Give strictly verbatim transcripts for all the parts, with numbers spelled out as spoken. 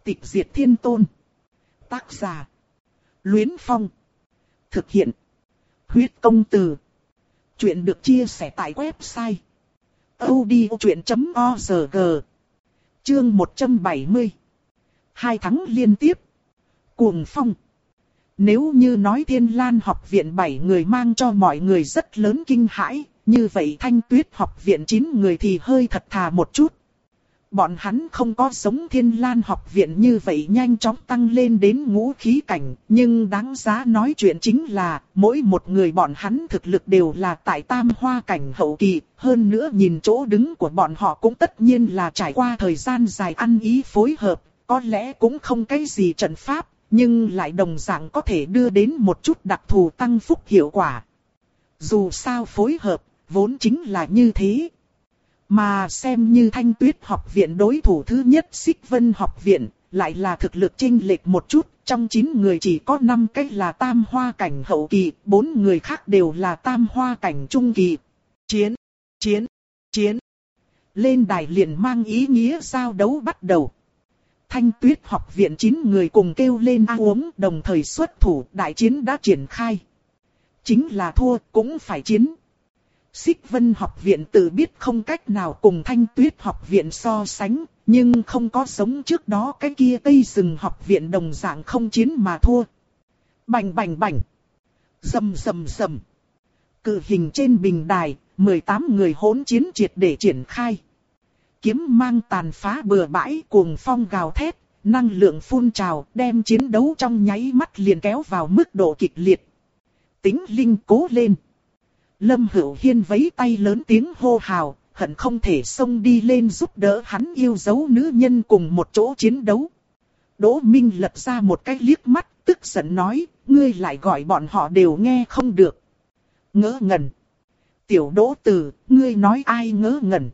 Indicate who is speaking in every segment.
Speaker 1: Tịch diệt thiên tôn. Tác giả. Luyến Phong. Thực hiện. Huyết công từ. Chuyện được chia sẻ tại website audiochuyện chấm org. Chương một trăm bảy mươi. Hai tháng liên tiếp. Cuồng phong. Nếu như nói Thiên Lan học viện bảy người mang cho mọi người rất lớn kinh hãi, như vậy Thanh Tuyết học viện chín người thì hơi thật thà một chút. Bọn hắn không có giống Thiên Lan học viện như vậy nhanh chóng tăng lên đến ngũ khí cảnh, nhưng đáng giá nói chuyện chính là, mỗi một người bọn hắn thực lực đều là tại tam hoa cảnh hậu kỳ, hơn nữa nhìn chỗ đứng của bọn họ cũng tất nhiên là trải qua thời gian dài ăn ý phối hợp, có lẽ cũng không cái gì trận pháp, nhưng lại đồng dạng có thể đưa đến một chút đặc thù tăng phúc hiệu quả. Dù sao phối hợp, vốn chính là như thế. Mà xem như Thanh Tuyết học viện đối thủ thứ nhất Xích Vân học viện, lại là thực lực chênh lệch một chút, trong chín người chỉ có năm cái là tam hoa cảnh hậu kỳ, bốn người khác đều là tam hoa cảnh trung kỳ. Chiến, chiến, chiến. Lên đài liền mang ý nghĩa giao đấu bắt đầu. Thanh Tuyết học viện chín người cùng kêu lên a uống, đồng thời xuất thủ, đại chiến đã triển khai. Chính là thua cũng phải chiến. Xích Vân học viện tự biết không cách nào cùng Thanh Tuyết học viện so sánh, nhưng không có giống trước đó cái kia Tây Rừng học viện đồng dạng không chiến mà thua. Bành bành bành. Rầm rầm rầm. Cự hình trên bình đài, mười tám người hỗn chiến triệt để triển khai. Kiếm mang tàn phá bừa bãi, cuồng phong gào thét, năng lượng phun trào, đem chiến đấu trong nháy mắt liền kéo vào mức độ kịch liệt. Tính linh cố lên. Lâm Hữu Hiên vẫy tay lớn tiếng hô hào, hận không thể xông đi lên giúp đỡ hắn yêu dấu nữ nhân cùng một chỗ chiến đấu. Đỗ Minh lật ra một cái liếc mắt, tức giận nói, ngươi lại gọi bọn họ đều nghe không được. Ngớ ngẩn. Tiểu Đỗ Tử, ngươi nói ai ngớ ngẩn?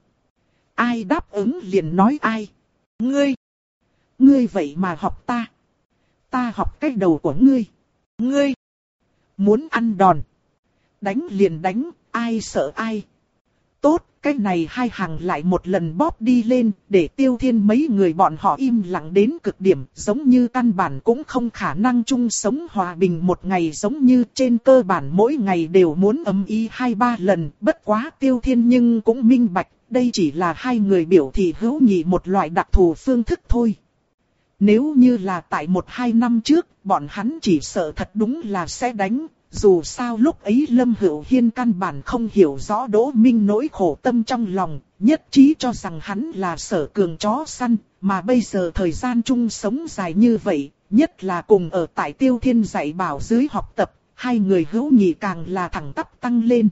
Speaker 1: Ai đáp ứng liền nói ai. Ngươi. Ngươi vậy mà học ta. Ta học cái đầu của ngươi. Ngươi. Muốn ăn đòn. Đánh liền đánh, ai sợ ai. Tốt, cái này hai hàng lại một lần bóp đi lên, để Tiêu Thiên mấy người bọn họ im lặng đến cực điểm, giống như căn bản cũng không khả năng chung sống hòa bình một ngày, giống như trên cơ bản mỗi ngày đều muốn ầm ĩ hai ba lần, bất quá Tiêu Thiên nhưng cũng minh bạch, đây chỉ là hai người biểu thị hữu nghị một loại đặc thù phương thức thôi. Nếu như là tại một hai năm trước, bọn hắn chỉ sợ thật đúng là sẽ đánh. Dù sao lúc ấy Lâm Hữu Hiên căn bản không hiểu rõ Đỗ Minh nỗi khổ tâm trong lòng, nhất trí cho rằng hắn là Sở Cường chó săn, mà bây giờ thời gian chung sống dài như vậy, nhất là cùng ở tại Tiêu Thiên dạy bảo dưới học tập, hai người hữu nghị càng là thẳng tắp tăng lên.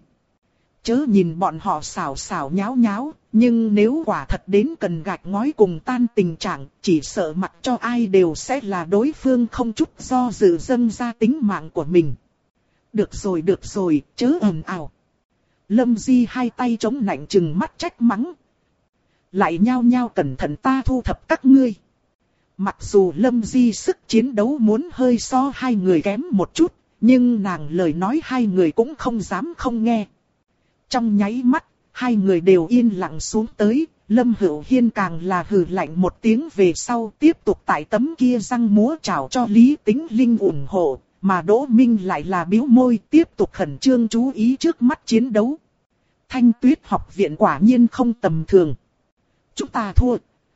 Speaker 1: Chớ nhìn bọn họ xảo xảo nháo nháo, nhưng nếu quả thật đến cần gạch ngói cùng tan tình trạng, chỉ sợ mặc cho ai đều sẽ là đối phương không chút do dự dâng ra tính mạng của mình. Được rồi được rồi, chớ ồn ào. Lâm Di hai tay chống nạnh chừng mắt trách mắng. Lại nhao nhao cẩn thận ta thu thập các ngươi. Mặc dù Lâm Di sức chiến đấu muốn hơi so hai người kém một chút, nhưng nàng lời nói hai người cũng không dám không nghe. Trong nháy mắt, hai người đều yên lặng xuống tới, Lâm Hữu Hiên càng là hừ lạnh một tiếng về sau tiếp tục tại tấm kia răng múa chào cho Lý Tĩnh Linh ủng hộ. Mà Đỗ Minh lại là bĩu môi tiếp tục khẩn trương chú ý trước mắt chiến đấu. Thanh Tuyết học viện quả nhiên không tầm thường. Chúng ta thua.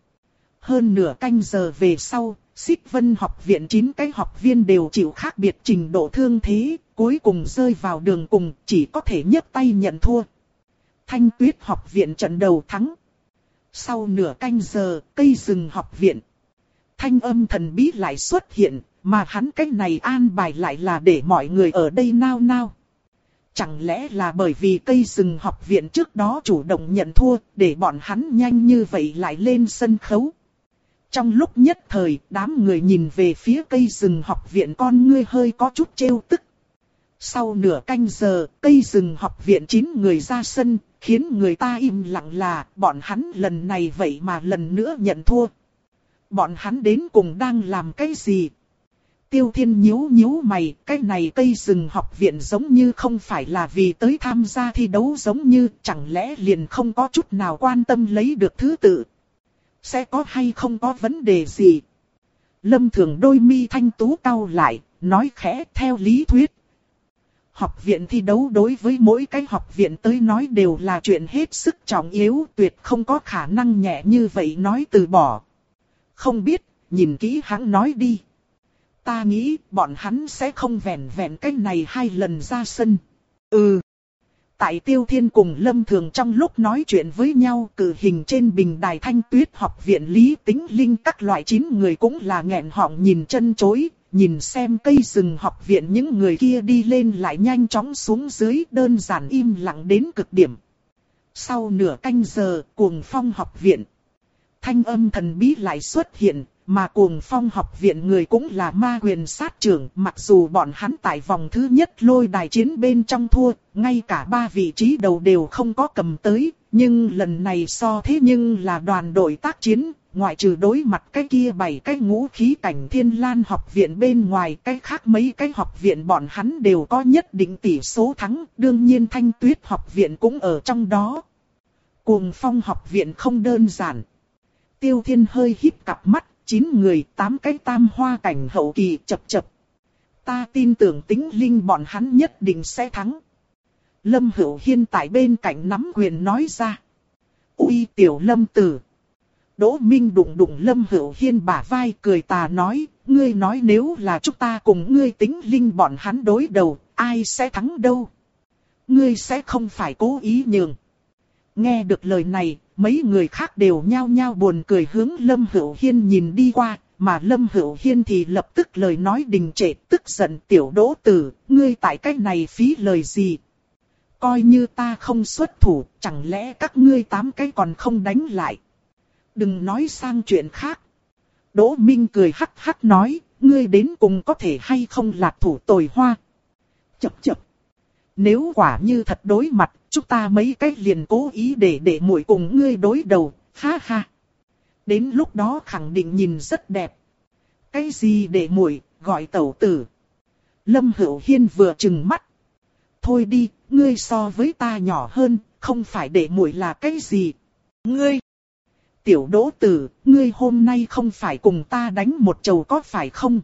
Speaker 1: Hơn nửa canh giờ về sau, Xích Vân học viện chín cái học viên đều chịu khác biệt trình độ thương thế, cuối cùng rơi vào đường cùng, chỉ có thể nhấc tay nhận thua. Thanh Tuyết học viện trận đầu thắng. Sau nửa canh giờ, Cây Rừng học viện. Thanh âm thần bí lại xuất hiện. Mà hắn cái này an bài lại là để mọi người ở đây nao nao. Chẳng lẽ là bởi vì Cây Rừng học viện trước đó chủ động nhận thua, để bọn hắn nhanh như vậy lại lên sân khấu. Trong lúc nhất thời, đám người nhìn về phía Cây Rừng học viện con ngươi hơi có chút trêu tức. Sau nửa canh giờ, Cây Rừng học viện chín người ra sân, khiến người ta im lặng là bọn hắn lần này vậy mà lần nữa nhận thua. Bọn hắn đến cùng đang làm cái gì? Tiêu Thiên nhíu nhíu mày, cái này Cây Rừng học viện giống như không phải là vì tới tham gia thi đấu giống như, chẳng lẽ liền không có chút nào quan tâm lấy được thứ tự. Sẽ có hay không có vấn đề gì? Lâm Thường đôi mi thanh tú cau lại, nói khẽ theo lý thuyết. Học viện thi đấu đối với mỗi cái học viện tới nói đều là chuyện hết sức trọng yếu, tuyệt không có khả năng nhẹ như vậy nói từ bỏ. Không biết, nhìn kỹ hắn nói đi. Ta nghĩ bọn hắn sẽ không vẹn vẹn cái này hai lần ra sân. Ừ. Tại Tiêu Thiên cùng Lâm Thường trong lúc nói chuyện với nhau, cử hình trên bình đài Thanh Tuyết học viện Lý Tĩnh Linh các loại chín người cũng là nghẹn họng nhìn chân chối, nhìn xem cây rừng học viện những người kia đi lên lại nhanh chóng xuống dưới, đơn giản im lặng đến cực điểm. Sau nửa canh giờ, Cuồng Phong học viện. Thanh âm thần bí lại xuất hiện, mà Cuồng Phong học viện người cũng là ma quyền sát trưởng, mặc dù bọn hắn tại vòng thứ nhất lôi đài chiến bên trong thua, ngay cả ba vị trí đầu đều không có cầm tới, nhưng lần này so thế nhưng là đoàn đội tác chiến, ngoại trừ đối mặt cái kia bảy cái ngũ khí cảnh Thiên Lan học viện bên ngoài, cái khác mấy cái học viện bọn hắn đều có nhất định tỷ số thắng, đương nhiên Thanh Tuyết học viện cũng ở trong đó. Cuồng Phong học viện không đơn giản. Tiêu Thiên hơi híp cặp mắt, chín người, tám cái tam hoa cảnh hậu kỳ chập chập. Ta tin tưởng Tĩnh Linh bọn hắn nhất định sẽ thắng. Lâm Hữu Hiên tại bên cạnh nắm quyền nói ra. Ui tiểu Lâm tử. Đỗ Minh đụng đụng Lâm Hữu Hiên bả vai cười tà nói, ngươi nói nếu là chúng ta cùng ngươi Tĩnh Linh bọn hắn đối đầu, ai sẽ thắng đâu? Ngươi sẽ không phải cố ý nhường. Nghe được lời này, mấy người khác đều nhao nhao buồn cười hướng Lâm Hữu Hiên nhìn đi qua, mà Lâm Hữu Hiên thì lập tức lời nói đình trệ, tức giận tiểu Đỗ tử, ngươi tại cách này phí lời gì? Coi như ta không xuất thủ, chẳng lẽ các ngươi tám cái còn không đánh lại? Đừng nói sang chuyện khác. Đỗ Minh cười hắc hắc nói, ngươi đến cùng có thể hay không lạc thủ tồi hoa? Chập chập. Nếu quả như thật đối mặt, chúng ta mấy cái liền cố ý để để muội cùng ngươi đối đầu, ha ha. Đến lúc đó khẳng định nhìn rất đẹp. Cái gì để muội, gọi tẩu tử. Lâm Hữu Hiên vừa trừng mắt. Thôi đi, ngươi so với ta nhỏ hơn, không phải để muội là cái gì. Ngươi, tiểu Đỗ tử, ngươi hôm nay không phải cùng ta đánh một chầu có phải không?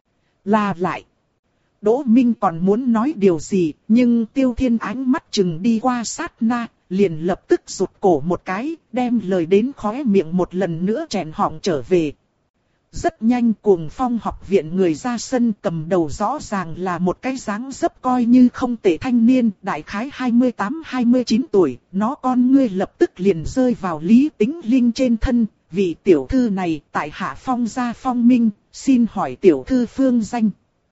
Speaker 1: Là lại. Đỗ Minh còn muốn nói điều gì, nhưng Tiêu Thiên ánh mắt chừng đi qua sát na, liền lập tức rụt cổ một cái, đem lời đến khóe miệng một lần nữa chèn họng trở về. Rất nhanh Cuồng Phong học viện người ra sân, cầm đầu rõ ràng là một cái dáng dấp coi như không tệ thanh niên, đại khái hai mươi tám hai mươi chín tuổi, nó con ngươi lập tức liền rơi vào Lý Tĩnh Linh trên thân, vị tiểu thư này tại hạ Phong gia Phong Minh, xin hỏi tiểu thư phương danh.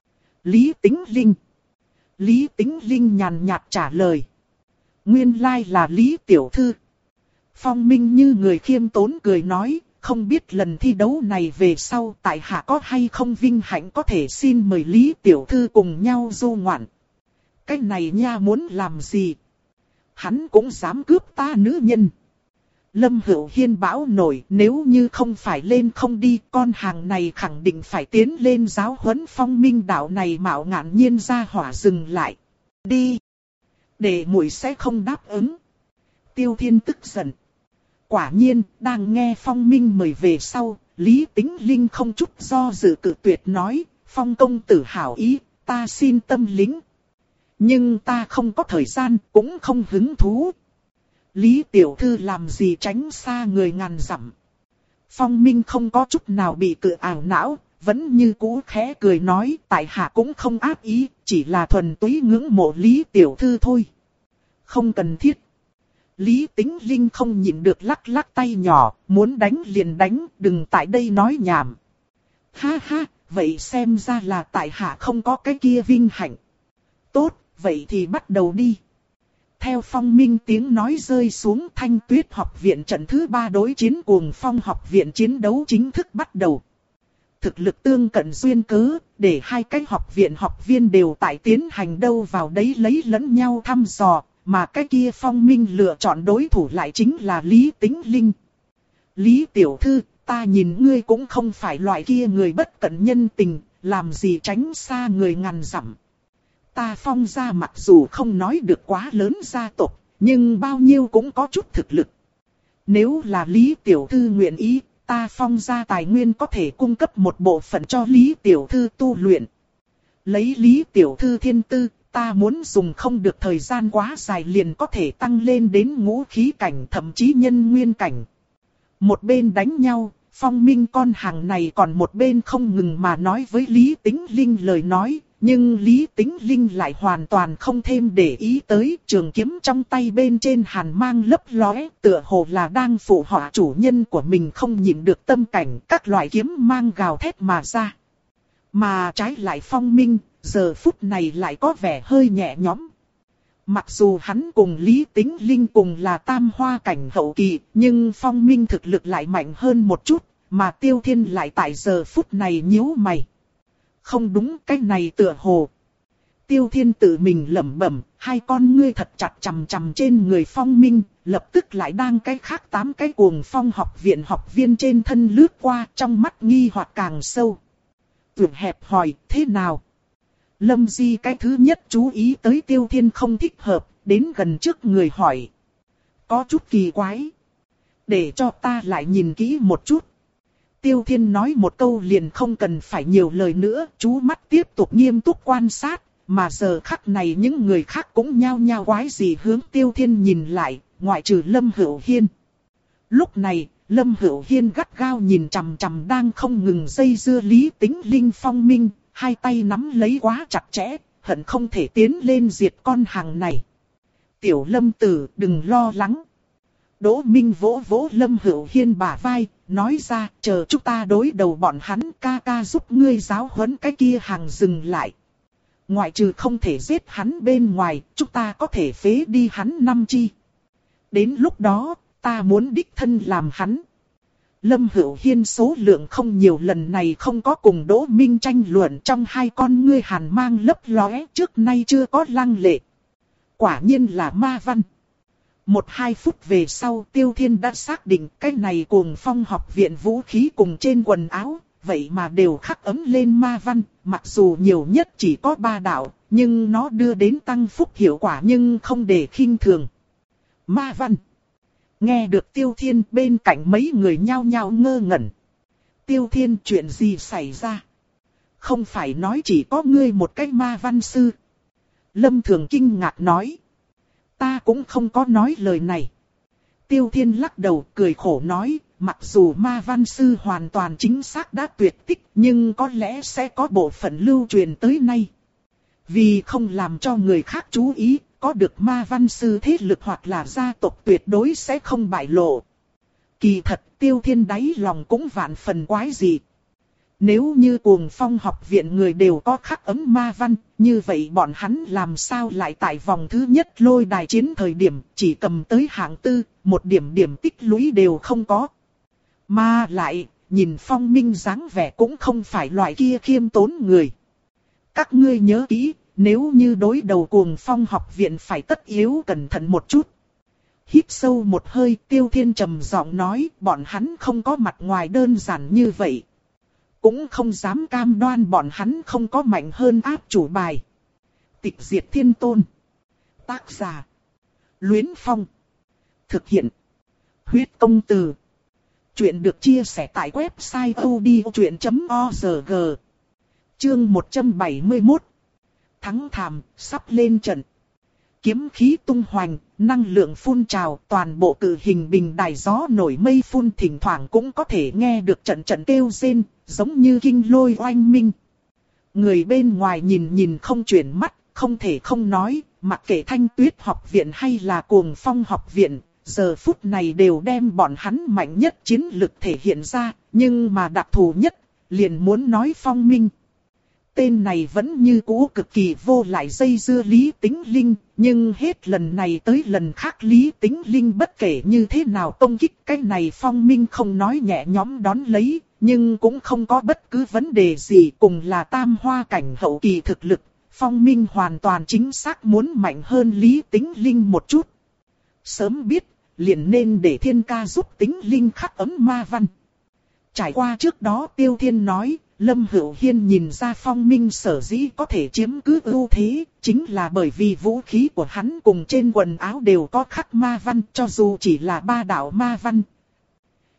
Speaker 1: Lý Tĩnh Linh. Lý Tĩnh Linh nhàn nhạt trả lời. Nguyên lai là Lý tiểu thư. Phong Minh như người khiêm tốn cười nói, không biết lần thi đấu này về sau tại hạ có hay không vinh hạnh có thể xin mời Lý tiểu thư cùng nhau du ngoạn. Cái này nha muốn làm gì? Hắn cũng dám cướp ta nữ nhân. Lâm Hữu Hiên bão nổi, nếu như không phải lên không đi, con hàng này khẳng định phải tiến lên giáo huấn Phong Minh đạo này mạo ngạn nhiên ra hỏa dừng lại. Đi! Để muội sẽ không đáp ứng. Tiêu Thiên tức giận. Quả nhiên, đang nghe Phong Minh mời về sau, Lý Tĩnh Linh không chút do dự cự tuyệt nói, Phong công tử hảo ý, ta xin tâm lính. Nhưng ta không có thời gian, cũng không hứng thú. Lý tiểu thư làm gì tránh xa người ngàn dặm. Phong Minh không có chút nào bị cự ảo não, vẫn như cũ khẽ cười nói, tại hạ cũng không ác ý, chỉ là thuần túy ngưỡng mộ Lý tiểu thư thôi. Không cần thiết. Lý Tĩnh Linh không nhịn được lắc lắc tay nhỏ, muốn đánh liền đánh, đừng tại đây nói nhảm. Ha ha, vậy xem ra là tại hạ không có cái kia vinh hạnh. Tốt, vậy thì bắt đầu đi. Theo Phong Minh tiếng nói rơi xuống, Thanh Tuyết học viện trận thứ ba đối chiến Cuồng Phong học viện chiến đấu chính thức bắt đầu. Thực lực tương cận duyên cớ, để hai cái học viện học viên đều tại tiến hành đâu vào đấy lấy lẫn nhau thăm dò, mà cái kia Phong Minh lựa chọn đối thủ lại chính là Lý Tĩnh Linh. Lý tiểu thư, ta nhìn ngươi cũng không phải loại kia người bất cẩn nhân tình, làm gì tránh xa người ngàn dặm. Ta Phong gia mặc dù không nói được quá lớn gia tộc, nhưng bao nhiêu cũng có chút thực lực. Nếu là Lý tiểu thư nguyện ý, ta Phong gia tài nguyên có thể cung cấp một bộ phận cho Lý Tiểu Thư tu luyện. Lấy Lý Tiểu Thư thiên tư, ta muốn dùng không được thời gian quá dài liền có thể tăng lên đến ngũ khí cảnh thậm chí nhân nguyên cảnh. Một bên đánh nhau, Phong Minh con hàng này còn một bên không ngừng mà nói với Lý Tĩnh Linh lời nói, nhưng Lý Tĩnh Linh lại hoàn toàn không thêm để ý tới, trường kiếm trong tay bên trên hàn mang lấp lóe, tựa hồ là đang phụ họa chủ nhân của mình không nhịn được tâm cảnh, các loại kiếm mang gào thét mà ra. Mà trái lại Phong Minh, giờ phút này lại có vẻ hơi nhẹ nhõm. Mặc dù hắn cùng Lý Tĩnh Linh cùng là tam hoa cảnh hậu kỳ, nhưng Phong Minh thực lực lại mạnh hơn một chút, mà Tiêu Thiên lại tại giờ phút này nhíu mày. Không đúng, cái này tựa hồ. Tiêu Thiên tự mình lẩm bẩm, hai con ngươi thật chặt chằm chằm trên người Phong Minh, lập tức lại đang cái khác tám cái cuồng phong học viện học viên trên thân lướt qua, trong mắt nghi hoặc càng sâu. Tưởng hẹp hỏi, thế nào? Lâm Di cái thứ nhất chú ý tới Tiêu Thiên không thích hợp, đến gần trước người hỏi. Có chút kỳ quái. Để cho ta lại nhìn kỹ một chút. Tiêu Thiên nói một câu liền không cần phải nhiều lời nữa, chú mắt tiếp tục nghiêm túc quan sát, mà giờ khắc này những người khác cũng nhao nhao quái gì hướng Tiêu Thiên nhìn lại, ngoại trừ Lâm Hữu Hiên. Lúc này, Lâm Hữu Hiên gắt gao nhìn chằm chằm đang không ngừng dây dưa Lý Tĩnh Linh Phong Minh, hai tay nắm lấy quá chặt chẽ, hận không thể tiến lên diệt con hàng này. Tiểu Lâm tử, đừng lo lắng. Đỗ Minh vỗ vỗ Lâm Hữu Hiên bả vai, nói ra, chờ chúng ta đối đầu bọn hắn, ca ca giúp ngươi giáo huấn cái kia hàng dừng lại. Ngoại trừ không thể giết hắn bên ngoài, chúng ta có thể phế đi hắn năm chi. Đến lúc đó, ta muốn đích thân làm hắn. Lâm Hữu Hiên số lượng không nhiều, lần này không có cùng Đỗ Minh tranh luận, trong hai con ngươi hàn mang lấp lóe, trước nay chưa có lăng lệ. Quả nhiên là ma văn. Một hai phút về sau, Tiêu Thiên đã xác định cái này cuồng phong học viện vũ khí cùng trên quần áo, vậy mà đều khắc ấm lên ma văn, mặc dù nhiều nhất chỉ có ba đạo, nhưng nó đưa đến tăng phúc hiệu quả nhưng không để khinh thường. Ma văn. Nghe được Tiêu Thiên, bên cạnh mấy người nhao nhao ngơ ngẩn. Tiêu Thiên, chuyện gì xảy ra? Không phải nói chỉ có ngươi một cái ma văn sư. Lâm Thường kinh ngạc nói. Ta cũng không có nói lời này. Tiêu Thiên lắc đầu cười khổ nói, mặc dù ma văn sư hoàn toàn chính xác đã tuyệt tích, nhưng có lẽ sẽ có bộ phận lưu truyền tới nay. Vì không làm cho người khác chú ý, có được ma văn sư thế lực hoặc là gia tộc tuyệt đối sẽ không bại lộ. Kỳ thật Tiêu Thiên đáy lòng cũng vạn phần quái dị. Nếu như cuồng phong học viện người đều có khắc ấm ma văn, như vậy bọn hắn làm sao lại tại vòng thứ nhất lôi đài chiến thời điểm chỉ cầm tới hạng tư, một điểm điểm tích lũy đều không có. Mà lại, nhìn Phong Minh dáng vẻ cũng không phải loại kia khiêm tốn người. Các ngươi nhớ kỹ, nếu như đối đầu cuồng phong học viện phải tất yếu cẩn thận một chút. Hít sâu một hơi, Tiêu Thiên trầm giọng nói, bọn hắn không có mặt ngoài đơn giản như vậy. Cũng không dám cam đoan bọn hắn không có mạnh hơn áp chủ bài. Tịch diệt thiên tôn. Tác giả. Luyến Phong. Thực hiện. Huyết công từ. Chuyện được chia sẻ tại website odchuyện chấm org. Chương một trăm bảy mươi mốt. Thắng thảm, sắp lên trận. Kiếm khí tung hoành, năng lượng phun trào, toàn bộ cự hình bình đài gió nổi mây phun, thỉnh thoảng cũng có thể nghe được trận trận kêu rên, giống như kinh lôi oanh minh. Người bên ngoài nhìn nhìn không chuyển mắt, không thể không nói, mặc kệ Thanh Tuyết học viện hay là Cuồng Phong học viện, giờ phút này đều đem bọn hắn mạnh nhất chiến lực thể hiện ra, nhưng mà đặc thù nhất, liền muốn nói Phong Minh. Tên này vẫn như cũ cực kỳ vô lại dây dưa Lý Tĩnh Linh, nhưng hết lần này tới lần khác Lý Tĩnh Linh bất kể như thế nào công kích cái này Phong Minh không nói nhẹ nhõm đón lấy, nhưng cũng không có bất cứ vấn đề gì, cùng là tam hoa cảnh hậu kỳ thực lực, Phong Minh hoàn toàn chính xác muốn mạnh hơn Lý Tĩnh Linh một chút. Sớm biết, liền nên để Thiên Ca giúp Tĩnh Linh khắc ấm ma văn. Trải qua trước đó Tiêu Thiên nói, Lâm Hữu Hiên nhìn ra Phong Minh sở dĩ có thể chiếm cứ ưu thế, chính là bởi vì vũ khí của hắn cùng trên quần áo đều có khắc ma văn, cho dù chỉ là ba đạo ma văn.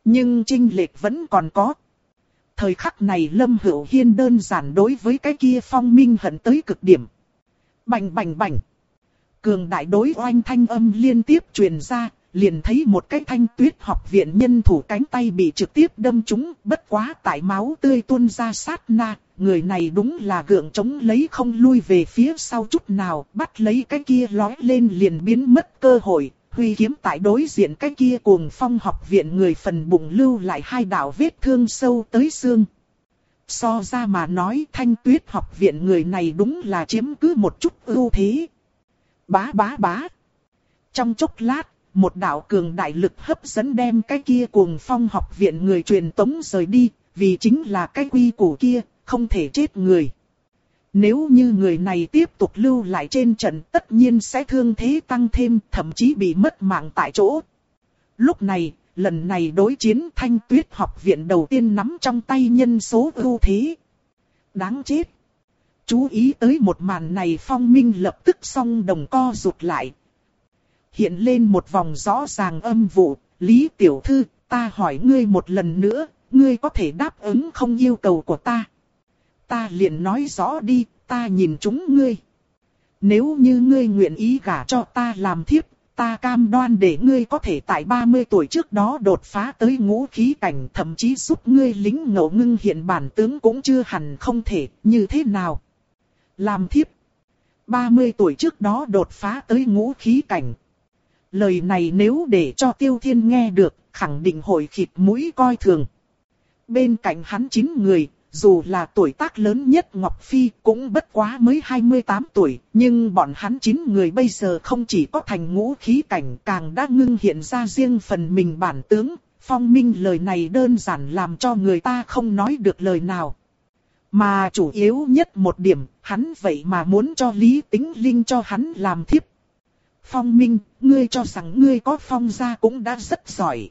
Speaker 1: Nhưng chênh lệch vẫn còn có. Thời khắc này Lâm Hữu Hiên đơn giản đối với cái kia Phong Minh hận tới cực điểm. Bành bành bành. Cường đại đối oanh thanh âm liên tiếp truyền ra, liền thấy một cái Thanh Tuyết học viện nhân thủ cánh tay bị trực tiếp đâm trúng, bất quá tại máu tươi tuôn ra sát na, người này đúng là gượng chống lấy không lui về phía sau chút nào, bắt lấy cái kia lói lên liền biến mất cơ hội, huy kiếm tại đối diện cái kia Cuồng Phong học viện người phần bụng lưu lại hai đạo vết thương sâu tới xương. So ra mà nói Thanh Tuyết học viện người này đúng là chiếm cứ một chút ưu thế. Bá bá bá. Trong chốc lát, một đạo cường đại lực hấp dẫn đem cái kia Cuồng Phong học viện người truyền tống rời đi, vì chính là cái quy củ kia, không thể chết người. Nếu như người này tiếp tục lưu lại trên trận tất nhiên sẽ thương thế tăng thêm, thậm chí bị mất mạng tại chỗ. Lúc này, lần này đối chiến Thanh Tuyết học viện đầu tiên nắm trong tay nhân số ưu thế. Đáng chết. Chú ý tới một màn này Phong Minh lập tức song đồng co rụt lại. Hiện lên một vòng rõ ràng âm vụ, Lý tiểu thư, ta hỏi ngươi một lần nữa, ngươi có thể đáp ứng không yêu cầu của ta? Ta liền nói rõ đi, ta nhìn chúng ngươi. Nếu như ngươi nguyện ý gả cho ta làm thiếp, ta cam đoan để ngươi có thể tại ba mươi tuổi trước đó đột phá tới ngũ khí cảnh, thậm chí giúp ngươi lính ngẫu ngưng hiện bản tướng cũng chưa hẳn không thể, như thế nào? Làm thiếp. ba mươi tuổi trước đó đột phá tới ngũ khí cảnh. Lời này nếu để cho Tiêu Thiên nghe được, khẳng định hội khịt mũi coi thường. Bên cạnh hắn chín người, dù là tuổi tác lớn nhất Ngọc Phi cũng bất quá mới hai mươi tám tuổi, nhưng bọn hắn chín người bây giờ không chỉ có thành ngũ khí cảnh, càng đã ngưng hiện ra riêng phần mình bản tướng. Phong Minh lời này đơn giản làm cho người ta không nói được lời nào. Mà chủ yếu nhất một điểm, hắn vậy mà muốn cho Lý Tĩnh Linh cho hắn làm thiếp. Phong Minh, ngươi cho rằng ngươi có phong gia cũng đã rất giỏi.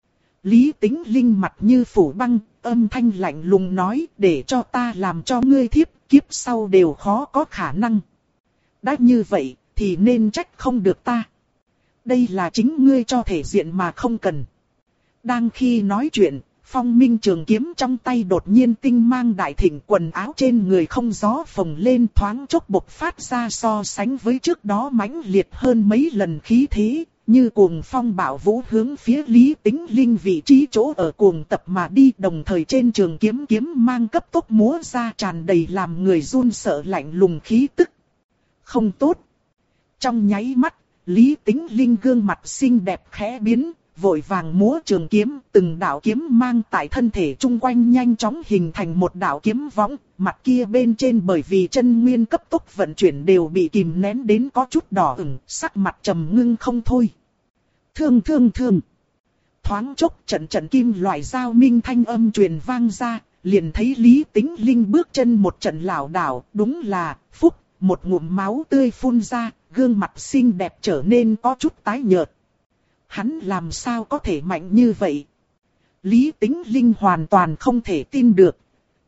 Speaker 1: Lý Tĩnh Linh mặt như phủ băng, âm thanh lạnh lùng nói, để cho ta làm cho ngươi thiếp, kiếp sau đều khó có khả năng. Đã như vậy, thì nên trách không được ta. Đây là chính ngươi cho thể diện mà không cần. Đang khi nói chuyện, Phong Minh trường kiếm trong tay đột nhiên tinh mang đại thịnh, quần áo trên người không gió phồng lên, thoáng chốc bộc phát ra so sánh với trước đó mãnh liệt hơn mấy lần khí thế, như cuồng phong bạo vũ hướng phía Lý Tĩnh Linh vị trí chỗ ở cuồng tập mà đi, đồng thời trên trường kiếm kiếm mang cấp tốc múa ra tràn đầy làm người run sợ lạnh lùng khí tức. Không tốt. Trong nháy mắt, Lý Tĩnh Linh gương mặt xinh đẹp khẽ biến, vội vàng múa trường kiếm, từng đạo kiếm mang tại thân thể chung quanh nhanh chóng hình thành một đạo kiếm võng, mặt kia bên trên bởi vì chân nguyên cấp tốc vận chuyển đều bị kìm nén đến có chút đỏ ửng, sắc mặt trầm ngưng không thôi. Thương thương thương. Thoáng chốc trận trận kim loại dao minh thanh âm truyền vang ra, liền thấy Lý Tĩnh Linh bước chân một trận lảo đảo, đúng là, phúc, một ngụm máu tươi phun ra, gương mặt xinh đẹp trở nên có chút tái nhợt. Hắn làm sao có thể mạnh như vậy? Lý Tĩnh Linh hoàn toàn không thể tin được.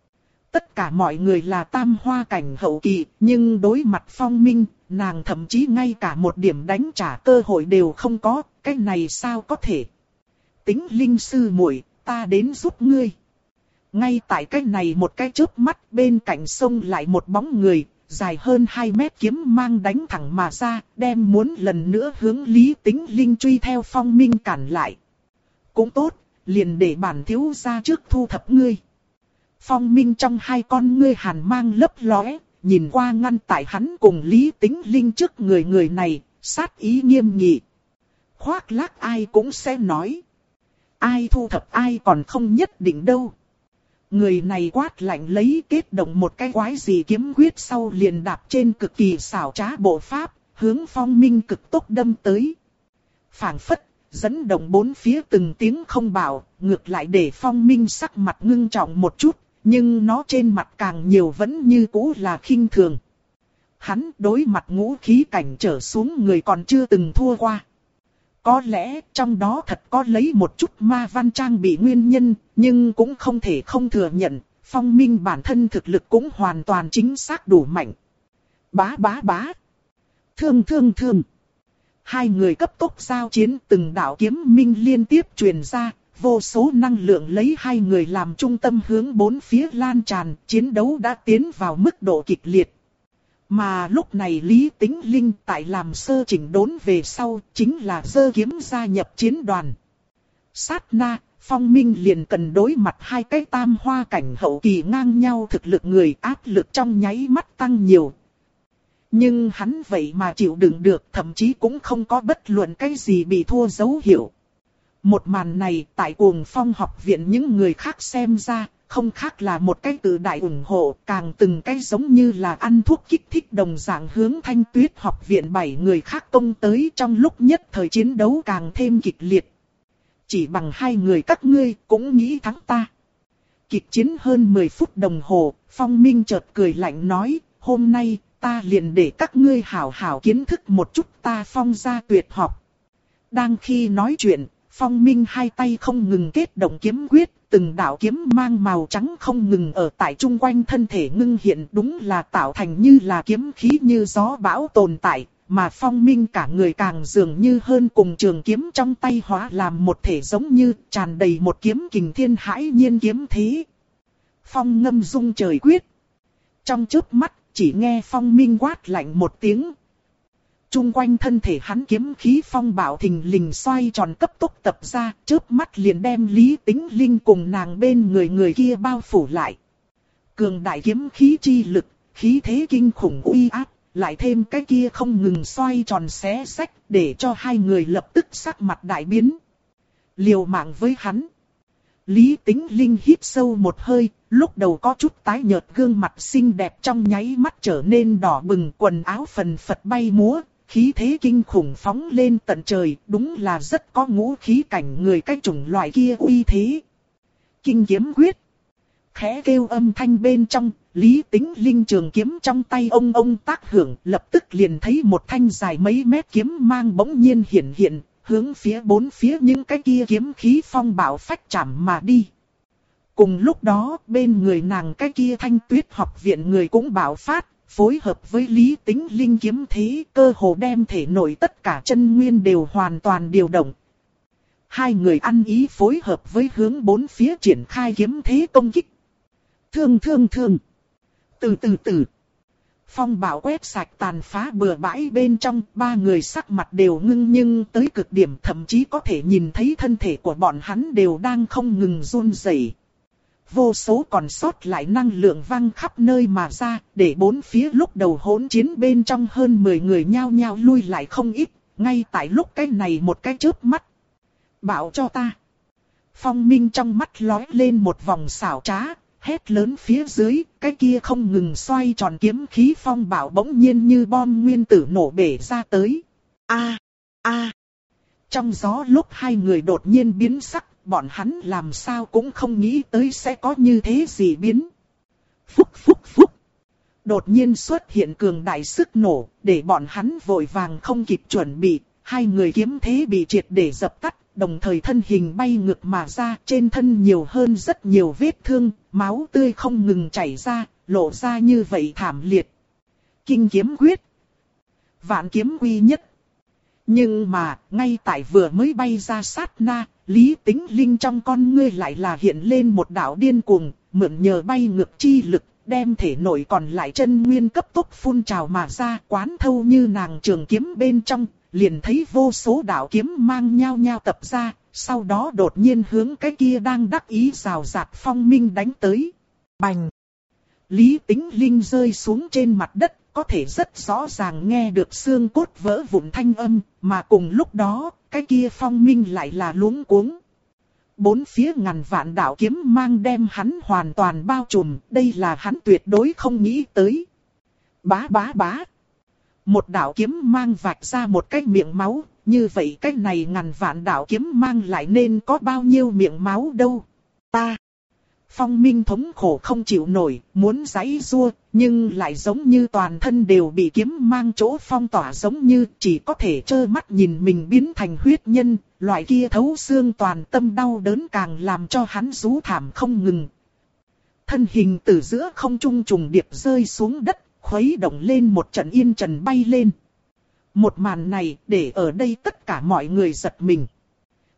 Speaker 1: Tất cả mọi người là tam hoa cảnh hậu kỳ, nhưng đối mặt Phong Minh, nàng thậm chí ngay cả một điểm đánh trả cơ hội đều không có, cái này sao có thể? Tĩnh Linh sư muội, ta đến giúp ngươi. Ngay tại cái này một cái chớp mắt, bên cạnh sông lại một bóng người, dài hơn hai mét kiếm mang đánh thẳng mà ra, đem muốn lần nữa hướng Lý Tĩnh Linh truy theo Phong Minh cản lại. Cũng tốt, liền để bản thiếu gia trước thu thập ngươi. Phong Minh trong hai con ngươi hàn mang lấp lóe, nhìn qua ngăn tại hắn cùng Lý Tĩnh Linh trước người người này, sát ý nghiêm nghị. Khoác lác ai cũng sẽ nói. Ai thu thập ai còn không nhất định đâu. Người này quát lạnh lấy kết động một cái quái gì kiếm quyết sau liền đạp trên cực kỳ xảo trá bộ pháp, hướng Phong Minh cực tốc đâm tới. Phảng phất, dẫn động bốn phía từng tiếng không bảo, ngược lại để Phong Minh sắc mặt ngưng trọng một chút, nhưng nó trên mặt càng nhiều vẫn như cũ là khinh thường. Hắn đối mặt ngũ khí cảnh trở xuống người còn chưa từng thua qua. Có lẽ trong đó thật có lấy một chút ma văn trang bị nguyên nhân, nhưng cũng không thể không thừa nhận, Phong Minh bản thân thực lực cũng hoàn toàn chính xác đủ mạnh. Bá bá bá. Thương thương thương. Hai người cấp tốc giao chiến, từng đạo kiếm minh liên tiếp truyền ra, vô số năng lượng lấy hai người làm trung tâm hướng bốn phía lan tràn, chiến đấu đã tiến vào mức độ kịch liệt. Mà lúc này Lý Tĩnh Linh tại làm sơ chỉnh đốn về sau, chính là giơ kiếm gia nhập chiến đoàn. Sát na, Phong Minh liền cần đối mặt hai cái tam hoa cảnh hậu kỳ ngang nhau thực lực người, áp lực trong nháy mắt tăng nhiều. Nhưng hắn vậy mà chịu đựng được, thậm chí cũng không có bất luận cái gì bị thua dấu hiệu. Một màn này tại Cuồng Phong học viện những người khác xem ra, không khác là một cái tự đại ủng hộ, càng từng cái giống như là ăn thuốc kích thích đồng dạng hướng Thanh Tuyết học viện bảy người khác công tới, trong lúc nhất thời chiến đấu càng thêm kịch liệt. Chỉ bằng hai người các ngươi cũng nghĩ thắng ta. Kịch chiến hơn mười phút đồng hồ, Phong Minh chợt cười lạnh nói, hôm nay ta liền để các ngươi hảo hảo kiến thức một chút ta Phong gia tuyệt học. Đang khi nói chuyện, Phong Minh hai tay không ngừng kết động kiếm quyết, từng đạo kiếm mang màu trắng không ngừng ở tại chung quanh thân thể ngưng hiện, đúng là tạo thành như là kiếm khí như gió bão tồn tại, mà Phong Minh cả người càng dường như hơn cùng trường kiếm trong tay hóa làm một thể, giống như tràn đầy một kiếm kình thiên hãi nhiên kiếm thế. Phong ngâm dung trời quyết. Trong chớp mắt, chỉ nghe Phong Minh quát lạnh một tiếng. Trung quanh thân thể hắn kiếm khí phong bạo thình lình xoay tròn cấp tốc tập ra, chớp mắt liền đem Lý Tĩnh Linh cùng nàng bên người người kia bao phủ lại. Cường đại kiếm khí chi lực, khí thế kinh khủng uy áp, lại thêm cái kia không ngừng xoay tròn xé xách, để cho hai người lập tức sắc mặt đại biến. Liều mạng với hắn. Lý Tĩnh Linh hít sâu một hơi, lúc đầu có chút tái nhợt gương mặt xinh đẹp trong nháy mắt trở nên đỏ bừng, quần áo phần phật bay múa, khí thế kinh khủng phóng lên tận trời, đúng là rất có ngũ khí cảnh người cái chủng loại kia uy thế. Kinh kiếm quyết. Khẽ kêu âm thanh bên trong, Lý Tĩnh Linh trường kiếm trong tay ông ông tác hưởng, lập tức liền thấy một thanh dài mấy mét kiếm mang bỗng nhiên hiển hiện, hướng phía bốn phía những cái kia kiếm khí phong bạo phách chạm mà đi. Cùng lúc đó, bên người nàng cái kia Thanh Tuyết học viện người cũng bạo phát, phối hợp với Lý Tĩnh Linh kiếm thế, cơ hồ đem thể nội tất cả chân nguyên đều hoàn toàn điều động. Hai người ăn ý phối hợp với hướng bốn phía triển khai kiếm thế công kích. Thương thương thương. Từ từ từ. Phong bạo quét sạch tàn phá bừa bãi bên trong, ba người sắc mặt đều ngưng nhưng tới cực điểm, thậm chí có thể nhìn thấy thân thể của bọn hắn đều đang không ngừng run rẩy. Vô số còn sót lại năng lượng văng khắp nơi mà ra, để bốn phía lúc đầu hỗn chiến bên trong hơn mười người nhao nhao lui lại không ít, ngay tại lúc cái này một cái chớp mắt. Bảo cho ta. Phong Minh trong mắt lóe lên một vòng xảo trá, hét lớn phía dưới, cái kia không ngừng xoay tròn kiếm khí phong bạo bỗng nhiên như bom nguyên tử nổ bể ra tới. A, a. Trong gió lúc hai người đột nhiên biến sắc, bọn hắn làm sao cũng không nghĩ tới sẽ có như thế gì biến. Phúc phúc phúc. Đột nhiên xuất hiện cường đại sức nổ, để bọn hắn vội vàng không kịp chuẩn bị, hai người kiếm thế bị triệt để dập tắt. Đồng thời thân hình bay ngược mà ra, trên thân nhiều hơn rất nhiều vết thương, máu tươi không ngừng chảy ra, lộ ra như vậy thảm liệt. Kinh kiếm quyết. Vạn kiếm quy nhất. Nhưng mà, ngay tại vừa mới bay ra sát na, Lý Tĩnh Linh trong con ngươi lại là hiện lên một đạo điên cuồng, mượn nhờ bay ngược chi lực, đem thể nội còn lại chân nguyên cấp tốc phun trào mà ra, quán thâu như nàng trường kiếm bên trong. Liền thấy vô số đạo kiếm mang nhau nhau tập ra, sau đó đột nhiên hướng cái kia đang đắc ý rào rạt Phong Minh đánh tới. Bành! Lý Tĩnh Linh rơi xuống trên mặt đất, có thể rất rõ ràng nghe được xương cốt vỡ vụn thanh âm, mà cùng lúc đó, cái kia Phong Minh lại là luống cuống. Bốn phía ngàn vạn đạo kiếm mang đem hắn hoàn toàn bao trùm, đây là hắn tuyệt đối không nghĩ tới. Bá bá bá! Một đạo kiếm mang vạch ra một cái miệng máu, như vậy cái này ngàn vạn đạo kiếm mang lại nên có bao nhiêu miệng máu đâu. Ta! Phong Minh thống khổ không chịu nổi, muốn giãy giụa, nhưng lại giống như toàn thân đều bị kiếm mang chỗ phong tỏa, giống như chỉ có thể trơ mắt nhìn mình biến thành huyết nhân, loại kia thấu xương toàn tâm đau đớn càng làm cho hắn rú thảm không ngừng. Thân hình từ giữa không trung trùng điệp rơi xuống đất, khuấy động lên một trận yên trần bay lên. Một màn này để ở đây tất cả mọi người giật mình.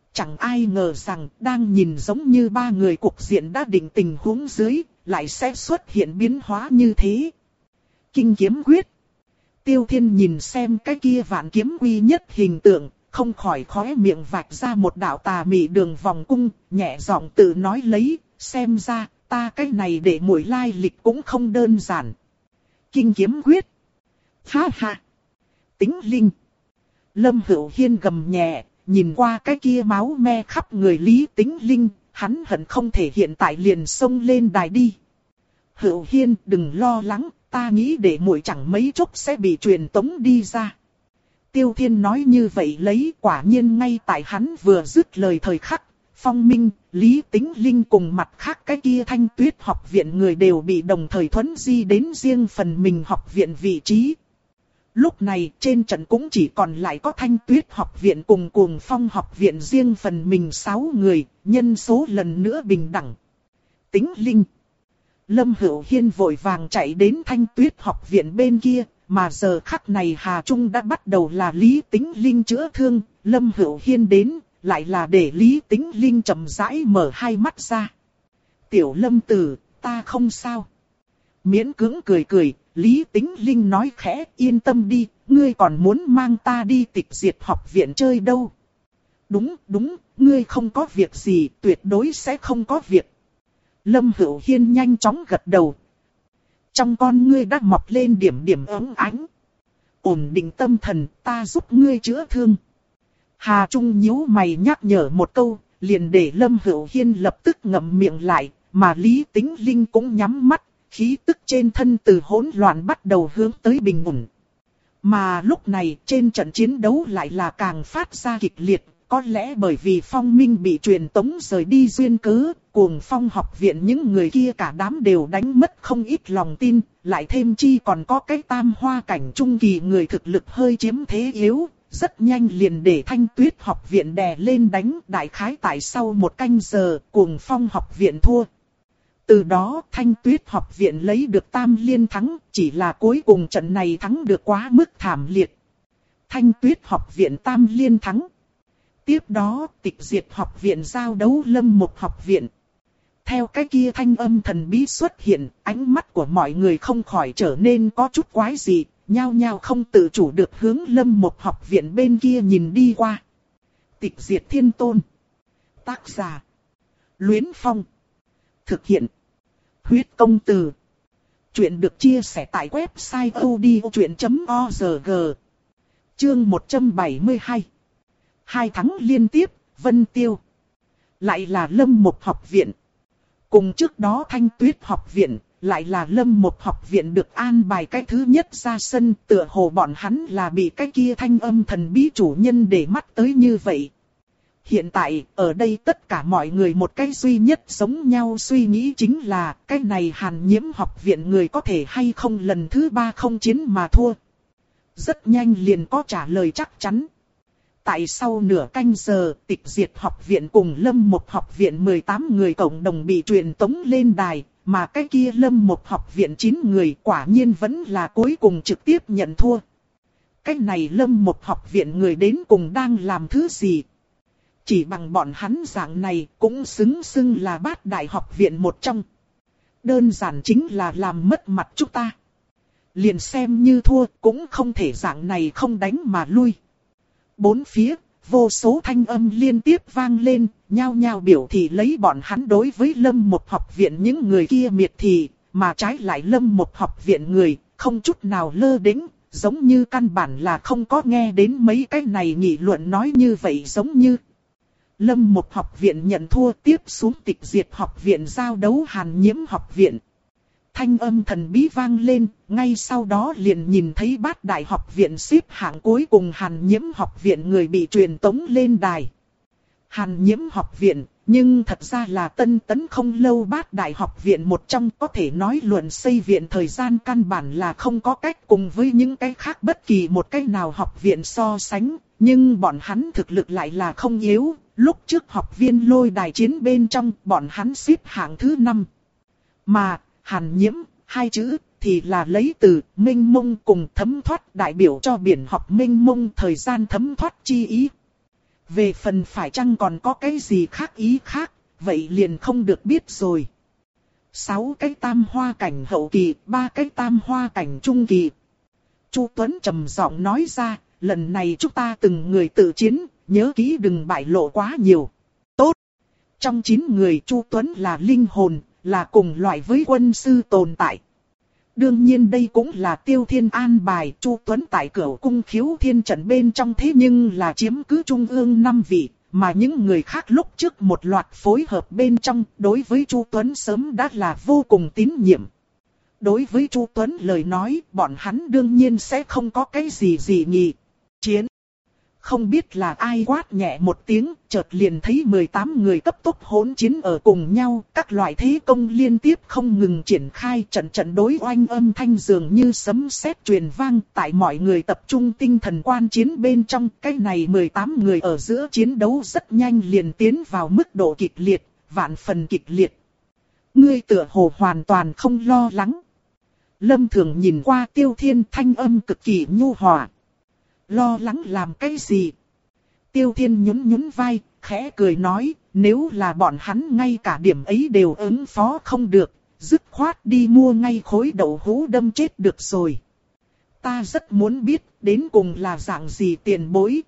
Speaker 1: Chẳng ai ngờ rằng đang nhìn giống như ba người cục diện đã định tình huống dưới, lại sẽ xuất hiện biến hóa như thế. Kinh kiếm quyết. Tiêu Thiên nhìn xem cái kia vạn kiếm quy nhất hình tượng, không khỏi khóe miệng vạch ra một đạo tà mị đường vòng cung, nhẹ giọng tự nói lấy, xem ra, ta cái này để muội lai lịch cũng không đơn giản. Kinh kiếm quyết. Ha ha. Tính linh. Lâm Hữu Hiên gầm nhẹ, nhìn qua cái kia máu me khắp người Lý Tính Linh, hắn hận không thể hiện tại liền xông lên đài đi. Hữu Hiên đừng lo lắng, ta nghĩ để muội chẳng mấy chốc sẽ bị truyền tống đi ra. Tiêu Thiên nói như vậy lấy, quả nhiên ngay tại hắn vừa dứt lời thời khắc, Phong Minh, Lý Tính Linh cùng mặt khác cái kia Thanh Tuyết học viện người đều bị đồng thời thuấn di đến riêng phần mình học viện vị trí. Lúc này trên trận cũng chỉ còn lại có Thanh Tuyết học viện cùng Cuồng Phong học viện riêng phần mình sáu người, nhân số lần nữa bình đẳng. Tính Linh. Lâm Hữu Hiên vội vàng chạy đến Thanh Tuyết học viện bên kia, mà giờ khắc này Hà Trung đã bắt đầu là Lý Tính Linh chữa thương, Lâm Hữu Hiên đến, lại là để Lý Tính Linh chậm rãi mở hai mắt ra. Tiểu Lâm tử, ta không sao. Miễn cưỡng cười cười, Lý Tính Linh nói khẽ, yên tâm đi, ngươi còn muốn mang ta đi Tịch Diệt học viện chơi đâu. Đúng, đúng, ngươi không có việc gì, tuyệt đối sẽ không có việc. Lâm Hữu Hiên nhanh chóng gật đầu. Trong con ngươi đã mọc lên điểm điểm ấm ánh. Ổn định tâm thần, ta giúp ngươi chữa thương. Hà Trung nhíu mày nhắc nhở một câu, liền để Lâm Hữu Hiên lập tức ngậm miệng lại, mà Lý Tính Linh cũng nhắm mắt, khí tức trên thân từ hỗn loạn bắt đầu hướng tới bình ổn. Mà lúc này trên trận chiến đấu lại là càng phát ra kịch liệt, có lẽ bởi vì Phong Minh bị truyền tống rời đi duyên cớ, Cuồng Phong học viện những người kia cả đám đều đánh mất không ít lòng tin, lại thêm chi còn có cái tam hoa cảnh trung kỳ người thực lực hơi chiếm thế yếu, rất nhanh liền để Thanh Tuyết học viện đè lên đánh, đại khái tại sau một canh giờ, Cuồng Phong học viện thua. Từ đó Thanh Tuyết học viện lấy được tam liên thắng, chỉ là cuối cùng trận này thắng được quá mức thảm liệt. Thanh Tuyết học viện tam liên thắng. Tiếp đó Tịch Diệt học viện giao đấu Lâm Mục học viện. Theo cái kia thanh âm thần bí xuất hiện, ánh mắt của mọi người không khỏi trở nên có chút quái dị, nhao nhao không tự chủ được hướng Lâm Mục học viện bên kia nhìn đi qua. Tịch Diệt Thiên Tôn. Tác giả. Luyến Phong. Thực hiện. Huyết Công Từ. Chuyện được chia sẻ tại website odchuyện chấm org. Chương một trăm bảy mươi hai. Hai tháng liên tiếp, Vân Tiêu. Lại là Lâm Mục học viện. Cùng trước đó Thanh Tuyết học viện, lại là Lâm Mục học viện được an bài cái thứ nhất ra sân, tựa hồ bọn hắn là bị cái kia thanh âm thần bí chủ nhân để mắt tới như vậy. Hiện tại, ở đây tất cả mọi người một cái duy nhất giống nhau suy nghĩ chính là, cái này Hàn Nhiễm học viện người có thể hay không lần thứ ba không chiến mà thua. Rất nhanh liền có trả lời chắc chắn. Tại sau nửa canh giờ, Tịch Diệt học viện cùng Lâm Mục học viện mười tám người cộng đồng bị truyền tống lên đài, mà cái kia Lâm Mục học viện chín người quả nhiên vẫn là cuối cùng trực tiếp nhận thua. Cái này Lâm Mục học viện người đến cùng đang làm thứ gì? Chỉ bằng bọn hắn dạng này cũng xứng xưng là bát đại học viện một trong. Đơn giản chính là làm mất mặt chúng ta. Liền xem như thua cũng không thể dạng này không đánh mà lui. Bốn phía, vô số thanh âm liên tiếp vang lên, nhao nhao biểu thị lấy bọn hắn đối với Lâm Mục học viện những người kia miệt thị, mà trái lại Lâm Mục học viện người, không chút nào lơ đễnh, giống như căn bản là không có nghe đến mấy cái này nghị luận nói như vậy giống như. Lâm Mục học viện nhận thua, tiếp xuống Tịch Diệt học viện giao đấu Hàn Nhiễm học viện. Thanh âm thần bí vang lên, ngay sau đó liền nhìn thấy bát đại học viện xếp hạng cuối cùng Hàn Nhiễm học viện người bị truyền tống lên đài. Hàn Nhiễm học viện, nhưng thật ra là tân tấn không lâu bát đại học viện một trong, có thể nói luận xây viện thời gian căn bản là không có cách cùng với những cái khác bất kỳ một cái nào học viện so sánh, nhưng bọn hắn thực lực lại là không yếu, lúc trước học viên lôi đài chiến bên trong bọn hắn xếp hạng thứ năm. Mà Hàn Nhiễm, hai chữ, thì là lấy từ mênh mông cùng thấm thoát đại biểu cho biển học mênh mông thời gian thấm thoát chi ý. Về phần phải chăng còn có cái gì khác ý khác, vậy liền không được biết rồi. Sáu cái tam hoa cảnh hậu kỳ, ba cái tam hoa cảnh trung kỳ. Chu Tuấn trầm giọng nói ra, lần này chúng ta từng người tự chiến, nhớ kỹ đừng bại lộ quá nhiều. Tốt. Trong chín người Chu Tuấn là linh hồn, là cùng loại với quân sư tồn tại. Đương nhiên đây cũng là Tiêu Thiên an bài. Chu Tuấn tại Cửu Cung Khiếu Thiên trận bên trong thế nhưng là chiếm cứ trung ương năm vị, mà những người khác lúc trước một loạt phối hợp bên trong, đối với Chu Tuấn sớm đã là vô cùng tín nhiệm. Đối với Chu Tuấn lời nói, bọn hắn đương nhiên sẽ không có cái gì gì nghị. Chiến. Không biết là ai quát nhẹ một tiếng, chợt liền thấy mười tám người cấp tốc hỗn chiến ở cùng nhau, các loại thế công liên tiếp không ngừng triển khai, trận trận đối oanh âm thanh dường như sấm sét truyền vang, tại mọi người tập trung tinh thần quan chiến bên trong, cái này mười tám người ở giữa chiến đấu rất nhanh liền tiến vào mức độ kịch liệt, vạn phần kịch liệt. Ngươi tựa hồ hoàn toàn không lo lắng. Lâm Thường nhìn qua Tiêu Thiên, thanh âm cực kỳ nhu hòa. Lo lắng làm cái gì? Tiêu Thiên nhún nhún vai, khẽ cười nói, nếu là bọn hắn ngay cả điểm ấy đều ứng phó không được, dứt khoát đi mua ngay khối đậu hũ đâm chết được rồi. Ta rất muốn biết, đến cùng là dạng gì tiền bối,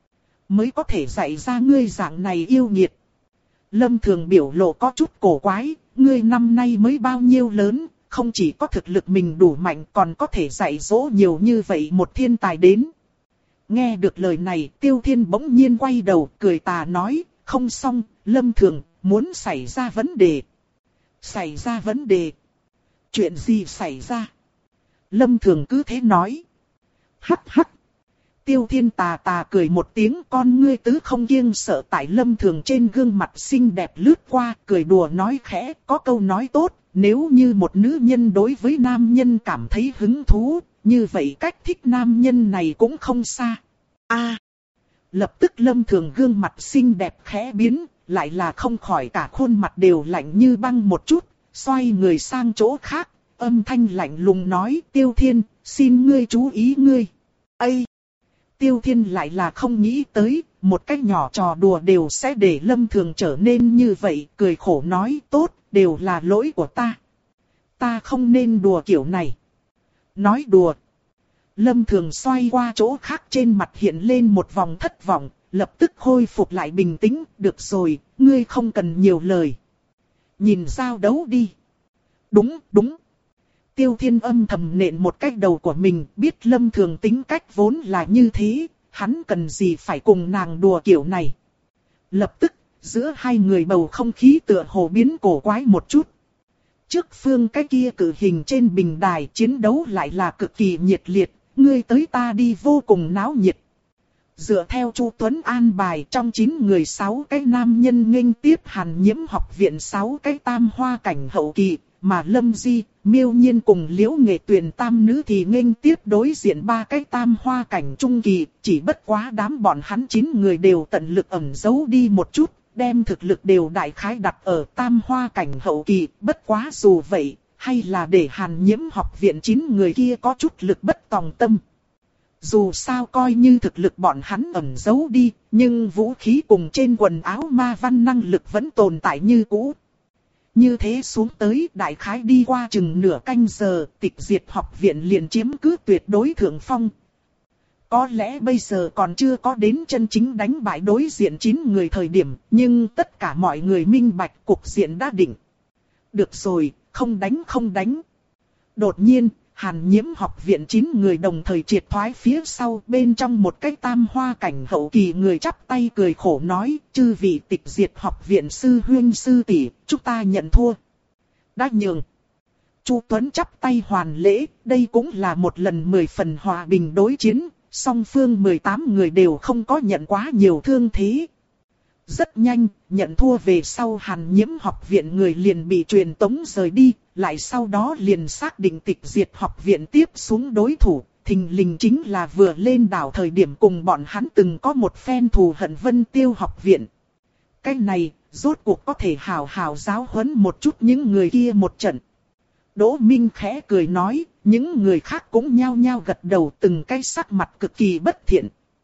Speaker 1: mới có thể dạy ra ngươi dạng này yêu nghiệt. Lâm Thường biểu lộ có chút cổ quái, ngươi năm nay mới bao nhiêu lớn, không chỉ có thực lực mình đủ mạnh còn có thể dạy dỗ nhiều như vậy một thiên tài đến. Nghe được lời này, Tiêu Thiên bỗng nhiên quay đầu, cười tà nói, không xong, Lâm Thường, muốn xảy ra vấn đề. Xảy ra vấn đề? Chuyện gì xảy ra? Lâm Thường cứ thế nói. Hắc hắc. Tiêu Thiên tà tà cười một tiếng, con ngươi tứ không kiêng sợ tại Lâm Thường trên gương mặt xinh đẹp lướt qua, cười đùa nói khẽ, có câu nói tốt, nếu như một nữ nhân đối với nam nhân cảm thấy hứng thú, như vậy cách thích nam nhân này cũng không xa. A. À, lập tức Lâm Thường gương mặt xinh đẹp khẽ biến, lại là không khỏi cả khuôn mặt đều lạnh như băng một chút, xoay người sang chỗ khác, âm thanh lạnh lùng nói, Tiêu Thiên, xin ngươi chú ý ngươi. Ây! Tiêu Thiên lại là không nghĩ tới, một cái nhỏ trò đùa đều sẽ để Lâm Thường trở nên như vậy, cười khổ nói, tốt, đều là lỗi của ta. Ta không nên đùa kiểu này. Nói đùa. Lâm Thường xoay qua chỗ khác, trên mặt hiện lên một vòng thất vọng, lập tức khôi phục lại bình tĩnh, được rồi, ngươi không cần nhiều lời. Nhìn giao đấu đi. Đúng, đúng. Tiêu Thiên âm thầm nện một cái đầu của mình, biết Lâm Thường tính cách vốn là như thế, hắn cần gì phải cùng nàng đùa kiểu này. Lập tức, giữa hai người bầu không khí tựa hồ biến cổ quái một chút. Trước phương cái kia cử hình trên bình đài chiến đấu lại là cực kỳ nhiệt liệt, ngươi tới ta đi vô cùng náo nhiệt. Dựa theo Chu Tuấn an bài, trong chín người sáu cái nam nhân nghênh tiếp Hàn Nhiễm học viện sáu cái tam hoa cảnh hậu kỳ, mà Lâm Di, Miêu Nhiên cùng Liễu Nghệ Tuyền tam nữ thì nghênh tiếp đối diện ba cái tam hoa cảnh trung kỳ, chỉ bất quá đám bọn hắn chín người đều tận lực ẩn giấu đi một chút, đem thực lực đều đại khái đặt ở tam hoa cảnh hậu kỳ, bất quá dù vậy, hay là để Hàn Nhiễm học viện chín người kia có chút lực bất tòng tâm. Dù sao coi như thực lực bọn hắn ẩn giấu đi, nhưng vũ khí cùng trên quần áo ma văn năng lực vẫn tồn tại như cũ. Như thế xuống tới, đại khái đi qua chừng nửa canh giờ, Tịch Diệt học viện liền chiếm cứ tuyệt đối thượng phong. Có lẽ bây giờ còn chưa có đến chân chính đánh bại đối diện chín người thời điểm, nhưng tất cả mọi người minh bạch cục diện đã định. Được rồi, không đánh không đánh. Đột nhiên, Hàn Nhiễm học viện chín người đồng thời triệt thoái phía sau, bên trong một cái tam hoa cảnh hậu kỳ người chắp tay cười khổ nói, chư vị Tịch Diệt học viện sư huynh sư tỷ, chúng ta nhận thua. Đã nhường. Chu Tuấn chắp tay hoàn lễ, đây cũng là một lần mười phần hòa bình đối chiến, song phương mười tám người đều không có nhận quá nhiều thương thế. Rất nhanh, nhận thua về sau Hàn Nhiễm học viện người liền bị truyền tống rời đi, lại sau đó liền xác định Tịch Diệt học viện tiếp xuống đối thủ, thình lình chính là vừa lên đảo thời điểm cùng bọn hắn từng có một phen thù hận Vân Tiêu học viện. Cái này, rốt cuộc có thể hào hào giáo huấn một chút những người kia một trận. Đỗ Minh khẽ cười nói, những người khác cũng nhao nhao gật đầu, từng cái sắc mặt cực kỳ bất thiện.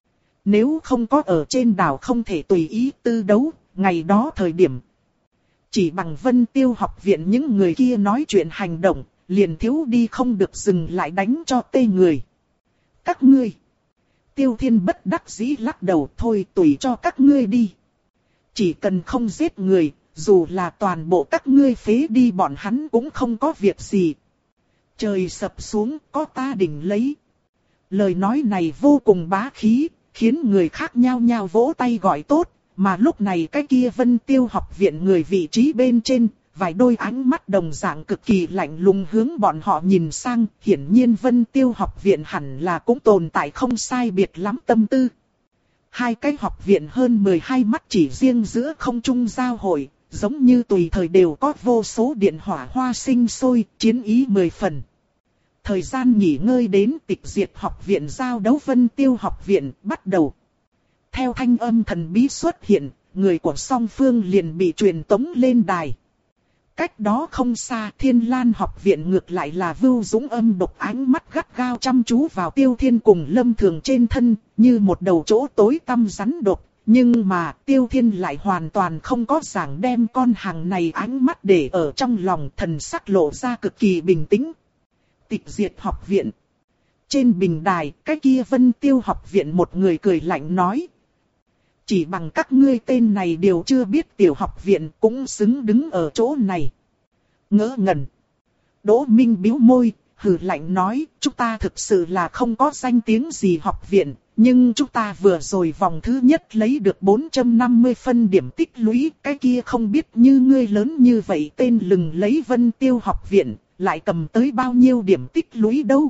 Speaker 1: Nếu không có ở trên đảo không thể tùy ý tư đấu, ngày đó thời điểm. Chỉ bằng Vân Tiêu học viện những người kia nói chuyện hành động, liền thiếu đi không được dừng lại đánh cho tê người. Các ngươi. Tiêu Thiên bất đắc dĩ lắc đầu, thôi tùy cho các ngươi đi. Chỉ cần không giết người, dù là toàn bộ các ngươi phế đi bọn hắn cũng không có việc gì. Trời sập xuống, có ta đỉnh lấy. Lời nói này vô cùng bá khí, khiến người khác nhao nhao vỗ tay gọi tốt. Mà lúc này cái kia Vân Tiêu học viện người vị trí bên trên, vài đôi ánh mắt đồng dạng cực kỳ lạnh lùng hướng bọn họ nhìn sang. Hiển nhiên Vân Tiêu học viện hẳn là cũng tồn tại không sai biệt lắm tâm tư. Hai cái học viện hơn mười hai mắt chỉ riêng giữa không trung giao hội, giống như tùy thời đều có vô số điện hỏa hoa sinh sôi, chiến ý mười phần. Thời gian nghỉ ngơi đến, Tịch Diệt học viện giao đấu Vân Tiêu học viện bắt đầu. Theo thanh âm thần bí xuất hiện, người của song phương liền bị truyền tống lên đài. Cách đó không xa, Thiên Lan học viện ngược lại là Vưu Dũng âm độc ánh mắt gắt gao chăm chú vào Tiêu Thiên cùng Lâm Thường trên thân, như một đầu chỗ tối tăm rắn độc. Nhưng mà Tiêu Thiên lại hoàn toàn không có giảng đem con hàng này ánh mắt để ở trong lòng, thần sắc lộ ra cực kỳ bình tĩnh. Tịch Diệt học viện. Trên bình đài, cái kia Vân Tiêu học viện một người cười lạnh nói. Chỉ bằng các ngươi tên này đều chưa biết tiểu học viện cũng xứng đứng ở chỗ này. Ngỡ ngẩn. Đỗ Minh bĩu môi, hừ lạnh nói, chúng ta thực sự là không có danh tiếng gì học viện, nhưng chúng ta vừa rồi vòng thứ nhất lấy được bốn trăm năm mươi phân điểm tích lũy, cái kia không biết như ngươi lớn như vậy tên lừng lấy Vân Tiêu học viện, lại cầm tới bao nhiêu điểm tích lũy đâu.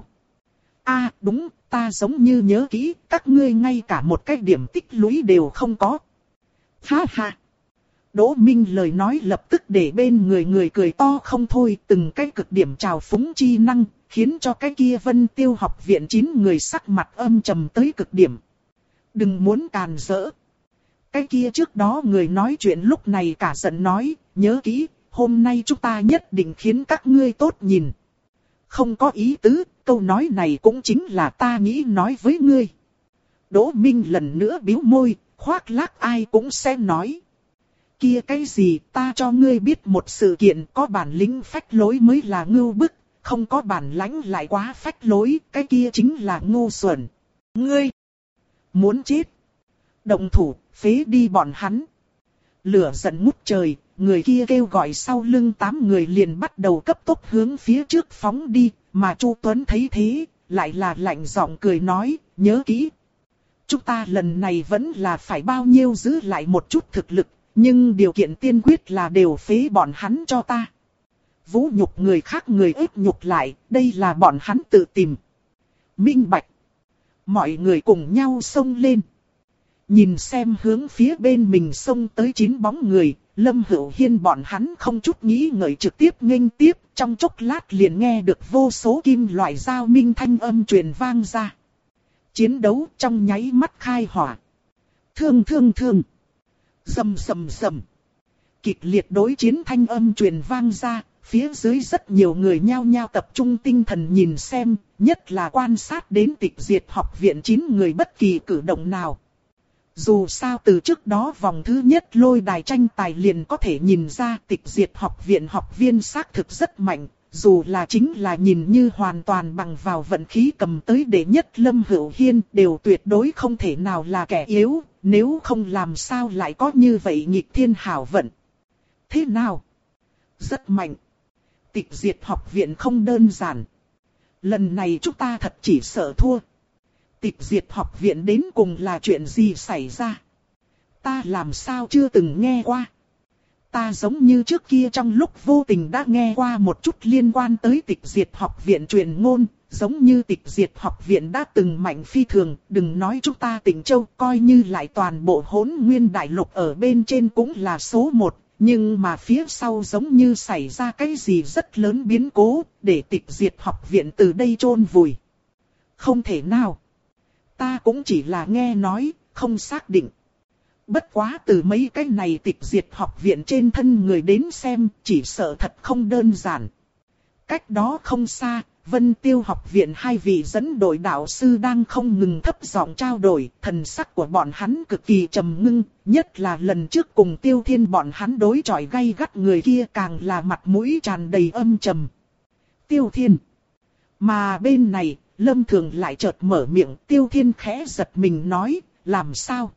Speaker 1: À đúng, ta giống như nhớ kỹ, các ngươi ngay cả một cái điểm tích lũy đều không có. Ha ha. Đỗ Minh lời nói lập tức để bên người người cười to không thôi, từng cái cực điểm trào phúng chi năng, khiến cho cái kia Vân Tiêu học viện chín người sắc mặt âm trầm tới cực điểm. Đừng muốn càn rỡ. Cái kia trước đó người nói chuyện lúc này cả giận nói, nhớ kỹ, hôm nay chúng ta nhất định khiến các ngươi tốt nhìn. Không có ý tứ, câu nói này cũng chính là ta nghĩ nói với ngươi. Đỗ Minh lần nữa bĩu môi, khoác lác ai cũng sẽ nói. Kia cái gì, ta cho ngươi biết một sự kiện, có bản lĩnh phách lối mới là ngưu bức, không có bản lãnh lại quá phách lối, cái kia chính là ngu xuẩn. Ngươi muốn chết. Động thủ, phế đi bọn hắn. Lửa giận ngút trời, người kia kêu gọi sau lưng tám người liền bắt đầu cấp tốc hướng phía trước phóng đi, mà Chu Tuấn thấy thế, lại là lạnh giọng cười nói, nhớ kỹ. Chúng ta lần này vẫn là phải bao nhiêu giữ lại một chút thực lực, nhưng điều kiện tiên quyết là đều phế bọn hắn cho ta. Vũ nhục người khác người ép nhục lại, đây là bọn hắn tự tìm. Minh bạch. Mọi người cùng nhau xông lên. Nhìn xem hướng phía bên mình xông tới chín bóng người, Lâm Hữu Hiên bọn hắn không chút nghĩ ngợi trực tiếp nghênh tiếp, trong chốc lát liền nghe được vô số kim loại giao minh thanh âm truyền vang ra. Chiến đấu trong nháy mắt khai hỏa. Thương thương thương. Rầm rầm rầm. Kịch liệt đối chiến thanh âm truyền vang ra, phía dưới rất nhiều người nhao nhao tập trung tinh thần nhìn xem, nhất là quan sát đến Tịch Diệt học viện chín người bất kỳ cử động nào. Dù sao từ trước đó vòng thứ nhất lôi đài tranh tài liền có thể nhìn ra Tịch Diệt học viện học viên xác thực rất mạnh, dù là chính là nhìn như hoàn toàn bằng vào vận khí cầm tới đệ nhất Lâm Hữu Hiên đều tuyệt đối không thể nào là kẻ yếu, nếu không làm sao lại có như vậy nghịch thiên hảo vận. Thế nào? Rất mạnh. Tịch Diệt học viện không đơn giản. Lần này chúng ta thật chỉ sợ thua. Tịch Diệt học viện đến cùng là chuyện gì xảy ra? Ta làm sao chưa từng nghe qua? Ta giống như trước kia trong lúc vô tình đã nghe qua một chút liên quan tới Tịch Diệt học viện truyền ngôn, giống như Tịch Diệt học viện đã từng mạnh phi thường, đừng nói chúng ta Tịnh Châu, coi như lại toàn bộ Hỗn Nguyên đại lục ở bên trên cũng là số một, nhưng mà phía sau giống như xảy ra cái gì rất lớn biến cố, để Tịch Diệt học viện từ đây chôn vùi. Không thể nào. Ta cũng chỉ là nghe nói, không xác định. Bất quá từ mấy cái này Tịch Diệt học viện trên thân người đến xem, chỉ sợ thật không đơn giản. Cách đó không xa, Vân Tiêu học viện hai vị dẫn đội đạo sư đang không ngừng thấp giọng trao đổi, thần sắc của bọn hắn cực kỳ trầm ngưng, nhất là lần trước cùng Tiêu Thiên bọn hắn đối chọi gay gắt người kia càng là mặt mũi tràn đầy âm trầm. Tiêu Thiên. Mà bên này, Lâm Thường lại chợt mở miệng, Tiêu Thiên khẽ giật mình nói, làm sao?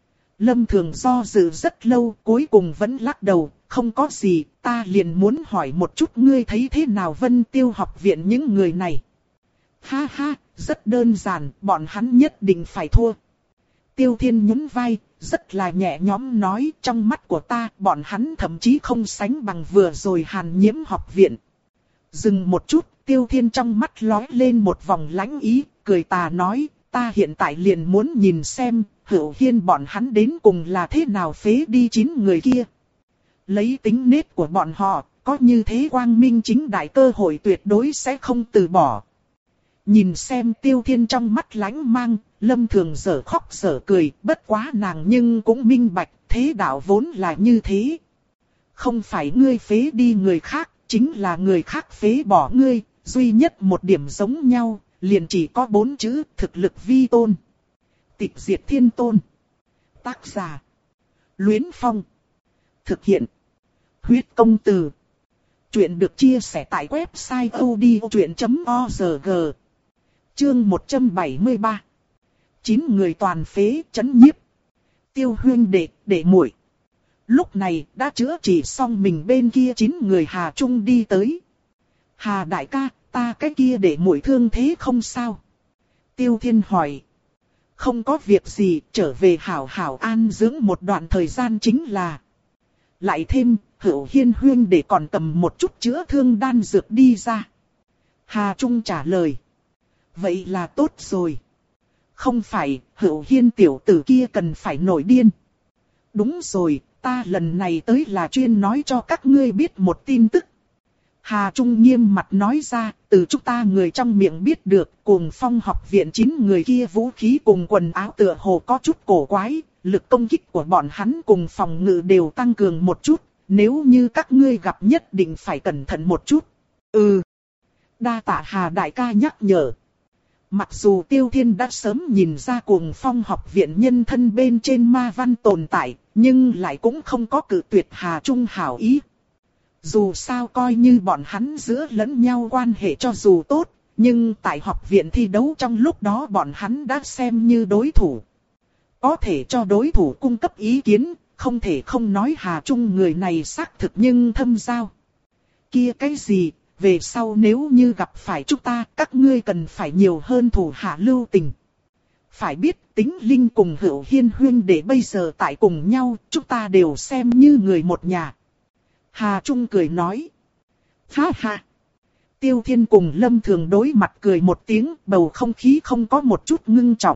Speaker 1: Lâm Thường do dự rất lâu, cuối cùng vẫn lắc đầu, không có gì, ta liền muốn hỏi một chút ngươi thấy thế nào Vân Tiêu học viện những người này. Ha ha, rất đơn giản, bọn hắn nhất định phải thua. Tiêu Thiên nhún vai, rất là nhẹ nhõm nói, trong mắt của ta, bọn hắn thậm chí không sánh bằng vừa rồi Hàn Nhiễm học viện. Dừng một chút, Tiêu Thiên trong mắt lóe lên một vòng lãnh ý, cười tà nói, ta hiện tại liền muốn nhìn xem, Hữu Hiên bọn hắn đến cùng là thế nào phế đi chín người kia. Lấy tính nết của bọn họ, có như thế quang minh chính đại cơ hội tuyệt đối sẽ không từ bỏ. Nhìn xem Tiêu Thiên trong mắt lánh mang, Lâm Thường dở khóc dở cười, bất quá nàng nhưng cũng minh bạch, thế đạo vốn là như thế. Không phải ngươi phế đi người khác, chính là người khác phế bỏ ngươi, duy nhất một điểm giống nhau, liền chỉ có bốn chữ, thực lực vi tôn. Tịch diệt thiên tôn. Tác giả. Luyến Phong. Thực hiện. Huyết công từ. Chuyện được chia sẻ tại website odchuyện chấm org. Chương một trăm bảy mươi ba. Chín người toàn phế chấn nhiếp. Tiêu huyên đệ, đệ muội. Lúc này đã chữa trị xong mình bên kia chín người Hà Trung đi tới. Hà đại ca, ta cái kia đệ muội thương thế không sao? Tiêu Thiên hỏi. Không có việc gì, trở về hảo hảo an dưỡng một đoạn thời gian chính là. Lại thêm, Hữu Hiên huyên để còn cầm một chút chữa thương đan dược đi ra. Hà Trung trả lời. Vậy là tốt rồi. Không phải, Hữu Hiên tiểu tử kia cần phải nổi điên. Đúng rồi, ta lần này tới là chuyên nói cho các ngươi biết một tin tức. Hà Trung nghiêm mặt nói ra, từ chúng ta người trong miệng biết được, Cuồng Phong học viện chín người kia vũ khí cùng quần áo tựa hồ có chút cổ quái, lực công kích của bọn hắn cùng phòng ngự đều tăng cường một chút, nếu như các ngươi gặp nhất định phải cẩn thận một chút. Ừ. Đa tạ Hà đại ca nhắc nhở. Mặc dù Tiêu Thiên đã sớm nhìn ra Cuồng Phong học viện nhân thân bên trên ma văn tồn tại, nhưng lại cũng không có cự tuyệt Hà Trung hảo ý. Dù sao coi như bọn hắn giữa lẫn nhau quan hệ cho dù tốt, nhưng tại học viện thi đấu trong lúc đó bọn hắn đã xem như đối thủ. Có thể cho đối thủ cung cấp ý kiến, không thể không nói Hà Trung người này xác thực nhưng thâm giao. Kia cái gì, về sau nếu như gặp phải chúng ta, các ngươi cần phải nhiều hơn thủ hạ lưu tình. Phải biết Tính Linh cùng Hữu Hiên huyên để bây giờ tại cùng nhau, chúng ta đều xem như người một nhà. Hà Trung cười nói. Ha ha. Tiêu Thiên cùng Lâm Thường đối mặt cười một tiếng, bầu không khí không có một chút ngưng trọng.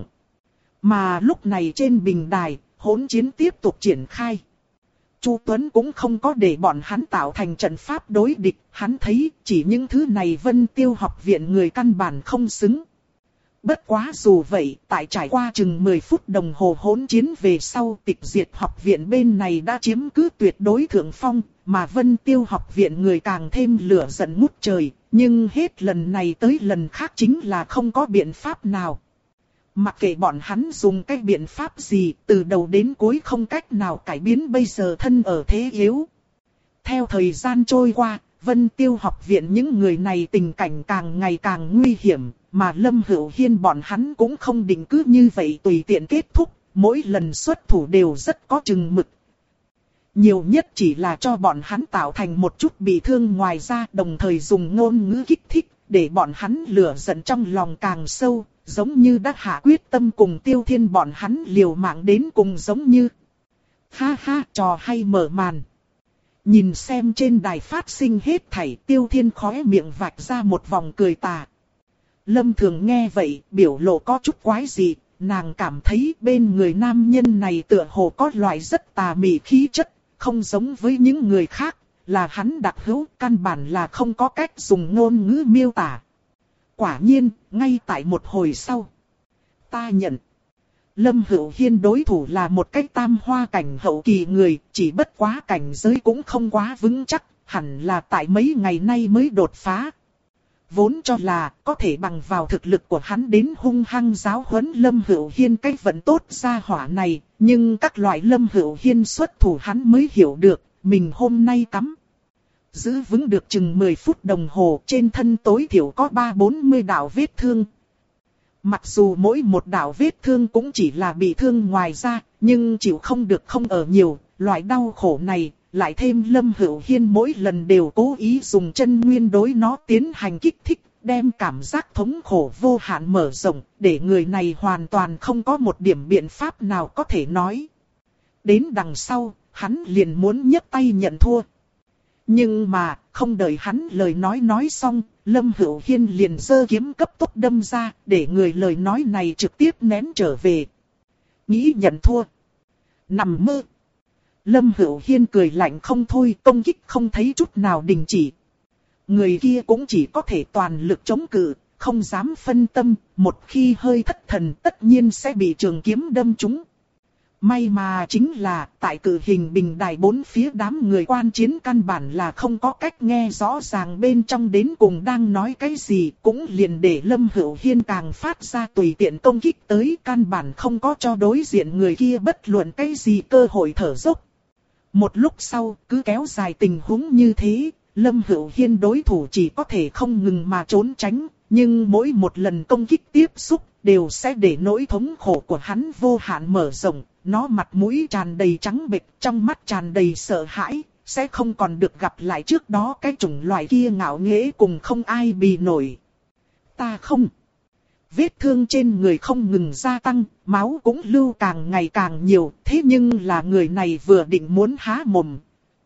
Speaker 1: Mà lúc này trên bình đài, hỗn chiến tiếp tục triển khai. Chu Tuấn cũng không có để bọn hắn tạo thành trận pháp đối địch, hắn thấy chỉ những thứ này Vân Tiêu học viện người căn bản không xứng. Bất quá dù vậy, tại trải qua chừng mười phút đồng hồ hỗn chiến về sau, Tịch Diệt học viện bên này đã chiếm cứ tuyệt đối thượng phong, mà Vân Tiêu học viện người càng thêm lửa giận ngút trời, nhưng hết lần này tới lần khác chính là không có biện pháp nào. Mặc kệ bọn hắn dùng cái biện pháp gì, từ đầu đến cuối không cách nào cải biến bây giờ thân ở thế yếu. Theo thời gian trôi qua, Vân Tiêu học viện những người này tình cảnh càng ngày càng nguy hiểm, mà Lâm Hữu Hiên bọn hắn cũng không định cứ như vậy tùy tiện kết thúc, mỗi lần xuất thủ đều rất có chừng mực. Nhiều nhất chỉ là cho bọn hắn tạo thành một chút bị thương ngoài ra, đồng thời dùng ngôn ngữ kích thích, để bọn hắn lửa giận trong lòng càng sâu, giống như đã hạ quyết tâm cùng Tiêu Thiên bọn hắn liều mạng đến cùng giống như. Ha ha, trò hay mở màn. Nhìn xem trên đài phát sinh hết thảy, Tiêu Thiên khóe miệng vạch ra một vòng cười tà. Lâm Thường nghe vậy, biểu lộ có chút quái dị, nàng cảm thấy bên người nam nhân này tựa hồ có loại rất tà mị khí chất, không giống với những người khác, là hắn đặc hữu, căn bản là không có cách dùng ngôn ngữ miêu tả. Quả nhiên, ngay tại một hồi sau, ta nhận. Lâm Hữu Hiên đối thủ là một cái tam hoa cảnh hậu kỳ người, chỉ bất quá cảnh giới cũng không quá vững chắc, hẳn là tại mấy ngày nay mới đột phá. vốn cho là có thể bằng vào thực lực của hắn đến hung hăng giáo huấn Lâm Hữu Hiên cái vận tốt ra hỏa này, nhưng các loại Lâm Hữu Hiên xuất thủ hắn mới hiểu được, mình hôm nay cắm. Giữ vững được chừng mười phút đồng hồ, trên thân tối thiểu có ba bốn mươi đạo vết thương. Mặc dù mỗi một đạo vết thương cũng chỉ là bị thương ngoài da, nhưng chịu không được không ở nhiều, loại đau khổ này, lại thêm Lâm Hữu Hiên mỗi lần đều cố ý dùng chân nguyên đối nó tiến hành kích thích, đem cảm giác thống khổ vô hạn mở rộng, để người này hoàn toàn không có một điểm biện pháp nào có thể nói. Đến đằng sau, hắn liền muốn nhấc tay nhận thua. Nhưng mà, không đợi hắn lời nói nói xong, Lâm Hữu Hiên liền giơ kiếm cấp tốc đâm ra, để người lời nói này trực tiếp nén trở về. Nghĩ nhận thua. Nằm mơ. Lâm Hữu Hiên cười lạnh không thôi, công kích không thấy chút nào đình chỉ. Người kia cũng chỉ có thể toàn lực chống cự, không dám phân tâm, một khi hơi thất thần tất nhiên sẽ bị trường kiếm đâm trúng. May mà chính là, tại cự hình bình đài bốn phía đám người quan chiến căn bản là không có cách nghe rõ ràng bên trong đến cùng đang nói cái gì, cũng liền để Lâm Hữu Hiên càng phát ra tùy tiện công kích tới, căn bản không có cho đối diện người kia bất luận cái gì cơ hội thở dốc. Một lúc sau, cứ kéo dài tình huống như thế, Lâm Hữu Hiên đối thủ chỉ có thể không ngừng mà trốn tránh, nhưng mỗi một lần công kích tiếp xúc, đều sẽ để nỗi thống khổ của hắn vô hạn mở rộng. Nó mặt mũi tràn đầy trắng bệch, trong mắt tràn đầy sợ hãi, sẽ không còn được gặp lại trước đó cái chủng loại kia ngạo nghễ cùng không ai bì nổi. Ta không. Vết thương trên người không ngừng gia tăng, máu cũng lưu càng ngày càng nhiều, thế nhưng là người này vừa định muốn há mồm.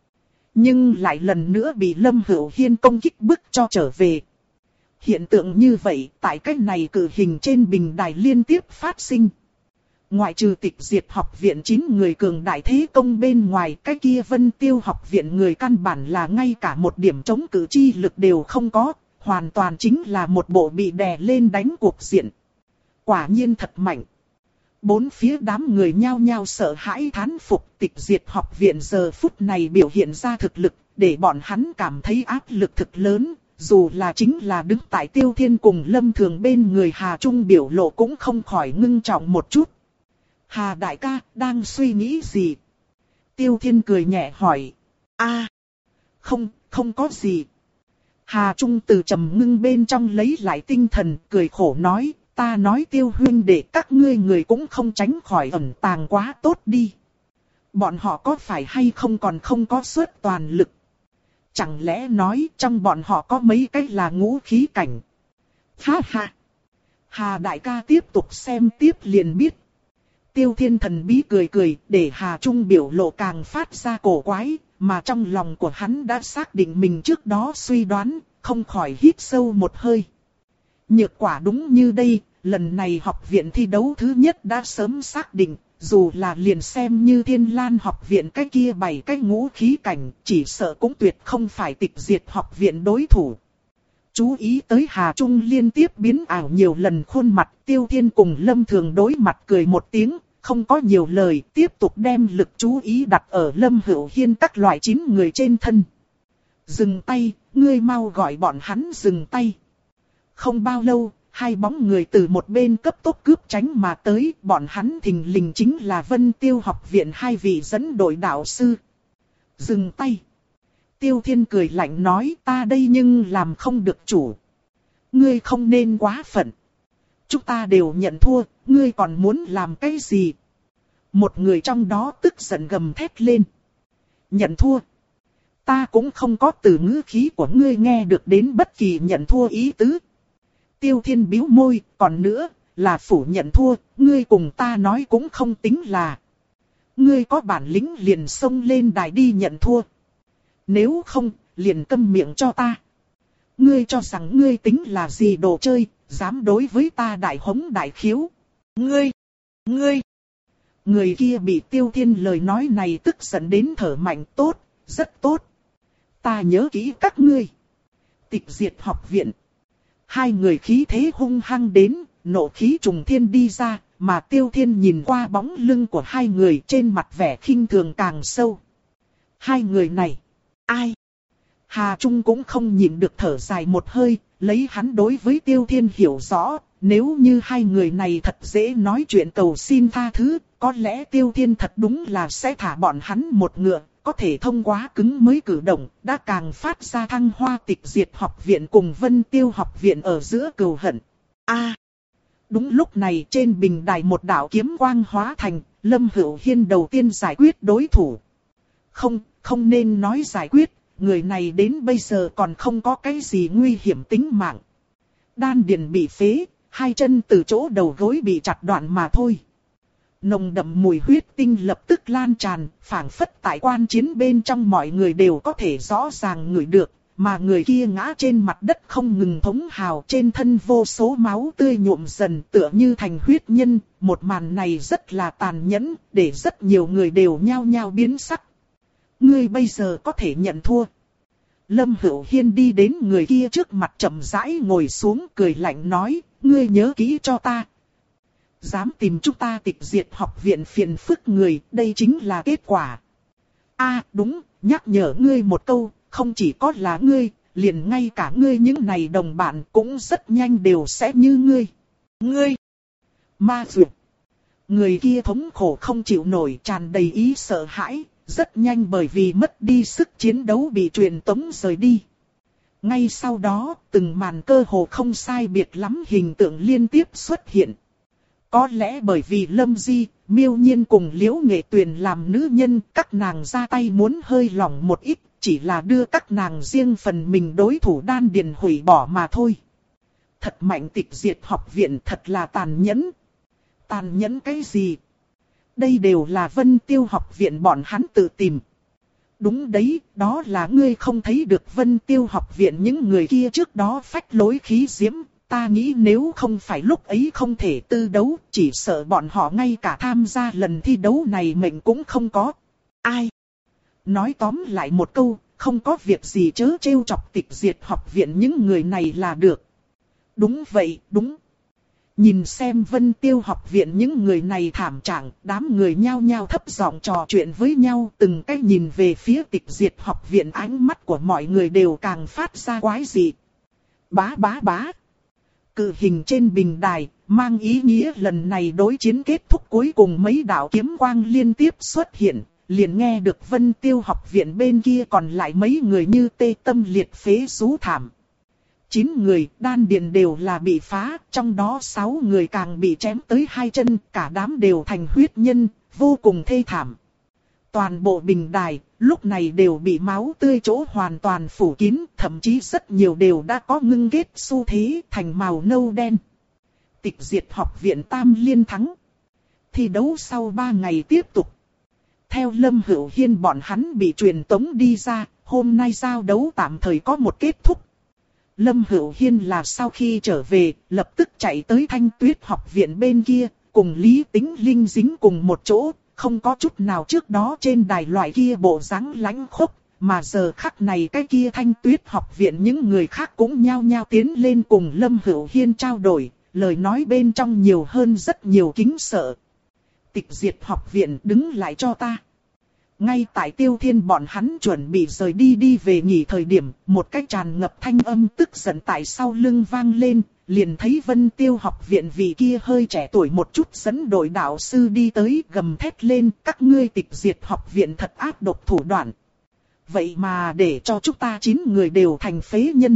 Speaker 1: Nhưng lại lần nữa bị Lâm Hữu Hiên công kích bức cho trở về. Hiện tượng như vậy, tại cách này cử hình trên bình đài liên tiếp phát sinh. Ngoại trừ Tịch Diệt học viện chín người cường đại thế công bên ngoài, cái kia Vân Tiêu học viện người căn bản là ngay cả một điểm chống cự chi lực đều không có, hoàn toàn chính là một bộ bị đè lên đánh cuộc diện. Quả nhiên thật mạnh. Bốn phía đám người nhao nhao sợ hãi thán phục, Tịch Diệt học viện giờ phút này biểu hiện ra thực lực, để bọn hắn cảm thấy áp lực thực lớn. Dù là chính là đứng tại Tiêu Thiên cùng Lâm Thường bên người Hà Trung biểu lộ cũng không khỏi ngưng trọng một chút. Hà đại ca, đang suy nghĩ gì? Tiêu Thiên cười nhẹ hỏi. A, không, không có gì. Hà Trung từ trầm ngưng bên trong lấy lại tinh thần, cười khổ nói, ta nói Tiêu huynh để các ngươi người cũng không tránh khỏi ẩn tàng quá tốt đi. Bọn họ có phải hay không còn không có suất toàn lực? Chẳng lẽ nói trong bọn họ có mấy cái là ngũ khí cảnh? Ha ha! Hà đại ca tiếp tục xem tiếp liền biết. Tiêu Thiên thần bí cười cười, để Hà Trung biểu lộ càng phát ra cổ quái, mà trong lòng của hắn đã xác định mình trước đó suy đoán, không khỏi hít sâu một hơi. Nhược quả đúng như đây, lần này học viện thi đấu thứ nhất đã sớm xác định, dù là liền xem như Thiên Lan học viện cái kia bảy cái ngũ khí cảnh, chỉ sợ cũng tuyệt không phải Tịch Diệt học viện đối thủ. Chú ý tới Hà Trung liên tiếp biến ảo nhiều lần khuôn mặt, Tiêu Thiên cùng Lâm Thường đối mặt cười một tiếng, không có nhiều lời, tiếp tục đem lực chú ý đặt ở Lâm Hữu Hiên các loại chín người trên thân. Dừng tay, ngươi mau gọi bọn hắn dừng tay. Không bao lâu, hai bóng người từ một bên cấp tốc cướp tránh mà tới, bọn hắn thình lình chính là Vân Tiêu học viện hai vị dẫn đội đạo sư. Dừng tay. Tiêu Thiên cười lạnh nói, ta đây nhưng làm không được chủ. Ngươi không nên quá phận. Chúng ta đều nhận thua, ngươi còn muốn làm cái gì? Một người trong đó tức giận gầm thét lên. Nhận thua. Ta cũng không có từ ngữ khí của ngươi nghe được đến bất kỳ nhận thua ý tứ. Tiêu Thiên bĩu môi, còn nữa, là phủ nhận thua, ngươi cùng ta nói cũng không tính là. Ngươi có bản lĩnh liền xông lên đài đi nhận thua. Nếu không, liền câm miệng cho ta. Ngươi cho rằng ngươi tính là gì đồ chơi, dám đối với ta đại hống đại khiếu. Ngươi, ngươi. Người kia bị Tiêu Thiên lời nói này tức giận đến thở mạnh, tốt, rất tốt. Ta nhớ kỹ các ngươi. Tịch Diệt học viện. Hai người khí thế hung hăng đến, nộ khí trùng thiên đi ra, mà Tiêu Thiên nhìn qua bóng lưng của hai người trên mặt vẻ khinh thường càng sâu. Hai người này, ai? Hà Trung cũng không nhịn được thở dài một hơi, lấy hắn đối với Tiêu Thiên hiểu rõ, nếu như hai người này thật dễ nói chuyện cầu xin tha thứ, có lẽ Tiêu Thiên thật đúng là sẽ thả bọn hắn một ngựa, có thể thông qua cứng mới cử động, đã càng phát ra Thăng Hoa Tịch Diệt học viện cùng Vân Tiêu học viện ở giữa cừu hận. A, đúng lúc này trên bình đài một đạo kiếm quang hóa thành, Lâm Hữu Hiên đầu tiên giải quyết đối thủ. Không, không nên nói giải quyết, người này đến bây giờ còn không có cái gì nguy hiểm tính mạng. Đan điền bị phế, hai chân từ chỗ đầu gối bị chặt đoạn mà thôi. Nồng đậm mùi huyết tinh lập tức lan tràn, phảng phất tại quan chiến bên trong mọi người đều có thể rõ ràng ngửi được, mà người kia ngã trên mặt đất không ngừng thống hào, trên thân vô số máu tươi nhuộm dần tựa như thành huyết nhân, một màn này rất là tàn nhẫn, để rất nhiều người đều nhao nhao biến sắc. Ngươi bây giờ có thể nhận thua. Lâm Hữu Hiên đi đến người kia trước mặt chậm rãi ngồi xuống cười lạnh nói, ngươi nhớ kỹ cho ta. Dám tìm chúng ta Tịch Diệt học viện phiền phức người, đây chính là kết quả. A, đúng, nhắc nhở ngươi một câu, không chỉ có là ngươi, liền ngay cả ngươi những này đồng bạn cũng rất nhanh đều sẽ như ngươi. Ngươi! Ma dược! Người kia thống khổ không chịu nổi, tràn đầy ý sợ hãi, rất nhanh bởi vì mất đi sức chiến đấu bị truyền tống rời đi. Ngay sau đó, từng màn cơ hồ không sai biệt lắm hình tượng liên tiếp xuất hiện. Có lẽ bởi vì Lâm Di, Miêu Nhiên cùng Liễu Nghệ Tuyền làm nữ nhân, các nàng ra tay muốn hơi lỏng một ít, chỉ là đưa các nàng riêng phần mình đối thủ đan điền hủy bỏ mà thôi. Thật mạnh Tịch Diệt học viện, thật là tàn nhẫn. Tàn nhẫn cái gì? Đây đều là Vân Tiêu học viện bọn hắn tự tìm. Đúng đấy, đó là ngươi không thấy được Vân Tiêu học viện những người kia trước đó phách lối khí diễm. Ta nghĩ nếu không phải lúc ấy không thể tư đấu, chỉ sợ bọn họ ngay cả tham gia lần thi đấu này mình cũng không có. Ai? Nói tóm lại một câu, không có việc gì chớ trêu chọc Tịch Diệt học viện những người này là được. Đúng vậy, đúng. Nhìn xem Vân Tiêu học viện những người này thảm trạng, đám người nhao nhao thấp giọng trò chuyện với nhau, từng cách nhìn về phía Tịch Diệt học viện, ánh mắt của mọi người đều càng phát ra quái dị. Bá bá bá. Cự hình trên bình đài, mang ý nghĩa lần này đối chiến kết thúc cuối cùng mấy đạo kiếm quang liên tiếp xuất hiện, liền nghe được Vân Tiêu học viện bên kia còn lại mấy người như tê tâm liệt phế rú thảm. Chín người đan điền đều là bị phá, trong đó sáu người càng bị chém tới hai chân, cả đám đều thành huyết nhân, vô cùng thê thảm. Toàn bộ bình đài, lúc này đều bị máu tươi chỗ hoàn toàn phủ kín, thậm chí rất nhiều đều đã có ngưng kết xu thế thành màu nâu đen. Tịch Diệt học viện tam liên thắng. Thi đấu sau ba ngày tiếp tục. Theo Lâm Hữu Hiên bọn hắn bị truyền tống đi ra, hôm nay giao đấu tạm thời có một kết thúc. Lâm Hữu Hiên là sau khi trở về, lập tức chạy tới Thanh Tuyết học viện bên kia, cùng Lý Tĩnh Linh dính cùng một chỗ, không có chút nào trước đó trên đài loại kia bộ dáng lãnh khốc, mà giờ khắc này cái kia Thanh Tuyết học viện những người khác cũng nhao nhao tiến lên cùng Lâm Hữu Hiên trao đổi, lời nói bên trong nhiều hơn rất nhiều kính sợ. Tịch Diệt học viện đứng lại cho ta. Ngay tại Tiêu Thiên bọn hắn chuẩn bị rời đi đi về nghỉ thời điểm, một cái tràn ngập thanh âm tức giận tại sau lưng vang lên, liền thấy Vân Tiêu học viện vị kia hơi trẻ tuổi một chút dẫn đội đạo sư đi tới gầm thét lên, các ngươi Tịch Diệt học viện thật ác độc thủ đoạn. Vậy mà để cho chúng ta chín người đều thành phế nhân.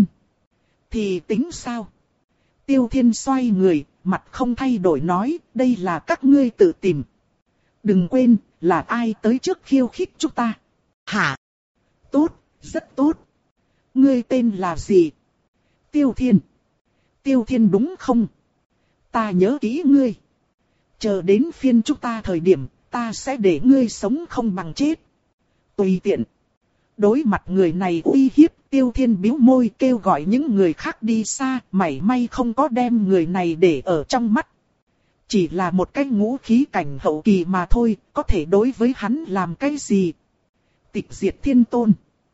Speaker 1: Thì tính sao? Tiêu Thiên xoay người, mặt không thay đổi nói, đây là các ngươi tự tìm. Đừng quên, là ai tới trước khiêu khích chúng ta? Hả? Tốt, rất tốt. Ngươi tên là gì? Tiêu Thiên. Tiêu Thiên đúng không? Ta nhớ kỹ ngươi. Chờ đến phiên chúng ta thời điểm, ta sẽ để ngươi sống không bằng chết. Tùy tiện. Đối mặt người này uy hiếp, Tiêu Thiên bĩu môi kêu gọi những người khác đi xa, mảy may không có đem người này để ở trong mắt. Chỉ là một cái ngũ khí cảnh hậu kỳ mà thôi, có thể đối với hắn làm cái gì? Tịch Diệt Thiên Tôn.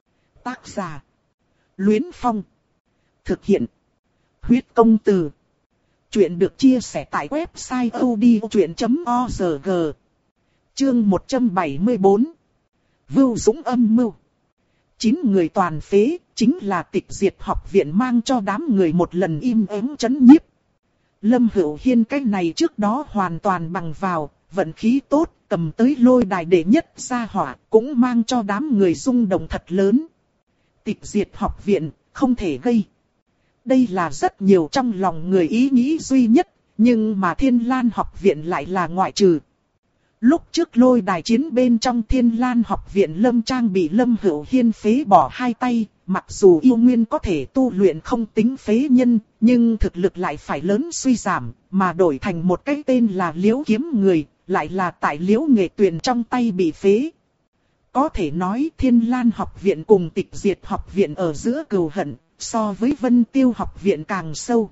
Speaker 1: Tác giả. Luyến Phong. Thực hiện. Huyết Công Từ. Chuyện được chia sẻ tại website odchuyện chấm org. Chương một trăm bảy mươi bốn. Vưu Dũng âm mưu. Chín người toàn phế, chính là Tịch Diệt học viện mang cho đám người một lần im ắng chấn nhiếp. Lâm Hữu Hiên cái này trước đó hoàn toàn bằng vào, vận khí tốt, cầm tới lôi đài đệ nhất gia hỏa, cũng mang cho đám người rung động thật lớn. Tịch Diệt học viện, không thể gây. Đây là rất nhiều trong lòng người ý nghĩ duy nhất, nhưng mà Thiên Lan học viện lại là ngoại trừ. Lúc trước lôi đài chiến bên trong Thiên Lan học viện Lâm Trang bị Lâm Hữu Hiên phế bỏ hai tay, mặc dù yêu nguyên có thể tu luyện không tính phế nhân, nhưng thực lực lại phải lớn suy giảm, mà đổi thành một cái tên là Liễu Kiếm Người, lại là tại Liễu Nghệ Tuyền trong tay bị phế. Có thể nói Thiên Lan học viện cùng Tịch Diệt học viện ở giữa cừu hận, so với Vân Tiêu học viện càng sâu.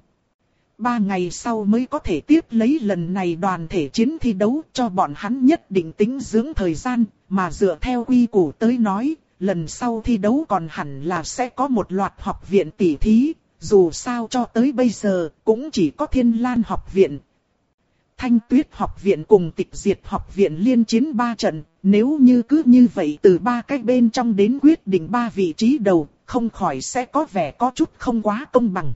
Speaker 1: Ba ngày sau mới có thể tiếp lấy lần này đoàn thể chiến thi đấu, cho bọn hắn nhất định tính dưỡng thời gian, mà dựa theo quy củ tới nói, lần sau thi đấu còn hẳn là sẽ có một loạt học viện tỉ thí, dù sao cho tới bây giờ cũng chỉ có Thiên Lan học viện. Thanh Tuyết học viện cùng Tịch Diệt học viện liên chiến ba trận, nếu như cứ như vậy từ ba cái bên trong đến quyết định ba vị trí đầu, không khỏi sẽ có vẻ có chút không quá công bằng.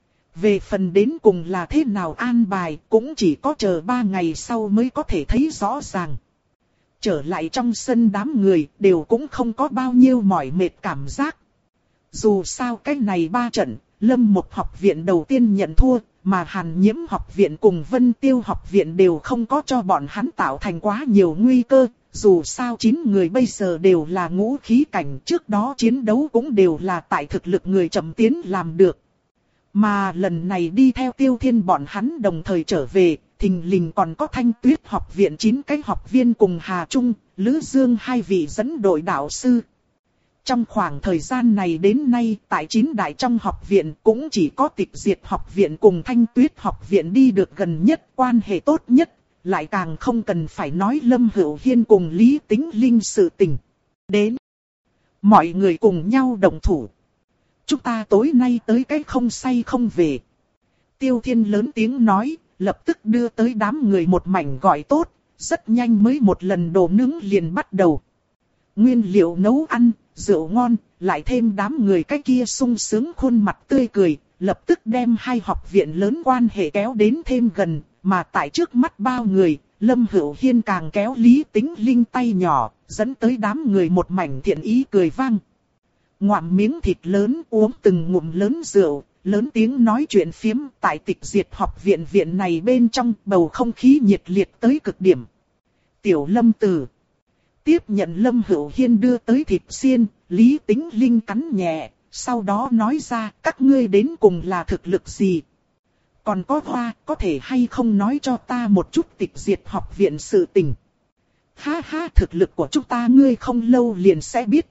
Speaker 1: Về phần đến cùng là thế nào an bài, cũng chỉ có chờ ba ngày sau mới có thể thấy rõ ràng. Trở lại trong sân đám người, đều cũng không có bao nhiêu mỏi mệt cảm giác. Dù sao cái này ba trận, Lâm Mục học viện đầu tiên nhận thua, mà Hàn Nhiễm học viện cùng Vân Tiêu học viện đều không có cho bọn hắn tạo thành quá nhiều nguy cơ. Dù sao chín người bây giờ đều là ngũ khí cảnh, trước đó chiến đấu cũng đều là tại thực lực người chậm tiến làm được. Mà lần này đi theo Tiêu Thiên bọn hắn đồng thời trở về, thình lình còn có Thanh Tuyết học viện chín cái học viên cùng Hà Trung, Lữ Dương hai vị dẫn đội đạo sư. Trong khoảng thời gian này đến nay, tại chín đại trong học viện cũng chỉ có Tịch Diệt học viện cùng Thanh Tuyết học viện đi được gần nhất, quan hệ tốt nhất, lại càng không cần phải nói Lâm Hữu Hiên cùng Lý Tĩnh Linh sự tình. Đến, mọi người cùng nhau đồng thủ. Chúng ta tối nay tới cái không say không về. Tiêu Thiên lớn tiếng nói, lập tức đưa tới đám người một mảnh gọi tốt, rất nhanh mới một lần đồ nướng liền bắt đầu. Nguyên liệu nấu ăn, rượu ngon, lại thêm đám người cái kia sung sướng khuôn mặt tươi cười, lập tức đem hai học viện lớn quan hệ kéo đến thêm gần, mà tại trước mắt bao người, Lâm Hữu Hiên càng kéo Lý Tĩnh Linh tay nhỏ, dẫn tới đám người một mảnh thiện ý cười vang. Ngoạm miếng thịt lớn, uống từng ngụm lớn rượu, lớn tiếng nói chuyện phiếm, tại Tịch Diệt học viện viện này bên trong bầu không khí nhiệt liệt tới cực điểm. Tiểu Lâm Tử tiếp nhận Lâm Hữu Hiên đưa tới thịt xiên, Lý Tĩnh Linh cắn nhẹ, sau đó nói ra các ngươi đến cùng là thực lực gì. Còn có Hoa, có thể hay không nói cho ta một chút Tịch Diệt học viện sự tình. Ha ha, thực lực của chúng ta ngươi không lâu liền sẽ biết.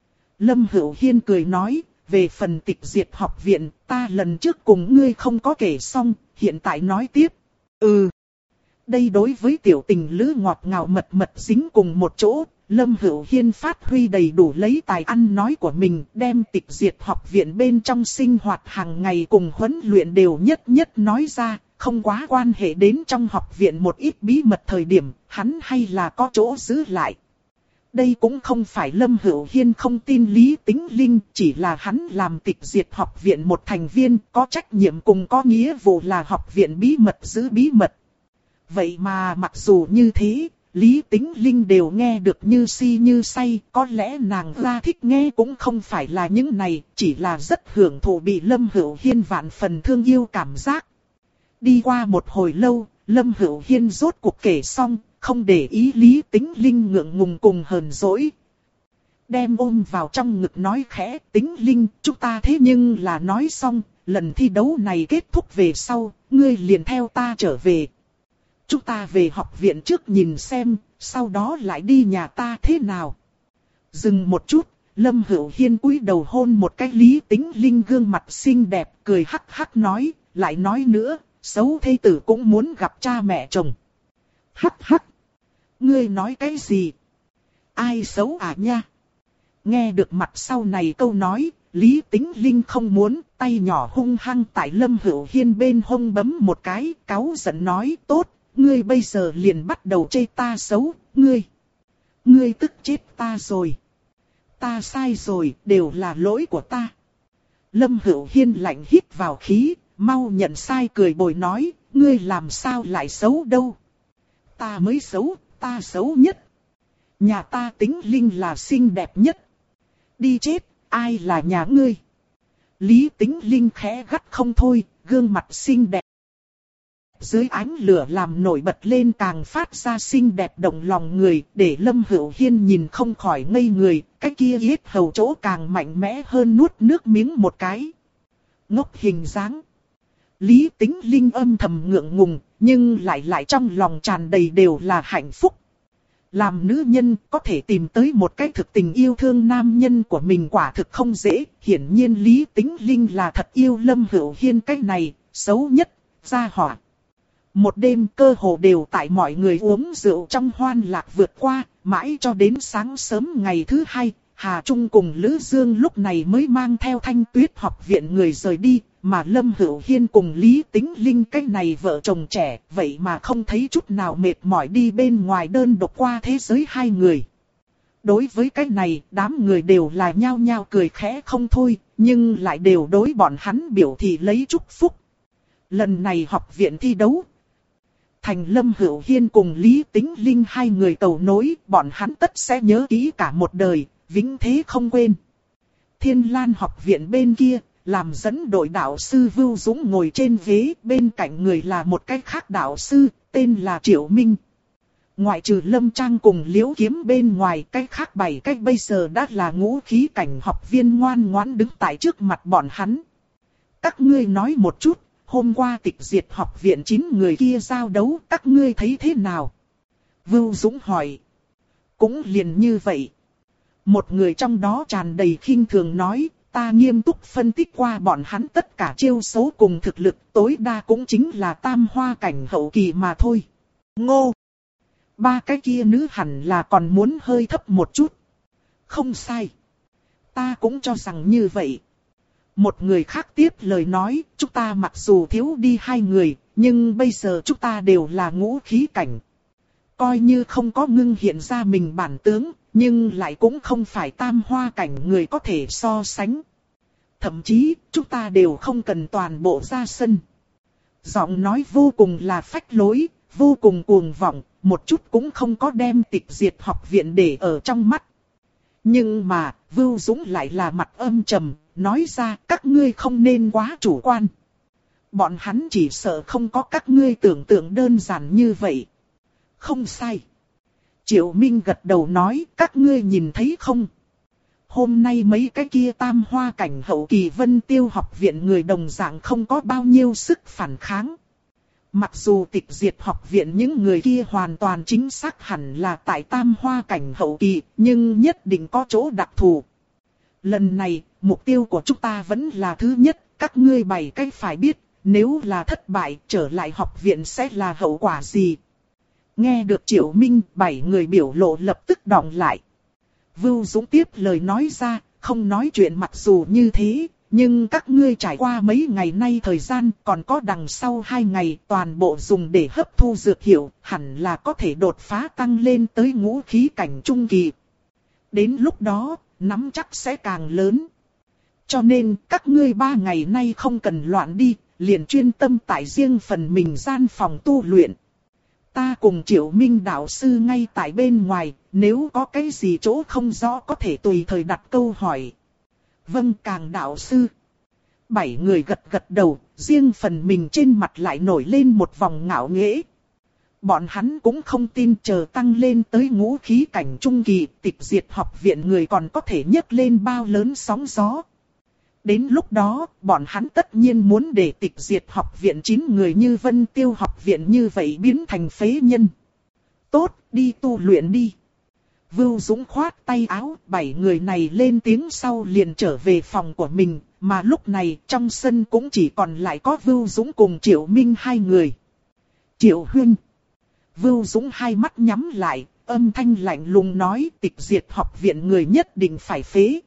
Speaker 1: Lâm Hữu Hiên cười nói, về phần Tịch Diệt học viện, ta lần trước cùng ngươi không có kể xong, hiện tại nói tiếp. Ừ. Đây đối với tiểu tình lữ ngọt ngào mật mật dính cùng một chỗ, Lâm Hữu Hiên phát huy đầy đủ lấy tài ăn nói của mình, đem Tịch Diệt học viện bên trong sinh hoạt hàng ngày cùng huấn luyện đều nhất nhất nói ra, không quá quan hệ đến trong học viện một ít bí mật thời điểm, hắn hay là có chỗ giữ lại. Đây cũng không phải Lâm Hữu Hiên không tin Lý Tĩnh Linh, chỉ là hắn làm Tịch Diệt học viện một thành viên, có trách nhiệm cùng có nghĩa vụ là học viện bí mật giữ bí mật. Vậy mà mặc dù như thế, Lý Tĩnh Linh đều nghe được như si như say, có lẽ nàng ra thích nghe cũng không phải là những này, chỉ là rất hưởng thụ bị Lâm Hữu Hiên vạn phần thương yêu cảm giác. Đi qua một hồi lâu, Lâm Hữu Hiên rốt cuộc kể xong, không để ý Lý Tĩnh Linh ngượng ngùng cùng hờn dỗi. Đem ôm vào trong ngực nói khẽ, Tĩnh Linh, chúng ta thế nhưng là nói xong, lần thi đấu này kết thúc về sau, ngươi liền theo ta trở về. Chúng ta về học viện trước nhìn xem, sau đó lại đi nhà ta thế nào. Dừng một chút, Lâm Hữu Hiên cúi đầu hôn một cái Lý Tĩnh Linh gương mặt xinh đẹp, cười hắc hắc nói, lại nói nữa, xấu thê tử cũng muốn gặp cha mẹ chồng. Hắc hắc, ngươi nói cái gì? Ai xấu à nha? Nghe được mặt sau này câu nói, Lý Tĩnh Linh không muốn, tay nhỏ hung hăng tại Lâm Hữu Hiên bên hông bấm một cái, cáu giận nói, tốt. Ngươi bây giờ liền bắt đầu chê ta xấu, ngươi. Ngươi tức chết ta rồi. Ta sai rồi, đều là lỗi của ta. Lâm Hữu Hiên lạnh hít vào khí, mau nhận sai cười bồi nói, ngươi làm sao lại xấu đâu. Ta mới xấu, ta xấu nhất. Nhà ta Tĩnh Linh là xinh đẹp nhất. Đi chết, ai là nhà ngươi? Lý Tĩnh Linh khẽ gắt không thôi, gương mặt xinh đẹp dưới ánh lửa làm nổi bật lên càng phát ra xinh đẹp động lòng người, để Lâm Hữu Hiên nhìn không khỏi ngây người, cái kia yết hầu chỗ càng mạnh mẽ hơn nuốt nước miếng một cái. Ngốc hình dáng. Lý Tĩnh Linh âm thầm ngượng ngùng, nhưng lại lại trong lòng tràn đầy đều là hạnh phúc. Làm nữ nhân có thể tìm tới một cái thực tình yêu thương nam nhân của mình quả thực không dễ, hiển nhiên Lý Tĩnh Linh là thật yêu Lâm Hữu Hiên cái này, xấu nhất, gia hỏa. Một đêm cơ hồ đều tại mọi người uống rượu trong hoan lạc vượt qua, mãi cho đến sáng sớm ngày thứ hai, Hà Trung cùng Lữ Dương lúc này mới mang theo Thanh Tuyết học viện người rời đi, mà Lâm Hữu Hiên cùng Lý Tĩnh Linh cái này vợ chồng trẻ, vậy mà không thấy chút nào mệt mỏi đi bên ngoài đơn độc qua thế giới hai người. Đối với cái này, đám người đều là nhao nhao cười khẽ không thôi, nhưng lại đều đối bọn hắn biểu thị lấy chúc phúc. Lần này học viện thi đấu, thành Lâm Hữu Hiên cùng Lý Tĩnh Linh hai người cầu nối, bọn hắn tất sẽ nhớ kỹ cả một đời, vĩnh thế không quên. Thiên Lan học viện bên kia, làm dẫn đội đạo sư Vưu Dũng ngồi trên ghế, bên cạnh người là một cái khác đạo sư, tên là Triệu Minh. Ngoại trừ Lâm Trang cùng Liễu Kiếm bên ngoài, cái khác bảy cách bây giờ đã là ngũ khí cảnh học viên ngoan ngoãn đứng tại trước mặt bọn hắn. Các ngươi nói một chút, hôm qua tịch diệt học viện chín người kia giao đấu, các ngươi thấy thế nào? Vưu Dũng hỏi. Cũng liền như vậy. Một người trong đó tràn đầy khinh thường nói, ta nghiêm túc phân tích qua bọn hắn tất cả chiêu số cùng thực lực, tối đa cũng chính là tam hoa cảnh hậu kỳ mà thôi. Ngô! Ba cái kia nữ hẳn là còn muốn hơi thấp một chút. Không sai. Ta cũng cho rằng như vậy. Một người khác tiếp lời nói, chúng ta mặc dù thiếu đi hai người, nhưng bây giờ chúng ta đều là ngũ khí cảnh. Coi như không có ngưng hiện ra mình bản tướng, nhưng lại cũng không phải tam hoa cảnh người có thể so sánh. Thậm chí, chúng ta đều không cần toàn bộ ra sân. Giọng nói vô cùng là phách lối, vô cùng cuồng vọng, một chút cũng không có đem tịch diệt học viện để ở trong mắt. Nhưng mà, Vưu Dũng lại là mặt âm trầm, nói ra các ngươi không nên quá chủ quan. Bọn hắn chỉ sợ không có các ngươi tưởng tượng đơn giản như vậy. Không sai. Triệu Minh gật đầu nói, các ngươi nhìn thấy không? Hôm nay mấy cái kia tam hoa cảnh hậu kỳ Vân Tiêu học viện người đồng dạng không có bao nhiêu sức phản kháng. Mặc dù tịch diệt học viện những người kia hoàn toàn chính xác hẳn là tại tam hoa cảnh hậu kỳ, nhưng nhất định có chỗ đặc thù. Lần này, mục tiêu của chúng ta vẫn là thứ nhất, các ngươi bảy cách phải biết, nếu là thất bại, trở lại học viện sẽ là hậu quả gì. Nghe được Triệu Minh, bảy người biểu lộ lập tức đọng lại. Vưu Dũng tiếp lời nói ra, không nói chuyện mặc dù như thế, nhưng các ngươi trải qua mấy ngày nay thời gian còn có đằng sau hai ngày toàn bộ dùng để hấp thu dược hiệu, hẳn là có thể đột phá tăng lên tới ngũ khí cảnh trung kỳ. Đến lúc đó, nắm chắc sẽ càng lớn. Cho nên các ngươi ba ngày nay không cần loạn đi, liền chuyên tâm tại riêng phần mình gian phòng tu luyện. Ta cùng Triệu Minh đạo sư ngay tại bên ngoài, nếu có cái gì chỗ không rõ có thể tùy thời đặt câu hỏi. Vâng Càng đạo sư. Bảy người gật gật đầu, riêng phần mình trên mặt lại nổi lên một vòng ngạo nghễ. Bọn hắn cũng không tin chờ tăng lên tới ngũ khí cảnh trung kỳ, tịch diệt học viện người còn có thể nhấc lên bao lớn sóng gió. Đến lúc đó, bọn hắn tất nhiên muốn để tịch diệt học viện chín người như Vân Tiêu học viện như vậy biến thành phế nhân. Tốt, đi tu luyện đi. Vưu Dũng khoát tay áo, bảy người này lên tiếng sau liền trở về phòng của mình, mà lúc này trong sân cũng chỉ còn lại có Vưu Dũng cùng Triệu Minh hai người. Triệu Huynh. Vưu Dũng hai mắt nhắm lại, âm thanh lạnh lùng nói tịch diệt học viện người nhất định phải phế.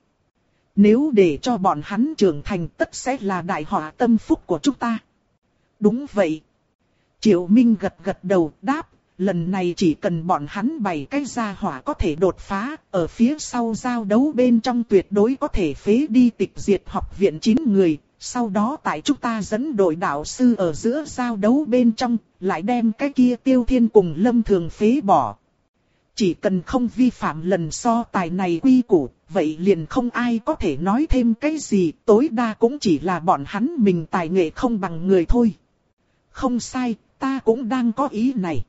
Speaker 1: Nếu để cho bọn hắn trưởng thành tất sẽ là đại họa tâm phúc của chúng ta. Đúng vậy. Triệu Minh gật gật đầu đáp, lần này chỉ cần bọn hắn bày cái gia hỏa có thể đột phá, ở phía sau giao đấu bên trong tuyệt đối có thể phế đi tịch diệt học viện chín người. Sau đó tại chúng ta dẫn đội đạo sư ở giữa giao đấu bên trong, lại đem cái kia Tiêu Thiên cùng Lâm Thường phế bỏ. Chỉ cần không vi phạm lần so tài này quy củ, vậy liền không ai có thể nói thêm cái gì, tối đa cũng chỉ là bọn hắn mình tài nghệ không bằng người thôi. Không sai, ta cũng đang có ý này.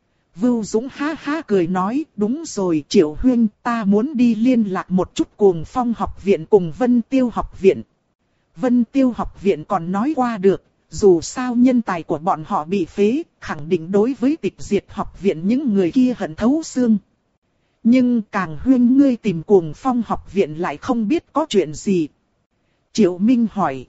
Speaker 1: Vưu Dũng ha ha cười nói, đúng rồi Triệu Huynh, ta muốn đi liên lạc một chút Cuồng Phong học viện cùng Vân Tiêu học viện. Vân Tiêu học viện còn nói qua được, dù sao nhân tài của bọn họ bị phế, khẳng định đối với tịch diệt học viện những người kia hận thấu xương. Nhưng càng Huynh ngươi tìm Cuồng Phong học viện lại không biết có chuyện gì. Triệu Minh hỏi.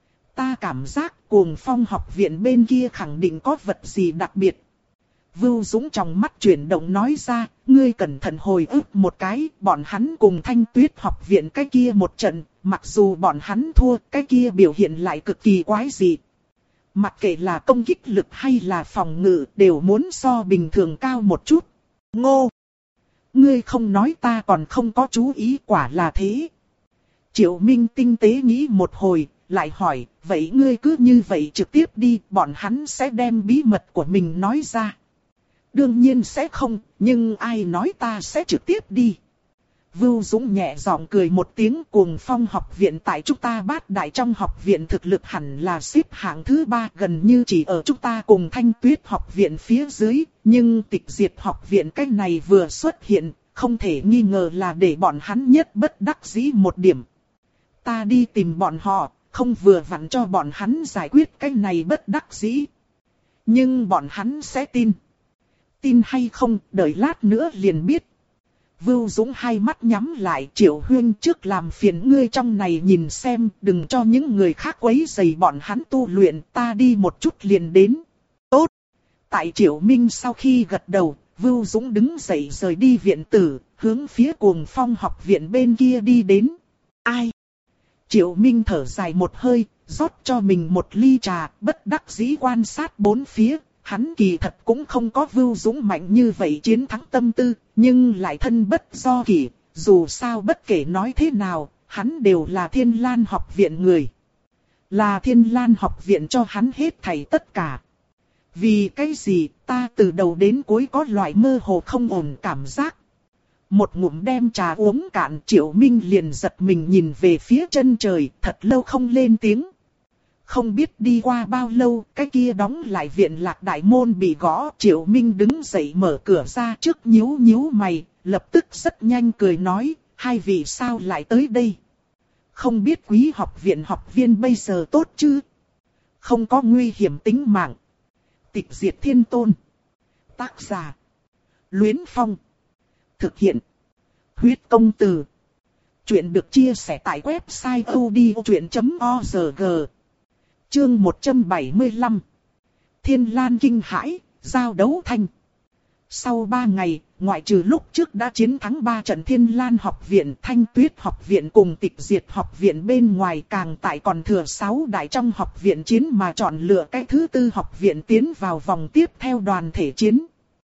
Speaker 1: Ta cảm giác Cuồng Phong học viện bên kia khẳng định có vật gì đặc biệt. Vưu Dũng trong mắt chuyển động nói ra, ngươi cẩn thận hồi ức một cái, bọn hắn cùng Thanh Tuyết học viện cái kia một trận, mặc dù bọn hắn thua, cái kia biểu hiện lại cực kỳ quái dị. Mặc kệ là công kích lực hay là phòng ngự, đều muốn so bình thường cao một chút. Ngô! Ngươi không nói ta còn không có chú ý, quả là thế. Triệu Minh tinh tế nghĩ một hồi, lại hỏi, vậy ngươi cứ như vậy trực tiếp đi, bọn hắn sẽ đem bí mật của mình nói ra. Đương nhiên sẽ không, nhưng ai nói ta sẽ trực tiếp đi. Vưu Dũng nhẹ giọng cười một tiếng, Cuồng Phong học viện tại chúng ta bát đại trong học viện thực lực hẳn là xếp hạng thứ ba, gần như chỉ ở chúng ta cùng Thanh Tuyết học viện phía dưới, nhưng tịch diệt học viện cái này vừa xuất hiện, không thể nghi ngờ là để bọn hắn nhất bất đắc dĩ một điểm. Ta đi tìm bọn họ, không vừa vặn cho bọn hắn giải quyết cái này bất đắc dĩ. Nhưng bọn hắn sẽ tin. Tin hay không, đợi lát nữa liền biết. Vưu Dũng hai mắt nhắm lại, Triệu Huynh trước làm phiền ngươi trong này nhìn xem, đừng cho những người khác quấy rầy bọn hắn tu luyện, ta đi một chút liền đến. Tốt. Tại Triệu Minh sau khi gật đầu, Vưu Dũng đứng dậy rời đi viện tử, hướng phía Cuồng Phong học viện bên kia đi đến. Ai? Triệu Minh thở dài một hơi, rót cho mình một ly trà, bất đắc dĩ quan sát bốn phía. Hắn kỳ thật cũng không có Vưu Dũng mạnh như vậy chiến thắng tâm tư, nhưng lại thân bất do kỷ, dù sao bất kể nói thế nào, hắn đều là Thiên Lan học viện người. Là Thiên Lan học viện cho hắn hết thảy tất cả. Vì cái gì ta từ đầu đến cuối có loại mơ hồ không ổn cảm giác. Một ngụm đem trà uống cạn, Triệu Minh liền giật mình nhìn về phía chân trời, thật lâu không lên tiếng. Không biết đi qua bao lâu, cái kia đóng lại viện lạc đại môn bị gõ, Triệu Minh đứng dậy mở cửa ra trước nhíu nhíu mày, lập tức rất nhanh cười nói, hai vị sao lại tới đây? Không biết quý học viện học viên bây giờ tốt chứ? Không có nguy hiểm tính mạng. Tịch diệt thiên tôn. Tác giả. Luyến Phong. Thực hiện. Huyết công từ. Chuyện được chia sẻ tại website odchuyện chấm org. Chương một trăm bảy mươi lăm. Thiên Lan kinh hãi, giao đấu thanh. Sau ba ngày, ngoại trừ lúc trước đã chiến thắng ba trận Thiên Lan học viện, Thanh Tuyết học viện cùng Tịch Diệt học viện bên ngoài, càng tại còn thừa sáu đại trong học viện chiến mà chọn lựa cái thứ tư học viện tiến vào vòng tiếp theo đoàn thể chiến.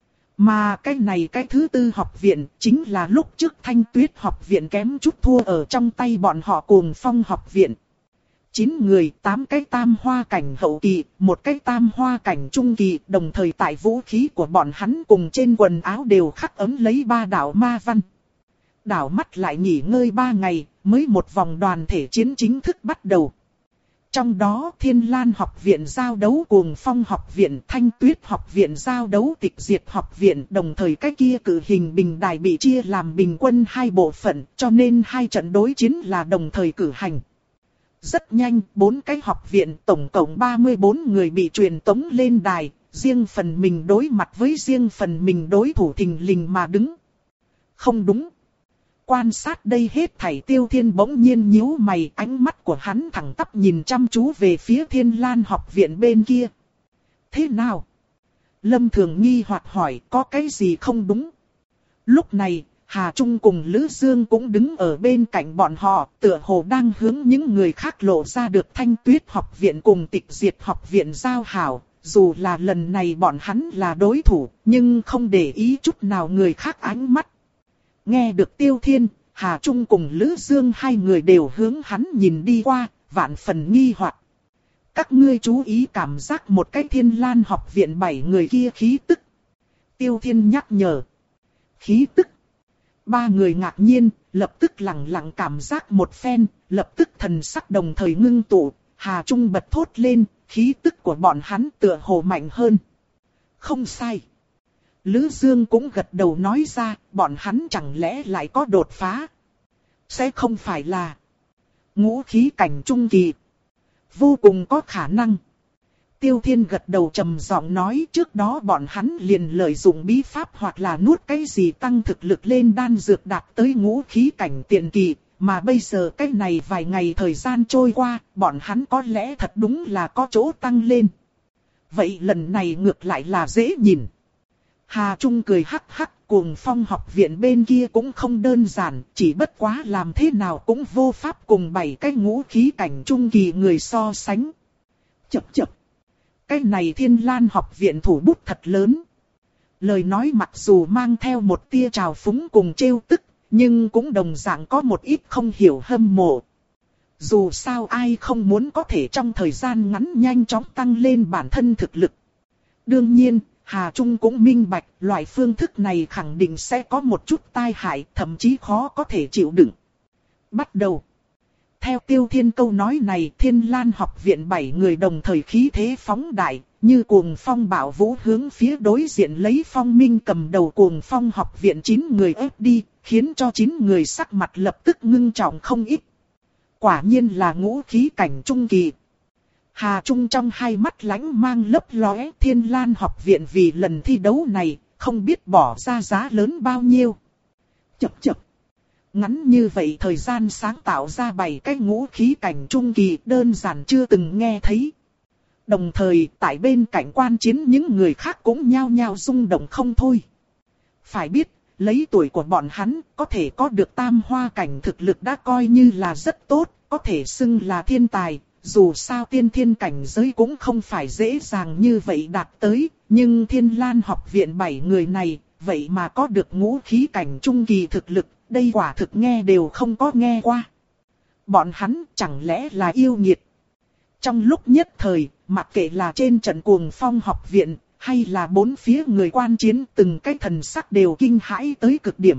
Speaker 1: Mà cái này cái thứ tư học viện chính là lúc trước Thanh Tuyết học viện kém chút thua ở trong tay bọn họ Cuồng Phong học viện. chín người, tám cái tam hoa cảnh hậu kỳ, một cái tam hoa cảnh trung kỳ, đồng thời tại vũ khí của bọn hắn cùng trên quần áo đều khắc ấm lấy ba đạo ma văn. Đảo mắt lại nghỉ ngơi ba ngày, mới một vòng đoàn thể chiến chính thức bắt đầu. Trong đó Thiên Lan học viện giao đấu Cuồng Phong học viện, Thanh Tuyết học viện giao đấu Tịch Diệt học viện, đồng thời cái kia cử hình bình đài bị chia làm bình quân hai bộ phận, cho nên hai trận đối chiến là đồng thời cử hành. Rất nhanh, bốn cái học viện tổng cộng ba mươi bốn người bị truyền tống lên đài, riêng phần mình đối mặt với riêng phần mình đối thủ thình lình mà đứng. Không đúng. Quan sát đây hết thảy Tiêu Thiên bỗng nhiên nhíu mày, ánh mắt của hắn thẳng tắp nhìn chăm chú về phía Thiên Lan học viện bên kia. Thế nào? Lâm Thường nghi hoặc hỏi, có cái gì không đúng? Lúc này, Hà Trung cùng Lữ Dương cũng đứng ở bên cạnh bọn họ, tựa hồ đang hướng những người khác lộ ra được Thanh Tuyết học viện cùng Tịch Diệt học viện giao hảo, dù là lần này bọn hắn là đối thủ, nhưng không để ý chút nào người khác ánh mắt. Nghe được Tiêu Thiên, Hà Trung cùng Lữ Dương hai người đều hướng hắn nhìn đi qua, vạn phần nghi hoặc. Các ngươi chú ý cảm giác một cái Thiên Lan học viện bảy người kia khí tức. Tiêu Thiên nhắc nhở. Khí tức. Ba người ngạc nhiên, lập tức lặng lặng cảm giác một phen, lập tức thần sắc đồng thời ngưng tụ. Hà Trung bật thốt lên, khí tức của bọn hắn tựa hồ mạnh hơn. Không sai. Lữ Dương cũng gật đầu nói ra, bọn hắn chẳng lẽ lại có đột phá. Sẽ không phải là ngũ khí cảnh trung kỳ. Vô cùng có khả năng. Tiêu Thiên gật đầu trầm giọng nói, trước đó bọn hắn liền lợi dụng bí pháp hoặc là nuốt cái gì tăng thực lực lên đan dược đạt tới ngũ khí cảnh tiền kỳ. Mà bây giờ cái này vài ngày thời gian trôi qua, bọn hắn có lẽ thật đúng là có chỗ tăng lên. Vậy lần này ngược lại là dễ nhìn. Hà Trung cười hắc hắc, Cuồng Phong học viện bên kia cũng không đơn giản, chỉ bất quá làm thế nào cũng vô pháp cùng bảy cái ngũ khí cảnh trung kỳ người so sánh. Chập chập. Cái này Thiên Lan học viện thủ bút thật lớn. Lời nói mặc dù mang theo một tia trào phúng cùng trêu tức, nhưng cũng đồng dạng có một ít không hiểu hâm mộ. Dù sao ai không muốn có thể trong thời gian ngắn nhanh chóng tăng lên bản thân thực lực. Đương nhiên, Hà Trung cũng minh bạch loại phương thức này khẳng định sẽ có một chút tai hại, thậm chí khó có thể chịu đựng. Bắt đầu. Theo Tiêu Thiên câu nói này, Thiên Lan học viện bảy người đồng thời khí thế phóng đại, như cuồng phong bạo vũ hướng phía đối diện lấy Phong Minh cầm đầu Cuồng Phong học viện chín người ép đi, khiến cho chín người sắc mặt lập tức ngưng trọng không ít. Quả nhiên là ngũ khí cảnh trung kỳ. Hà Trung trong hai mắt lánh mang lấp lóe, Thiên Lan học viện vì lần thi đấu này, không biết bỏ ra giá lớn bao nhiêu. Chập chập. Ngắn như vậy thời gian sáng tạo ra bảy cái ngũ khí cảnh trung kỳ đơn giản chưa từng nghe thấy. Đồng thời tại bên cạnh quan chiến những người khác cũng nhao nhao rung động không thôi. Phải biết, lấy tuổi của bọn hắn có thể có được tam hoa cảnh thực lực đã coi như là rất tốt, có thể xưng là thiên tài. Dù sao tiên thiên cảnh giới cũng không phải dễ dàng như vậy đạt tới, nhưng Thiên Lan học viện bảy người này, vậy mà có được ngũ khí cảnh trung kỳ thực lực, đây quả thực nghe đều không có nghe qua. Bọn hắn chẳng lẽ là yêu nghiệt? Trong lúc nhất thời, mặc kệ là trên trận Cuồng Phong học viện, hay là bốn phía người quan chiến, từng cái thần sắc đều kinh hãi tới cực điểm.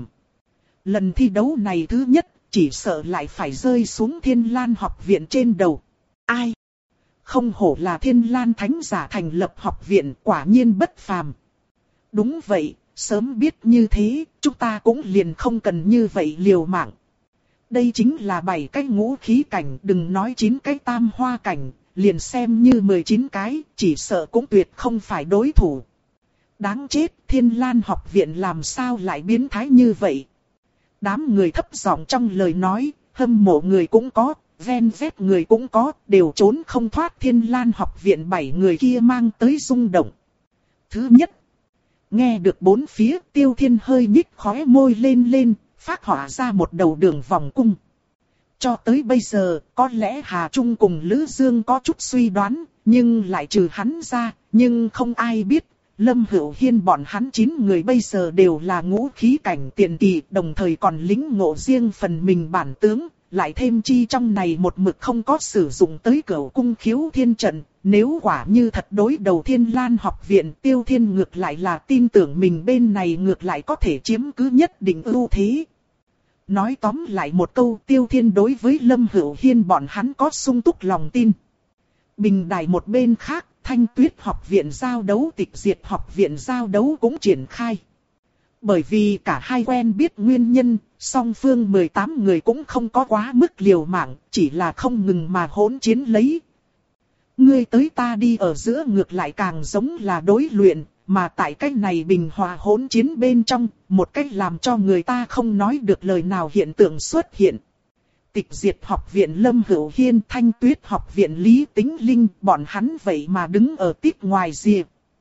Speaker 1: Lần thi đấu này thứ nhất, chỉ sợ lại phải rơi xuống Thiên Lan học viện trên đầu. Ai? Không hổ là Thiên Lan thánh giả thành lập học viện, quả nhiên bất phàm. Đúng vậy, sớm biết như thế, chúng ta cũng liền không cần như vậy liều mạng. Đây chính là bảy cái ngũ khí cảnh, đừng nói chín cái tam hoa cảnh, liền xem như mười chín cái, chỉ sợ cũng tuyệt không phải đối thủ. Đáng chết, Thiên Lan học viện làm sao lại biến thái như vậy? Đám người thấp giọng trong lời nói, hâm mộ người cũng có. Ven vét người cũng có, đều trốn không thoát Thiên Lan học viện bảy người kia mang tới rung động. Thứ nhất, nghe được bốn phía, Tiêu Thiên hơi nhích khóe môi lên lên, phát họa ra một đầu đường vòng cung. Cho tới bây giờ, có lẽ Hà Trung cùng Lữ Dương có chút suy đoán, nhưng lại trừ hắn ra, nhưng không ai biết. Lâm Hữu Hiên bọn hắn chín người bây giờ đều là ngũ khí cảnh tiền kỳ, đồng thời còn lính ngộ riêng phần mình bản tướng. Lại thêm chi trong này một mực không có sử dụng tới Cửu Cung Khiếu Thiên trận, nếu quả như thật đối đầu Thiên Lan học viện, Tiêu Thiên ngược lại là tin tưởng mình bên này ngược lại có thể chiếm cứ nhất định ưu thế. Nói tóm lại một câu, Tiêu Thiên đối với Lâm Hữu Hiên bọn hắn có sung túc lòng tin. Bình đài một bên khác, Thanh Tuyết học viện giao đấu, Tịch Diệt học viện giao đấu cũng triển khai. Bởi vì cả hai quen biết nguyên nhân, song phương mười tám người cũng không có quá mức liều mạng, chỉ là không ngừng mà hỗn chiến lấy. Ngươi tới ta đi ở giữa ngược lại càng giống là đối luyện, mà tại cách này bình hòa hỗn chiến bên trong, một cách làm cho người ta không nói được lời nào hiện tượng xuất hiện. Tịch Diệt học viện Lâm Hữu Hiên, Thanh Tuyết học viện Lý Tĩnh Linh, bọn hắn vậy mà đứng ở tít ngoài rìa.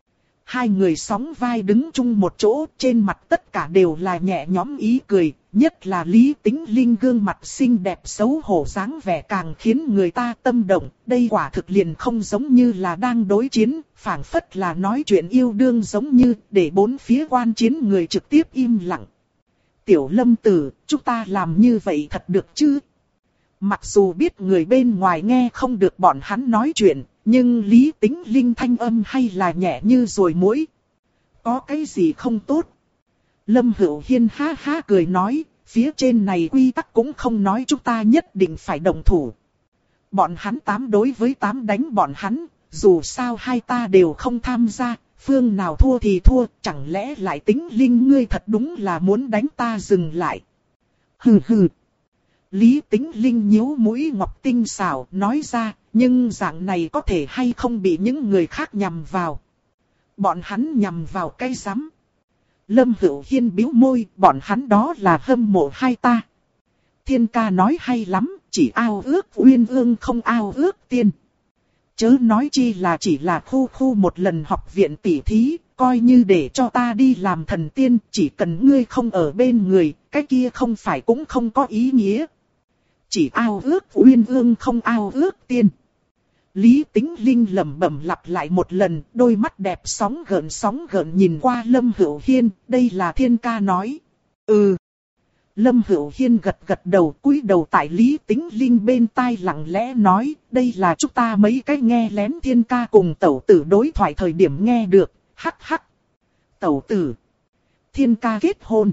Speaker 1: hai người sóng vai đứng chung một chỗ, trên mặt tất cả đều là nhẹ nhõm ý cười, nhất là Lý Tĩnh Linh gương mặt xinh đẹp xấu hổ dáng vẻ càng khiến người ta tâm động, đây quả thực liền không giống như là đang đối chiến, phảng phất là nói chuyện yêu đương giống như để bốn phía quan chiến người trực tiếp im lặng. Tiểu Lâm tử, chúng ta làm như vậy thật được chứ? Mặc dù biết người bên ngoài nghe không được bọn hắn nói chuyện, nhưng Lý Tĩnh Linh thanh âm hay là nhẹ như ruồi muỗi. Có cái gì không tốt? Lâm Hữu Hiên ha ha cười nói, phía trên này quy tắc cũng không nói chúng ta nhất định phải đồng thủ. Bọn hắn tám đối với tám đánh bọn hắn, dù sao hai ta đều không tham gia, phương nào thua thì thua, chẳng lẽ lại Tĩnh Linh ngươi thật đúng là muốn đánh ta dừng lại. Hừ hừ. Lý Tĩnh Linh nhíu mũi ngọc tinh xảo nói ra, nhưng dạng này có thể hay không bị những người khác nhằm vào. Bọn hắn nhằm vào cái rắm. Lâm Hữu Hiên bĩu môi, bọn hắn đó là hâm mộ hai ta. Thiên ca nói hay lắm, chỉ ao ước uyên ương không ao ước tiên. Chớ nói chi là chỉ là khu khu một lần học viện tỉ thí, coi như để cho ta đi làm thần tiên, chỉ cần ngươi không ở bên người, cái kia không phải cũng không có ý nghĩa. Chỉ ao ước uyên ương không ao ước tiên. Lý Tĩnh Linh lẩm bẩm lặp lại một lần, đôi mắt đẹp sóng gợn sóng gợn nhìn qua Lâm Hữu Hiên, đây là thiên ca nói. Ừ. Lâm Hữu Hiên gật gật đầu, cúi đầu tại Lý Tĩnh Linh bên tai lặng lẽ nói, đây là chúng ta mấy cái nghe lén thiên ca cùng tẩu tử đối thoại thời điểm nghe được, hắc hắc. Tẩu tử. Thiên ca kết hôn.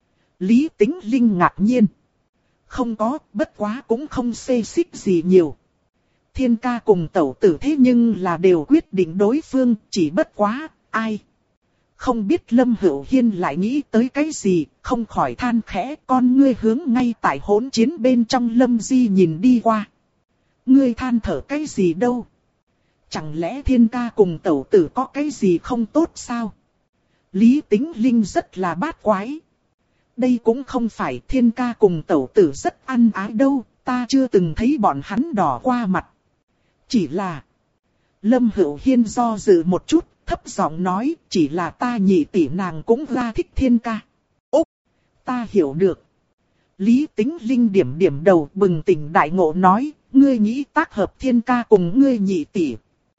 Speaker 1: Lý Tĩnh Linh ngạc nhiên. Không có, bất quá cũng không xê xích gì nhiều. Thiên ca cùng tẩu tử thế nhưng là đều quyết định đối phương, chỉ bất quá, ai. Không biết Lâm Hữu Hiên lại nghĩ tới cái gì, không khỏi than khẽ, con ngươi hướng ngay tại hỗn chiến bên trong Lâm Di nhìn đi qua. Ngươi than thở cái gì đâu? Chẳng lẽ thiên ca cùng tẩu tử có cái gì không tốt sao? Lý Tĩnh Linh rất là bát quái. Đây cũng không phải thiên ca cùng tẩu tử rất ăn ái đâu, ta chưa từng thấy bọn hắn đỏ qua mặt. Chỉ là... Lâm Hữu Hiên do dự một chút, thấp giọng nói, chỉ là ta nhị tỷ nàng cũng ra thích thiên ca. Úc! Ta hiểu được. Lý Tĩnh Linh điểm điểm đầu bừng tỉnh đại ngộ nói, ngươi nghĩ tác hợp thiên ca cùng ngươi nhị tỷ.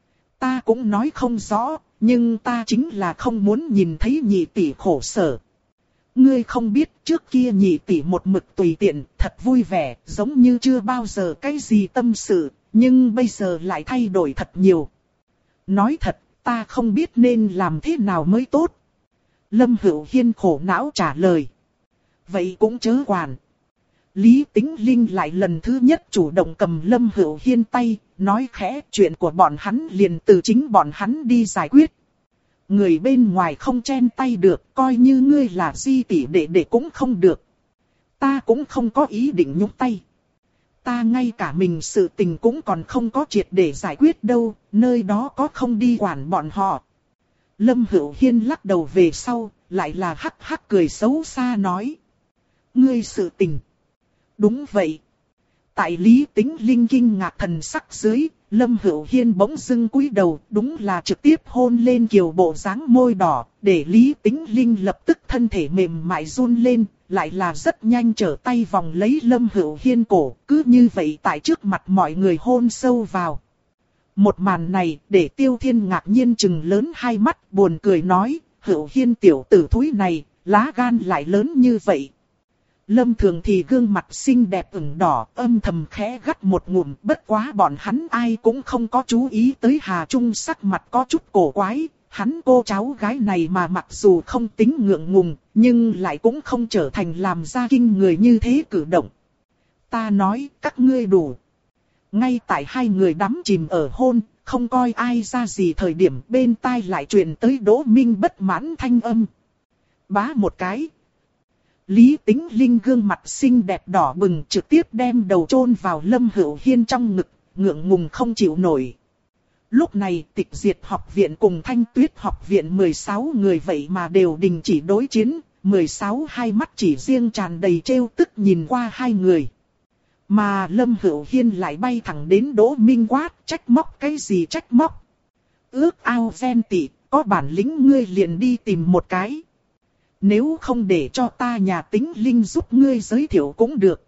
Speaker 1: Ta cũng nói không rõ, nhưng ta chính là không muốn nhìn thấy nhị tỷ khổ sở. Ngươi không biết trước kia nhị tỷ một mực tùy tiện, thật vui vẻ, giống như chưa bao giờ cái gì tâm sự, nhưng bây giờ lại thay đổi thật nhiều. Nói thật, ta không biết nên làm thế nào mới tốt. Lâm Hữu Hiên khổ não trả lời. Vậy cũng chớ quản. Lý Tĩnh Linh lại lần thứ nhất chủ động cầm Lâm Hữu Hiên tay, nói khẽ chuyện của bọn hắn liền từ chính bọn hắn đi giải quyết. Người bên ngoài không chen tay được, coi như ngươi là di tỷ đệ đệ cũng không được. Ta cũng không có ý định nhúc tay. Ta ngay cả mình sự tình cũng còn không có triệt để giải quyết đâu, nơi đó có không đi quản bọn họ. Lâm Hữu Hiên lắc đầu về sau, lại là hắc hắc cười xấu xa nói. Ngươi sự tình. Đúng vậy. Tại Lý Tĩnh Linh kinh ngạc thần sắc dưới, Lâm Hữu Hiên bỗng dưng cúi đầu, đúng là trực tiếp hôn lên kiều bộ dáng môi đỏ, để Lý Tĩnh Linh lập tức thân thể mềm mại run lên, lại là rất nhanh trở tay vòng lấy Lâm Hữu Hiên cổ, cứ như vậy tại trước mặt mọi người hôn sâu vào. Một màn này để Tiêu Thiên ngạc nhiên trừng lớn hai mắt buồn cười nói, Hữu Hiên tiểu tử thúi này, lá gan lại lớn như vậy. Lâm Thường thì gương mặt xinh đẹp ửng đỏ, âm thầm khẽ gắt một ngụm, bất quá bọn hắn ai cũng không có chú ý tới Hà Trung sắc mặt có chút cổ quái, hắn cô cháu gái này mà mặc dù không tính ngượng ngùng, nhưng lại cũng không trở thành làm ra kinh người như thế cử động. Ta nói, các ngươi đủ. Ngay tại hai người đắm chìm ở hôn, không coi ai ra gì thời điểm bên tai lại truyền tới Đỗ Minh bất mãn thanh âm. Bá một cái. Lý Tĩnh Linh gương mặt xinh đẹp đỏ bừng trực tiếp đem đầu chôn vào Lâm Hữu Hiên trong ngực, ngượng ngùng không chịu nổi. Lúc này Tịch Diệt học viện cùng Thanh Tuyết học viện mười sáu người vậy mà đều đình chỉ đối chiến, mười sáu hai mắt chỉ riêng tràn đầy trêu tức nhìn qua hai người. Mà Lâm Hữu Hiên lại bay thẳng đến Đỗ Minh quát, trách móc cái gì trách móc. Ước ao ghen tị, có bản lĩnh ngươi liền đi tìm một cái. Nếu không để cho ta nhà tính linh giúp ngươi giới thiệu cũng được.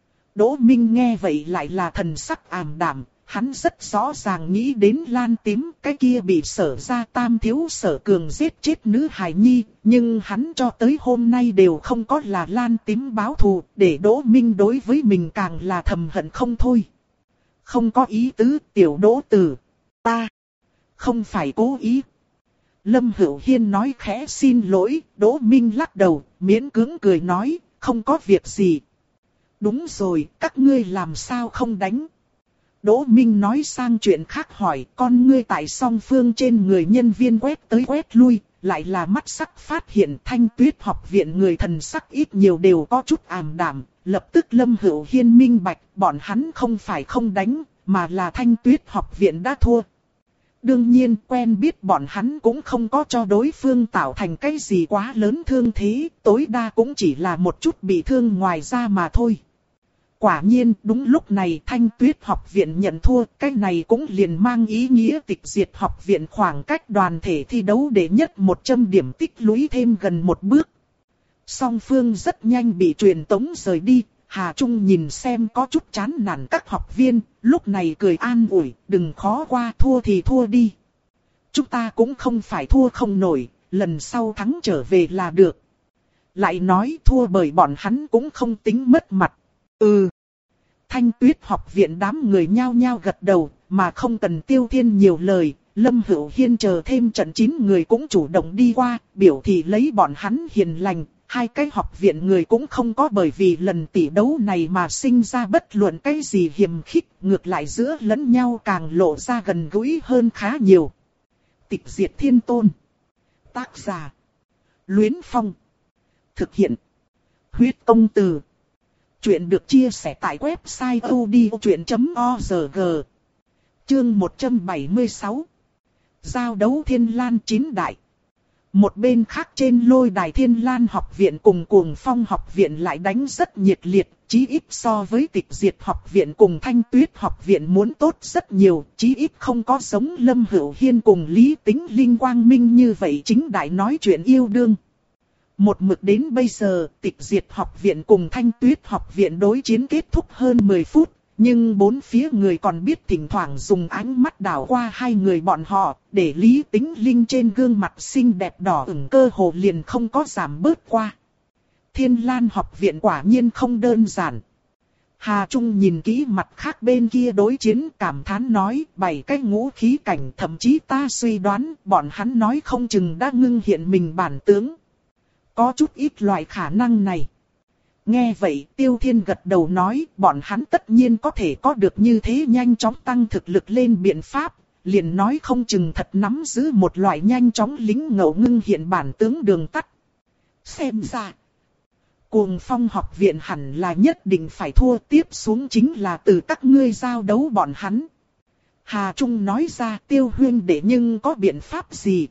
Speaker 1: Đỗ Minh nghe vậy lại là thần sắc ảm đạm, hắn rất rõ ràng nghĩ đến Lan Tím, cái kia bị Sở Gia Tam thiếu Sở Cường giết chết nữ hài nhi, nhưng hắn cho tới hôm nay đều không có là Lan Tím báo thù, để Đỗ Minh đối với mình càng là thầm hận không thôi. Không có ý tứ, tiểu Đỗ Tử, ta không phải cố ý. Lâm Hữu Hiên nói khẽ xin lỗi, Đỗ Minh lắc đầu, miễn cưỡng cười nói, không có việc gì. Đúng rồi, các ngươi làm sao không đánh? Đỗ Minh nói sang chuyện khác hỏi, con ngươi tại song phương trên người nhân viên quét tới quét lui, lại là mắt sắc phát hiện Thanh Tuyết học viện người thần sắc ít nhiều đều có chút ảm đạm, lập tức Lâm Hữu Hiên minh bạch, bọn hắn không phải không đánh, mà là Thanh Tuyết học viện đã thua. Đương nhiên quen biết bọn hắn cũng không có cho đối phương tạo thành cái gì quá lớn thương thế, tối đa cũng chỉ là một chút bị thương ngoài ra mà thôi. Quả nhiên đúng lúc này Thanh Tuyết học viện nhận thua, cái này cũng liền mang ý nghĩa tịch diệt học viện khoảng cách đoàn thể thi đấu đệ nhất một trăm điểm tích lũy thêm gần một bước. Song phương rất nhanh bị truyền tống rời đi, Hà Trung nhìn xem có chút chán nản các học viên, lúc này cười an ủi, đừng khó qua, thua thì thua đi. Chúng ta cũng không phải thua không nổi, lần sau thắng trở về là được. Lại nói thua bởi bọn hắn cũng không tính mất mặt. Ừ. Thanh Tuyết học viện đám người nhao nhao gật đầu, mà không cần Tiêu Thiên nhiều lời, Lâm Hữu Hiên chờ thêm trận chín người cũng chủ động đi qua, biểu thị lấy bọn hắn hiền lành. Hai cái học viện người cũng không có bởi vì lần tỷ đấu này mà sinh ra bất luận cái gì hiềm khích, ngược lại giữa lẫn nhau càng lộ ra gần gũi hơn khá nhiều. Tịch diệt thiên tôn. Tác giả. Luyến Phong. Thực hiện. Huyết công từ. Chuyện được chia sẻ tại website odchuyện chấm org. Chương một trăm bảy mươi sáu. Giao đấu Thiên Lan chín đại. Một bên khác trên lôi đài Thiên Lan học viện cùng Cuồng Phong học viện lại đánh rất nhiệt liệt, chí ít so với tịch diệt học viện cùng Thanh Tuyết học viện muốn tốt rất nhiều, chí ít không có giống Lâm Hữu Hiên cùng Lý Tính Linh Quang Minh như vậy chính đại nói chuyện yêu đương. Một mực đến bây giờ, tịch diệt học viện cùng Thanh Tuyết học viện đối chiến kết thúc hơn mười phút, nhưng bốn phía người còn biết thỉnh thoảng dùng ánh mắt đảo qua hai người bọn họ, để Lý Tính Linh trên gương mặt xinh đẹp đỏ ửng cơ hồ liền không có giảm bớt qua. Thiên Lan học viện quả nhiên không đơn giản. Hà Trung nhìn kỹ mặt khác bên kia đối chiến cảm thán nói, bảy cái ngũ khí cảnh, thậm chí ta suy đoán bọn hắn nói không chừng đã ngưng hiện mình bản tướng. Có chút ít loại khả năng này. Nghe vậy Tiêu Thiên gật đầu nói, bọn hắn tất nhiên có thể có được như thế nhanh chóng tăng thực lực lên biện pháp, liền nói không chừng thật nắm giữ một loại nhanh chóng lính ngẫu ngưng hiện bản tướng đường tắt. Xem ra, Cuồng Phong học viện hẳn là nhất định phải thua, tiếp xuống chính là từ các ngươi giao đấu bọn hắn. Hà Trung nói ra, Tiêu huynh đệ nhưng có biện pháp gì?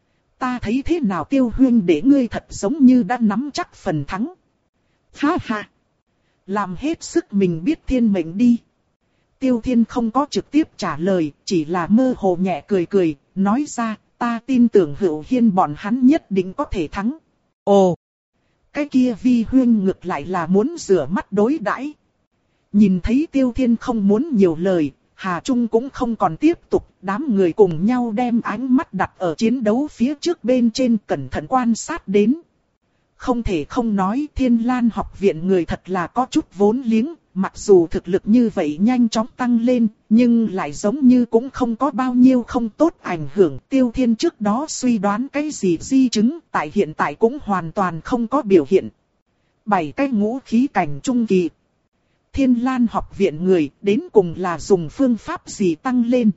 Speaker 1: Ta thấy thế nào Tiêu huynh đệ ngươi thật giống như đã nắm chắc phần thắng. Ha ha! Làm hết sức mình biết thiên mệnh đi. Tiêu Thiên không có trực tiếp trả lời, chỉ là mơ hồ nhẹ cười cười, nói ra, ta tin tưởng Hữu Hiên bọn hắn nhất định có thể thắng. Ồ! Cái kia Vi huynh ngược lại là muốn rửa mắt đối đãi. Nhìn thấy Tiêu Thiên không muốn nhiều lời, Hà Trung cũng không còn tiếp tục, đám người cùng nhau đem ánh mắt đặt ở chiến đấu phía trước bên trên cẩn thận quan sát đến. Không thể không nói Thiên Lan học viện người thật là có chút vốn liếng, mặc dù thực lực như vậy nhanh chóng tăng lên, nhưng lại giống như cũng không có bao nhiêu không tốt ảnh hưởng. Tiêu Thiên trước đó suy đoán cái gì di chứng, tại hiện tại cũng hoàn toàn không có biểu hiện. Bảy cái ngũ khí cảnh trung kỳ. Thiên Lan học viện người đến cùng là dùng phương pháp gì tăng lên.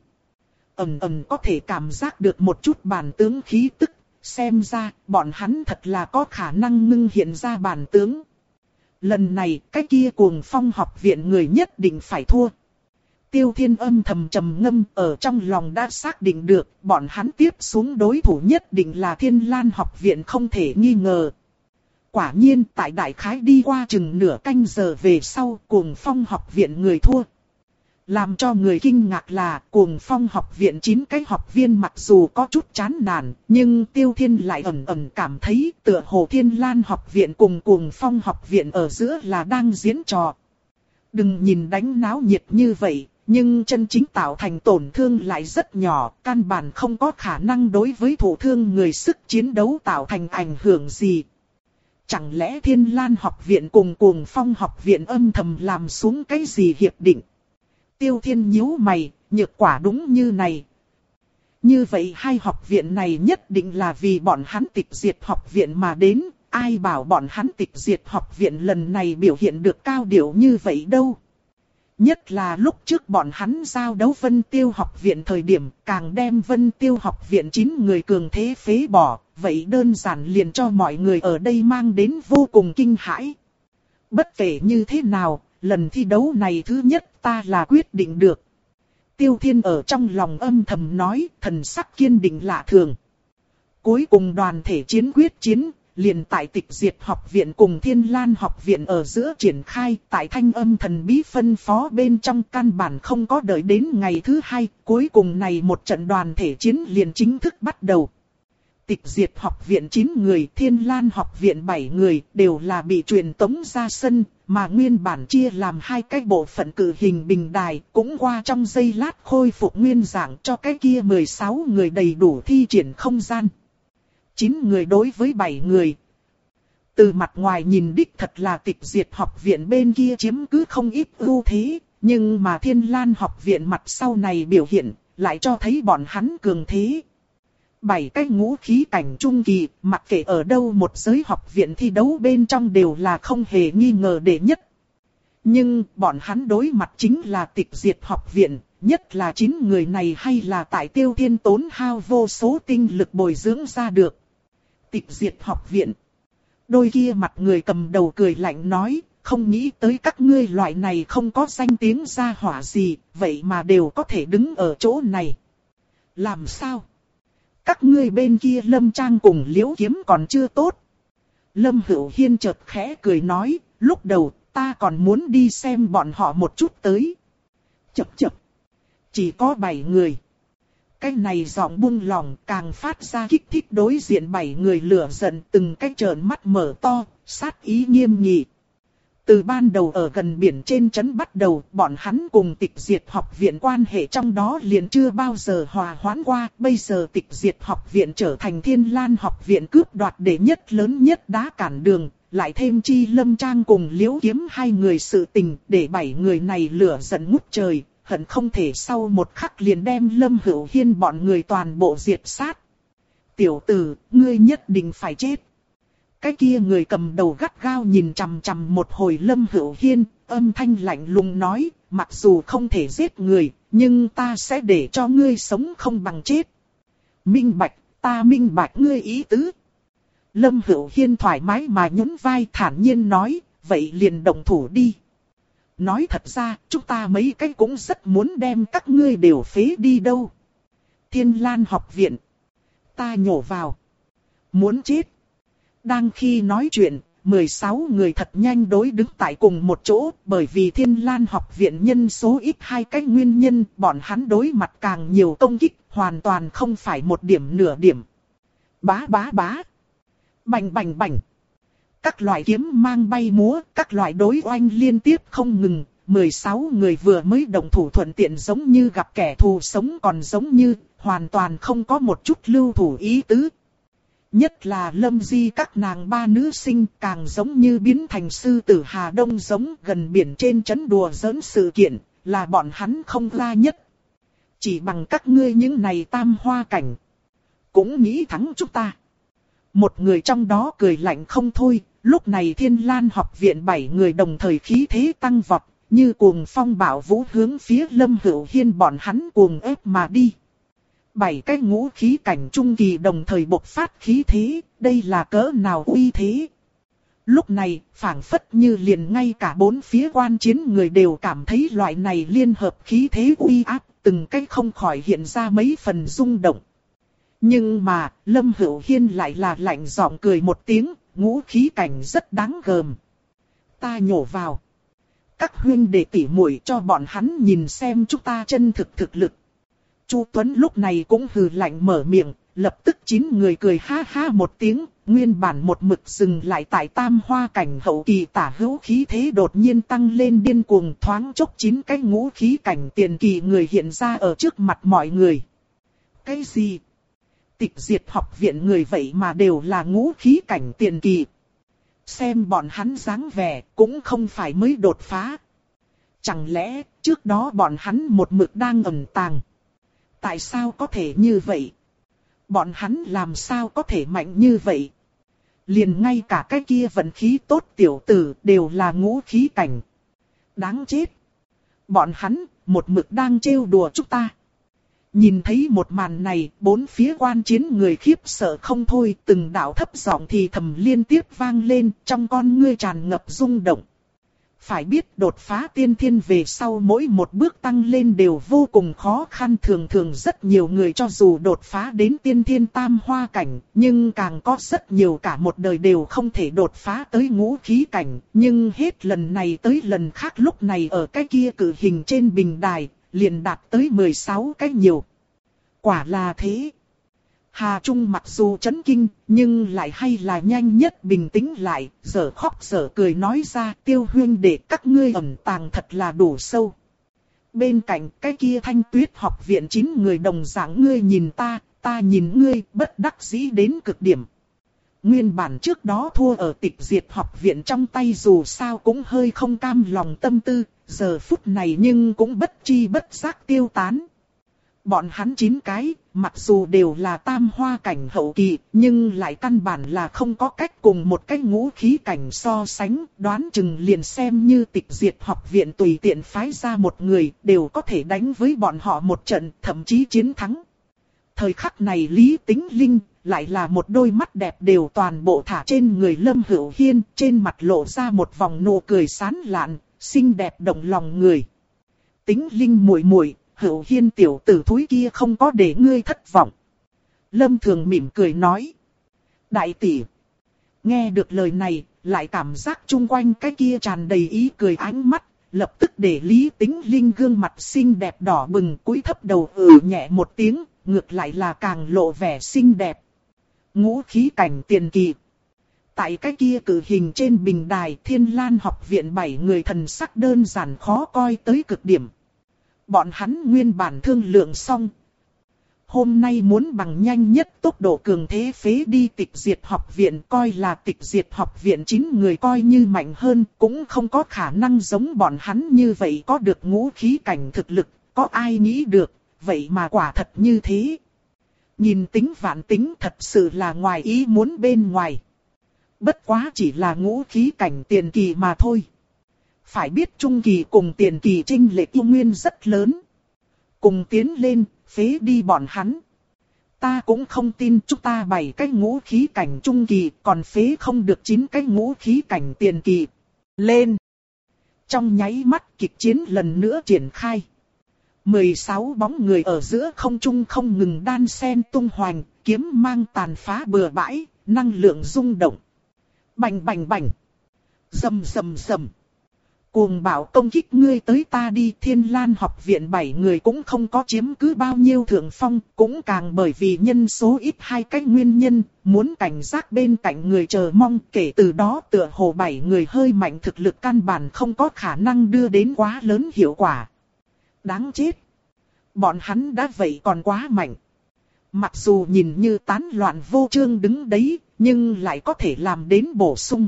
Speaker 1: Ầm ầm có thể cảm giác được một chút bản tướng khí tức. Xem ra, bọn hắn thật là có khả năng ngưng hiện ra bản tướng. Lần này, cái kia Cuồng Phong học viện người nhất định phải thua. Tiêu Thiên âm thầm trầm ngâm ở trong lòng đã xác định được, bọn hắn tiếp xuống đối thủ nhất định là Thiên Lan học viện không thể nghi ngờ. Quả nhiên, tại đại khái đi qua chừng nửa canh giờ về sau, Cuồng Phong học viện người thua. Làm cho người kinh ngạc là Cuồng Phong học viện chín cái học viên mặc dù có chút chán nản, nhưng Tiêu Thiên lại ẩn ẩn cảm thấy tựa hồ Thiên Lan học viện cùng Cuồng Phong học viện ở giữa là đang diễn trò. Đừng nhìn đánh náo nhiệt như vậy, nhưng chân chính tạo thành tổn thương lại rất nhỏ, căn bản không có khả năng đối với thụ thương người sức chiến đấu tạo thành ảnh hưởng gì. Chẳng lẽ Thiên Lan học viện cùng Cuồng Phong học viện âm thầm làm xuống cái gì hiệp định? Tiêu Thiên nhíu mày, nhược quả đúng như này. Như vậy hai học viện này nhất định là vì bọn hắn tịch diệt học viện mà đến, ai bảo bọn hắn tịch diệt học viện lần này biểu hiện được cao điệu như vậy đâu. Nhất là lúc trước bọn hắn giao đấu Vân Tiêu học viện thời điểm, càng đem Vân Tiêu học viện chín người cường thế phế bỏ, vậy đơn giản liền cho mọi người ở đây mang đến vô cùng kinh hãi. Bất kể như thế nào, lần thi đấu này thứ nhất ta là quyết định được. Tiêu Thiên ở trong lòng âm thầm nói, thần sắc kiên định lạ thường. Cuối cùng đoàn thể chiến quyết chiến, liền tại tịch diệt học viện cùng Thiên Lan học viện ở giữa triển khai, tại thanh âm thần bí phân phó bên trong căn bản không có đợi đến ngày thứ hai, cuối cùng này một trận đoàn thể chiến liền chính thức bắt đầu. Tịch diệt học viện chín người, Thiên Lan học viện bảy người, đều là bị truyền tống ra sân, mà nguyên bản chia làm hai cái bộ phận cử hình bình đài, cũng qua trong giây lát khôi phục nguyên dạng cho cái kia mười sáu người đầy đủ thi triển không gian. chín người đối với bảy người. Từ mặt ngoài nhìn đích thật là tịch diệt học viện bên kia chiếm cứ không ít ưu thế, nhưng mà Thiên Lan học viện mặt sau này biểu hiện, lại cho thấy bọn hắn cường thế. Bảy cái ngũ khí cảnh trung kỳ, mặc kệ ở đâu một giới học viện thi đấu bên trong đều là không hề nghi ngờ đệ nhất. Nhưng bọn hắn đối mặt chính là tịch diệt học viện, nhất là chín người này hay là tại Tiêu Thiên tốn hao vô số tinh lực bồi dưỡng ra được. Tịch diệt học viện. Đôi kia mặt người cầm đầu cười lạnh nói, không nghĩ tới các ngươi loại này không có danh tiếng ra hỏa gì, vậy mà đều có thể đứng ở chỗ này. Làm sao? Các ngươi bên kia Lâm Trang cùng Liễu Kiếm còn chưa tốt. Lâm Hữu Hiên chợt khẽ cười nói, lúc đầu ta còn muốn đi xem bọn họ một chút tới. Chập chập. Chỉ có bảy người. Cái này giọng buông lòng càng phát ra kích thích đối diện bảy người lửa giận từng cái trợn mắt mở to, sát ý nghiêm nghị. Từ ban đầu ở gần biển trên trấn bắt đầu, bọn hắn cùng tịch diệt học viện quan hệ trong đó liền chưa bao giờ hòa hoãn qua. Bây giờ tịch diệt học viện trở thành Thiên Lan học viện cướp đoạt đệ nhất lớn nhất đá cản đường. Lại thêm chi Lâm Trang cùng Liễu Kiếm hai người sự tình để bảy người này lửa giận ngút trời. Hận không thể sau một khắc liền đem Lâm Hữu Hiên bọn người toàn bộ diệt sát. Tiểu tử, ngươi nhất định phải chết. Cái kia người cầm đầu gắt gao nhìn chằm chằm một hồi Lâm Hữu Hiên, âm thanh lạnh lùng nói, mặc dù không thể giết người, nhưng ta sẽ để cho ngươi sống không bằng chết. Minh bạch, ta minh bạch ngươi ý tứ. Lâm Hữu Hiên thoải mái mà nhún vai thản nhiên nói, vậy liền động thủ đi. Nói thật ra, chúng ta mấy cái cũng rất muốn đem các ngươi đều phế đi đâu. Thiên Lan học viện. Ta nhổ vào. Muốn chết. Đang khi nói chuyện, mười sáu người thật nhanh đối đứng tại cùng một chỗ, bởi vì Thiên Lan học viện nhân số ít hai cái nguyên nhân, bọn hắn đối mặt càng nhiều công kích, hoàn toàn không phải một điểm nửa điểm. Bá bá bá. Bành bành bành. Các loại kiếm mang bay múa, các loại đối oanh liên tiếp không ngừng. mười sáu người vừa mới động thủ thuận tiện giống như gặp kẻ thù sống còn giống như, hoàn toàn không có một chút lưu thủ ý tứ. Nhất là Lâm Di các nàng ba nữ sinh càng giống như biến thành sư tử Hà Đông giống gần biển trên trấn đùa giỡn sự kiện, là bọn hắn không ra nhất. Chỉ bằng các ngươi những này tam hoa cảnh, cũng nghĩ thắng chúng ta. Một người trong đó cười lạnh không thôi, lúc này Thiên Lan học viện bảy người đồng thời khí thế tăng vọt, như cuồng phong bạo vũ hướng phía Lâm Hữu Hiên bọn hắn cuồng ép mà đi. Bảy cái ngũ khí cảnh trung kỳ đồng thời bộc phát khí thế, đây là cỡ nào uy thế. Lúc này, phảng phất như liền ngay cả bốn phía quan chiến người đều cảm thấy loại này liên hợp khí thế uy áp, từng cái không khỏi hiện ra mấy phần rung động. Nhưng mà, Lâm Hữu Hiên lại là lạnh giọng cười một tiếng, ngũ khí cảnh rất đáng gờm. Ta nhổ vào. các huynh đệ tỷ muội cho bọn hắn nhìn xem chúng ta chân thực thực lực. Chu Tuấn lúc này cũng hừ lạnh mở miệng, lập tức chín người cười ha ha một tiếng, nguyên bản một mực dừng lại tại tam hoa cảnh hậu kỳ tả hữu khí thế đột nhiên tăng lên điên cuồng, thoáng chốc chín cái ngũ khí cảnh tiền kỳ người hiện ra ở trước mặt mọi người. Cái gì? Tịch diệt học viện người vậy mà đều là ngũ khí cảnh tiền kỳ. Xem bọn hắn dáng vẻ cũng không phải mới đột phá. Chẳng lẽ trước đó bọn hắn một mực đang ẩn tàng? Tại sao có thể như vậy? Bọn hắn làm sao có thể mạnh như vậy? Liền ngay cả cái kia vận khí tốt tiểu tử đều là ngũ khí cảnh. Đáng chết. Bọn hắn một mực đang trêu đùa chúng ta. Nhìn thấy một màn này, bốn phía quan chiến người khiếp sợ không thôi, từng đạo thấp giọng thì thầm liên tiếp vang lên, trong con ngươi tràn ngập rung động. Phải biết đột phá tiên thiên về sau mỗi một bước tăng lên đều vô cùng khó khăn, thường thường rất nhiều người cho dù đột phá đến tiên thiên tam hoa cảnh, nhưng càng có rất nhiều cả một đời đều không thể đột phá tới ngũ khí cảnh, nhưng hết lần này tới lần khác lúc này ở cái kia cử hình trên bình đài, liền đạt tới mười sáu cái nhiều. Quả là thế. Hà Trung mặc dù chấn kinh, nhưng lại hay là nhanh nhất bình tĩnh lại, giờ khóc giờ cười nói ra, Tiêu huynh đệ các ngươi ẩn tàng thật là đủ sâu. Bên cạnh cái kia Thanh Tuyết học viện chín người đồng dạng, ngươi nhìn ta, ta nhìn ngươi, bất đắc dĩ đến cực điểm. Nguyên bản trước đó thua ở Tịch Diệt học viện trong tay dù sao cũng hơi không cam lòng tâm tư, giờ phút này nhưng cũng bất chi bất giác tiêu tán. Bọn hắn chín cái, mặc dù đều là tam hoa cảnh hậu kỳ, nhưng lại căn bản là không có cách cùng một cái ngũ khí cảnh so sánh, đoán chừng liền xem như Tịch Diệt học viện tùy tiện phái ra một người, đều có thể đánh với bọn họ một trận, thậm chí chiến thắng. Thời khắc này Lý Tĩnh Linh, lại là một đôi mắt đẹp đều toàn bộ thả trên người Lâm Hữu Hiên, trên mặt lộ ra một vòng nụ cười sán lạn, xinh đẹp động lòng người. Tĩnh Linh muội muội, Hữu Hiên tiểu tử thúi kia không có để ngươi thất vọng. Lâm Thường mỉm cười nói. Đại tỷ. Nghe được lời này, lại cảm giác chung quanh cái kia tràn đầy ý cười ánh mắt, lập tức để Lý Tĩnh Linh gương mặt xinh đẹp đỏ bừng, cúi thấp đầu ừ nhẹ một tiếng, ngược lại là càng lộ vẻ xinh đẹp. Ngũ khí cảnh tiền kỳ. Tại cái kia cử hình trên bình đài, Thiên Lan học viện bảy người thần sắc đơn giản khó coi tới cực điểm. Bọn hắn nguyên bản thương lượng xong. Hôm nay muốn bằng nhanh nhất tốc độ cường thế phế đi Tịch Diệt học viện, coi là Tịch Diệt học viện chín người coi như mạnh hơn, cũng không có khả năng giống bọn hắn như vậy có được ngũ khí cảnh thực lực, có ai nghĩ được, vậy mà quả thật như thế. Nhìn tính vạn tính thật sự là ngoài ý muốn bên ngoài. Bất quá chỉ là ngũ khí cảnh tiền kỳ mà thôi. Phải biết trung kỳ cùng tiền kỳ chênh lệch yêu nguyên rất lớn. Cùng tiến lên, phế đi bọn hắn. Ta cũng không tin chúng ta bảy cái ngũ khí cảnh trung kỳ, còn phế không được chín cái ngũ khí cảnh tiền kỳ. Lên! Trong nháy mắt kịch chiến lần nữa triển khai. mười sáu bóng người ở giữa không trung không ngừng đan sen tung hoành, kiếm mang tàn phá bừa bãi, năng lượng rung động. Bành bành bành! Rầm rầm rầm! Cuồng bạo công kích ngươi tới ta đi. Thiên Lan học viện bảy người cũng không có chiếm cứ bao nhiêu thượng phong, cũng càng bởi vì nhân số ít hai cái nguyên nhân, muốn cảnh giác bên cạnh người chờ mong, kể từ đó tựa hồ bảy người hơi mạnh thực lực căn bản không có khả năng đưa đến quá lớn hiệu quả. Đáng chết! Bọn hắn đã vậy còn quá mạnh. Mặc dù nhìn như tán loạn vô chương đứng đấy, nhưng lại có thể làm đến bổ sung.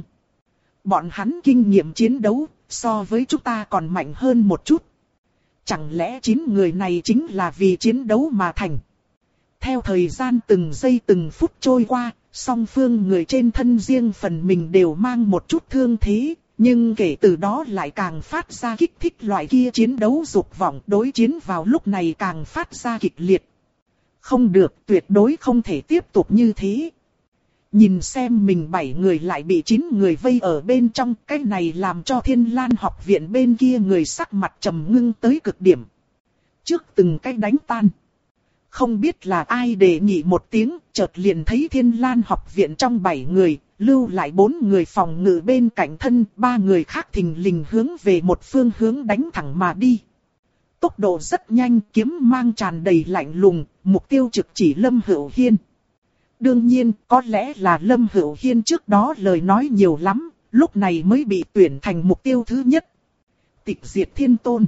Speaker 1: Bọn hắn kinh nghiệm chiến đấu, so với chúng ta còn mạnh hơn một chút. Chẳng lẽ chín người này chính là vì chiến đấu mà thành? Theo thời gian từng giây từng phút trôi qua, song phương người trên thân riêng phần mình đều mang một chút thương thế, nhưng kể từ đó lại càng phát ra kích thích loại kia chiến đấu dục vọng, đối chiến vào lúc này càng phát ra kịch liệt. Không được, tuyệt đối không thể tiếp tục như thế. Nhìn xem mình bảy người lại bị chín người vây ở bên trong, cái này làm cho Thiên Lan học viện bên kia người sắc mặt trầm ngưng tới cực điểm. Trước từng cái đánh tan. Không biết là ai đề nghị một tiếng, chợt liền thấy Thiên Lan học viện trong bảy người, lưu lại bốn người phòng ngự bên cạnh thân, ba người khác thình lình hướng về một phương hướng đánh thẳng mà đi. Tốc độ rất nhanh, kiếm mang tràn đầy lạnh lùng, mục tiêu trực chỉ Lâm Hữu Hiên. Đương nhiên, có lẽ là Lâm Hữu Hiên trước đó lời nói nhiều lắm, lúc này mới bị tuyển thành mục tiêu thứ nhất. Tịch diệt thiên tôn.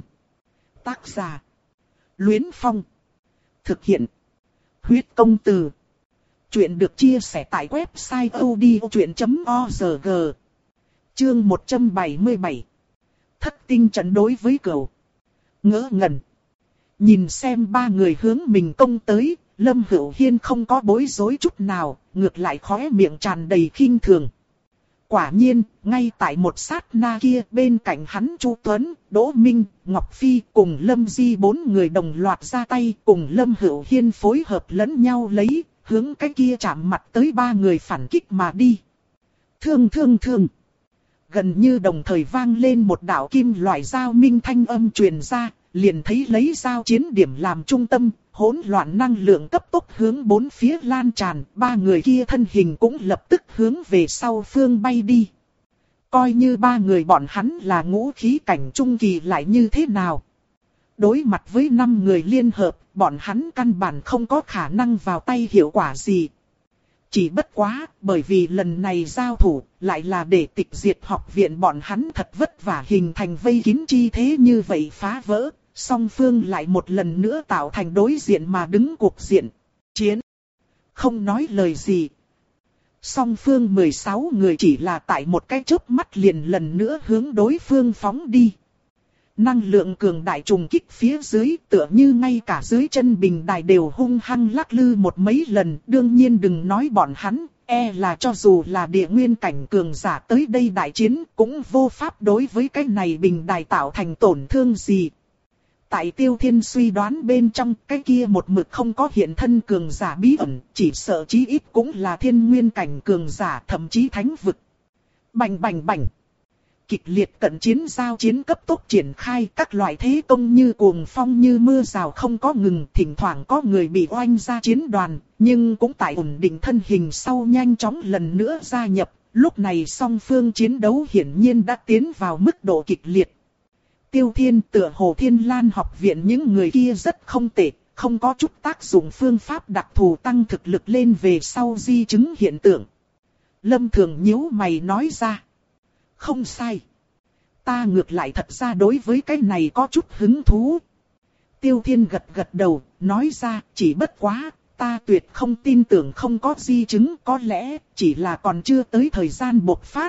Speaker 1: Tác giả: Luyến Phong. Thực hiện: Huyết Công Từ. Chuyện được chia sẻ tại website odchuyện chấm org. Chương một trăm bảy mươi bảy. Thất tinh trận đối với cửu. Ngỡ ngẩn. Nhìn xem ba người hướng mình công tới, Lâm Hữu Hiên không có bối rối chút nào, ngược lại khóe miệng tràn đầy khinh thường. Quả nhiên, ngay tại một sát na kia, bên cạnh hắn Chu Tuấn, Đỗ Minh, Ngọc Phi cùng Lâm Di bốn người đồng loạt ra tay, cùng Lâm Hữu Hiên phối hợp lẫn nhau lấy, hướng cái kia chạm mặt tới ba người phản kích mà đi. Thương thương thương. Gần như đồng thời vang lên một đạo kim loại dao minh thanh âm truyền ra, liền thấy lấy dao chiến điểm làm trung tâm, hỗn loạn năng lượng cấp tốc hướng bốn phía lan tràn, ba người kia thân hình cũng lập tức hướng về sau phương bay đi. Coi như ba người bọn hắn là ngũ khí cảnh trung kỳ lại như thế nào? Đối mặt với năm người liên hợp, bọn hắn căn bản không có khả năng vào tay hiệu quả gì. Chỉ bất quá, bởi vì lần này giao thủ, lại là để tịch diệt học viện bọn hắn thật vất vả hình thành vây kín chi thế như vậy phá vỡ. Song phương lại một lần nữa tạo thành đối diện mà đứng cuộc diện. Chiến. Không nói lời gì. Song phương mười sáu người chỉ là tại một cái chớp mắt liền lần nữa hướng đối phương phóng đi. Năng lượng cường đại trùng kích phía dưới, tựa như ngay cả dưới chân bình đài đều hung hăng lắc lư một mấy lần. Đương nhiên đừng nói bọn hắn, e là cho dù là địa nguyên cảnh cường giả tới đây đại chiến cũng vô pháp đối với cái này bình đài tạo thành tổn thương gì. Tại Tiêu Thiên suy đoán bên trong, cái kia một mực không có hiện thân cường giả bí ẩn, chỉ sợ chí ít cũng là thiên nguyên cảnh cường giả, thậm chí thánh vực. Bành bành bành. Kịch liệt cận chiến giao chiến cấp tốc triển khai, các loại thế công như cuồng phong như mưa rào không có ngừng, thỉnh thoảng có người bị oanh ra chiến đoàn, nhưng cũng tại ổn định thân hình sau nhanh chóng lần nữa gia nhập. Lúc này song phương chiến đấu hiển nhiên đã tiến vào mức độ kịch liệt. Tiêu Thiên tựa hồ Thiên Lan học viện những người kia rất không tệ, không có chút tác dụng phương pháp đặc thù tăng thực lực lên về sau di chứng hiện tượng. Lâm Thường nhíu mày nói ra. Không sai. Ta ngược lại thật ra đối với cái này có chút hứng thú. Tiêu Thiên gật gật đầu, nói ra chỉ bất quá, ta tuyệt không tin tưởng không có di chứng, có lẽ chỉ là còn chưa tới thời gian bộc phát.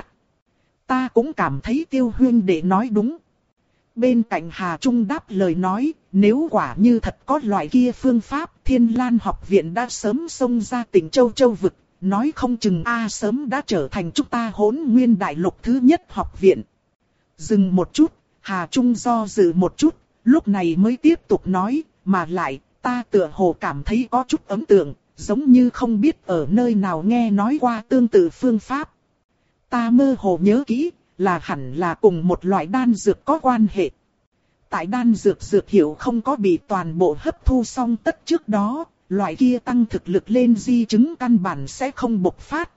Speaker 1: Ta cũng cảm thấy Tiêu huynh đệ nói đúng. Bên cạnh Hà Trung đáp lời nói, nếu quả như thật có loại kia phương pháp, Thiên Lan học viện đã sớm xông ra tỉnh Châu Châu vực, nói không chừng A sớm đã trở thành chúng ta Hỗn Nguyên Đại Lục thứ nhất học viện. Dừng một chút, Hà Trung do dự một chút, lúc này mới tiếp tục nói, mà lại, ta tựa hồ cảm thấy có chút ấn tượng, giống như không biết ở nơi nào nghe nói qua tương tự phương pháp. Ta mơ hồ nhớ kỹ, là hẳn là cùng một loại đan dược có quan hệ. Tại đan dược dược hiệu không có bị toàn bộ hấp thu xong tất trước đó, loại kia tăng thực lực lên di chứng căn bản sẽ không bộc phát.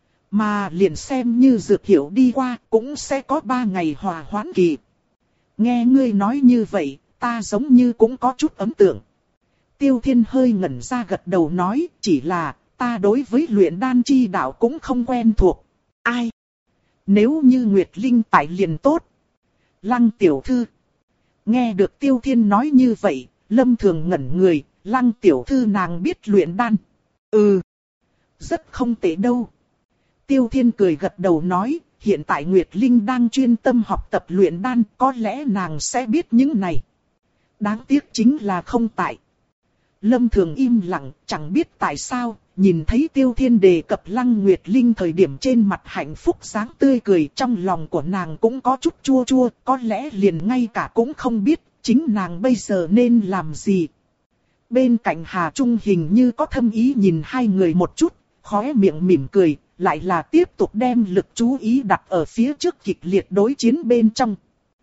Speaker 1: Mà liền xem như dược hiệu đi qua cũng sẽ có ba ngày hòa hoãn kỳ. Nghe ngươi nói như vậy, ta giống như cũng có chút ấn tượng. Tiêu Thiên hơi ngẩn ra gật đầu nói, chỉ là ta đối với luyện đan chi đạo cũng không quen thuộc. Ai? Nếu như Nguyệt Linh tại liền tốt. Lăng tiểu thư. Nghe được Tiêu Thiên nói như vậy, Lâm Thường ngẩn người, Lăng tiểu thư nàng biết luyện đan. Ừ. Rất không tệ đâu. Tiêu Thiên cười gật đầu nói, hiện tại Nguyệt Linh đang chuyên tâm học tập luyện đan, có lẽ nàng sẽ biết những này. Đáng tiếc chính là không tại. Lâm Thường im lặng, chẳng biết tại sao, nhìn thấy Tiêu Thiên đề cập Lăng Nguyệt Linh thời điểm trên mặt hạnh phúc dáng tươi cười, trong lòng của nàng cũng có chút chua chua, có lẽ liền ngay cả cũng không biết, chính nàng bây giờ nên làm gì. Bên cạnh Hà Trung hình như có thâm ý nhìn hai người một chút, khóe miệng mỉm cười, lại là tiếp tục đem lực chú ý đặt ở phía trước kịch liệt đối chiến bên trong.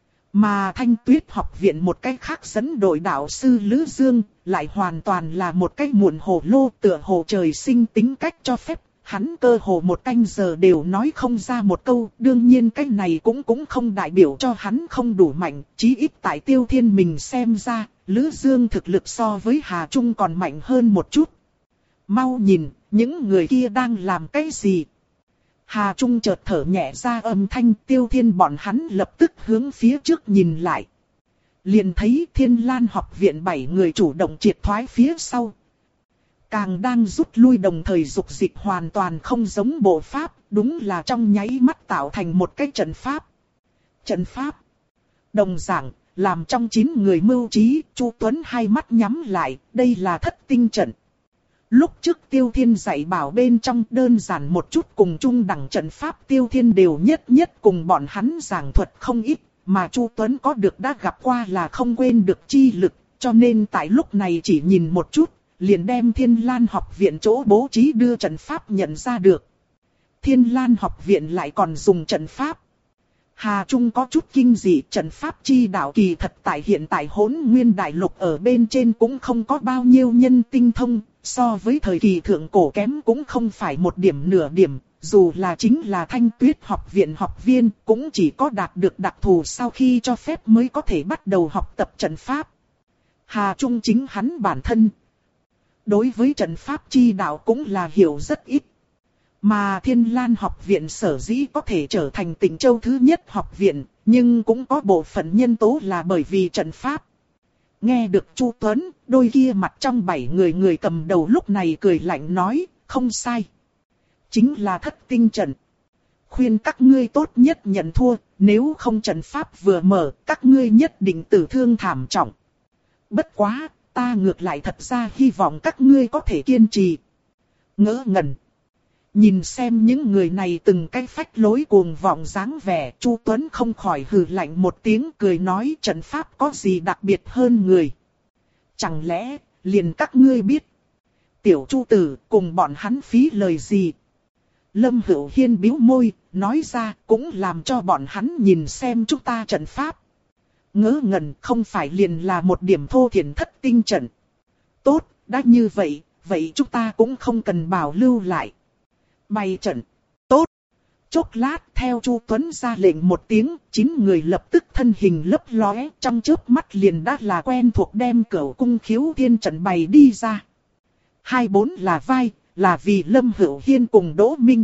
Speaker 1: Mà Thanh Tuyết học viện một cách khác dẫn đội đạo sư Lữ Dương, lại hoàn toàn là một cách muộn hồ lô, tựa hồ trời sinh tính cách cho phép, hắn cơ hồ một canh giờ đều nói không ra một câu, đương nhiên cái này cũng cũng không đại biểu cho hắn không đủ mạnh, chí ít tại Tiêu Thiên mình xem ra, Lữ Dương thực lực so với Hà Trung còn mạnh hơn một chút. Mau nhìn, những người kia đang làm cái gì? Hà Trung chợt thở nhẹ ra âm thanh, Tiêu Thiên bọn hắn lập tức hướng phía trước nhìn lại. Liền thấy Thiên Lan học viện bảy người chủ động triệt thoái phía sau. Càng đang rút lui đồng thời dục dịch hoàn toàn không giống bộ pháp, đúng là trong nháy mắt tạo thành một cái trận pháp. Trận pháp. Đồng dạng, làm trong chín người mưu trí, Chu Tuấn hai mắt nhắm lại, đây là thất tinh trận. Lúc trước Tiêu Thiên dạy bảo bên trong đơn giản một chút cùng chung đẳng trận pháp Tiêu Thiên đều nhất nhất cùng bọn hắn giảng thuật không ít, mà Chu Tuấn có được đã gặp qua là không quên được chi lực, cho nên tại lúc này chỉ nhìn một chút, liền đem Thiên Lan học viện chỗ bố trí đưa trận pháp nhận ra được. Thiên Lan học viện lại còn dùng trận pháp. Hà Trung có chút kinh dị, trận pháp chi đạo kỳ thật tại hiện tại Hỗn Nguyên Đại Lục ở bên trên cũng không có bao nhiêu nhân tinh thông, so với thời kỳ thượng cổ kém cũng không phải một điểm nửa điểm, dù là chính là Thanh Tuyết học viện học viên cũng chỉ có đạt được đặc thù sau khi cho phép mới có thể bắt đầu học tập trận pháp. Hà Trung chính hắn bản thân, đối với trận pháp chi đạo cũng là hiểu rất ít. Mà Thiên Lan học viện sở dĩ có thể trở thành Tịnh Châu thứ nhất học viện, nhưng cũng có bộ phận nhân tố là bởi vì trận pháp. Nghe được Chu Tuấn, đôi kia mặt trong bảy người người cầm đầu lúc này cười lạnh nói, không sai. Chính là thất tinh trận. Khuyên các ngươi tốt nhất nhận thua, nếu không trận pháp vừa mở, các ngươi nhất định tử thương thảm trọng. Bất quá, ta ngược lại thật ra hy vọng các ngươi có thể kiên trì. Ngỡ ngẩn. Nhìn xem những người này từng cái phách lối cuồng vọng dáng vẻ, Chu Tuấn không khỏi hừ lạnh một tiếng cười nói trận pháp có gì đặc biệt hơn người. Chẳng lẽ, liền các ngươi biết. Tiểu Chu tử cùng bọn hắn phí lời gì. Lâm Hữu Hiên bĩu môi, nói ra cũng làm cho bọn hắn nhìn xem chúng ta trận pháp. Ngỡ ngẩn không phải liền là một điểm thô thiển thất tinh trận. Tốt, đã như vậy, vậy chúng ta cũng không cần bảo lưu lại. Bày trận. Tốt. Chốc lát theo Chu Tuấn ra lệnh một tiếng, chín người lập tức thân hình lấp lóe, trong chớp mắt liền đã là quen thuộc đem Cửu Cung Khiếu Thiên trận bày đi ra. Hai bốn là vai, là vì Lâm Hữu Hiên cùng Đỗ Minh.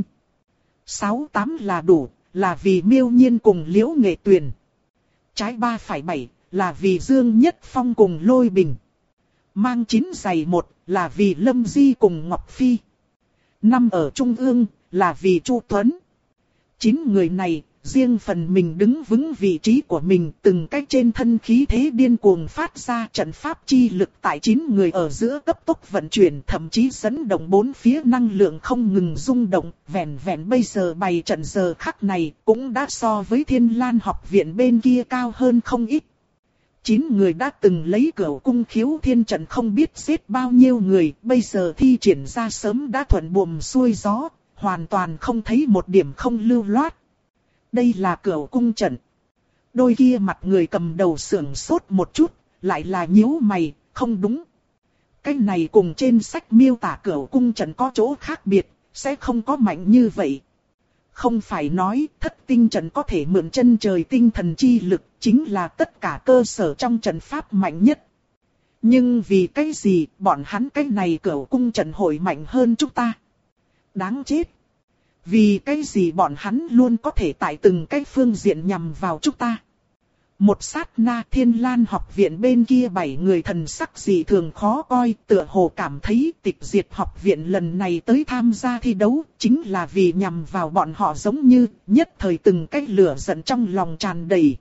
Speaker 1: Sáu tám là đủ, là vì Miêu Nhiên cùng Liễu Nghệ Tuyền. Trái ba phải bảy, là vì Dương Nhất Phong cùng Lôi Bình. Mang chín giày một, là vì Lâm Di cùng Ngọc Phi. Năm ở trung ương, là vì Chu Tuấn. Chín người này, riêng phần mình đứng vững vị trí của mình, từng cách trên thân khí thế điên cuồng phát ra trận pháp chi lực tại chín người ở giữa cấp tốc vận chuyển, thậm chí dẫn động bốn phía năng lượng không ngừng rung động, vẹn vẹn bây giờ bày trận giờ khắc này, cũng đã so với Thiên Lan học viện bên kia cao hơn không ít. Chín người đã từng lấy Cửu Cung Khiếu Thiên trận không biết giết bao nhiêu người, bây giờ thi triển ra sớm đã thuận buồm xuôi gió, hoàn toàn không thấy một điểm không lưu loát. Đây là Cửu Cung trận. Đôi kia mặt người cầm đầu sưởng sốt một chút, lại là nhíu mày, không đúng. Cái này cùng trên sách miêu tả Cửu Cung trận có chỗ khác biệt, sẽ không có mạnh như vậy. Không phải nói thất tinh trận có thể mượn chân trời tinh thần chi lực, chính là tất cả cơ sở trong trận pháp mạnh nhất. Nhưng vì cái gì bọn hắn cái này Cửu Cung trận hội mạnh hơn chúng ta? Đáng chết! Vì cái gì bọn hắn luôn có thể tại từng cái phương diện nhằm vào chúng ta? Một sát na Thiên Lan học viện bên kia bảy người thần sắc dị thường khó coi, tựa hồ cảm thấy tịch diệt học viện lần này tới tham gia thi đấu, chính là vì nhằm vào bọn họ giống như, nhất thời từng cái lửa giận trong lòng tràn đầy.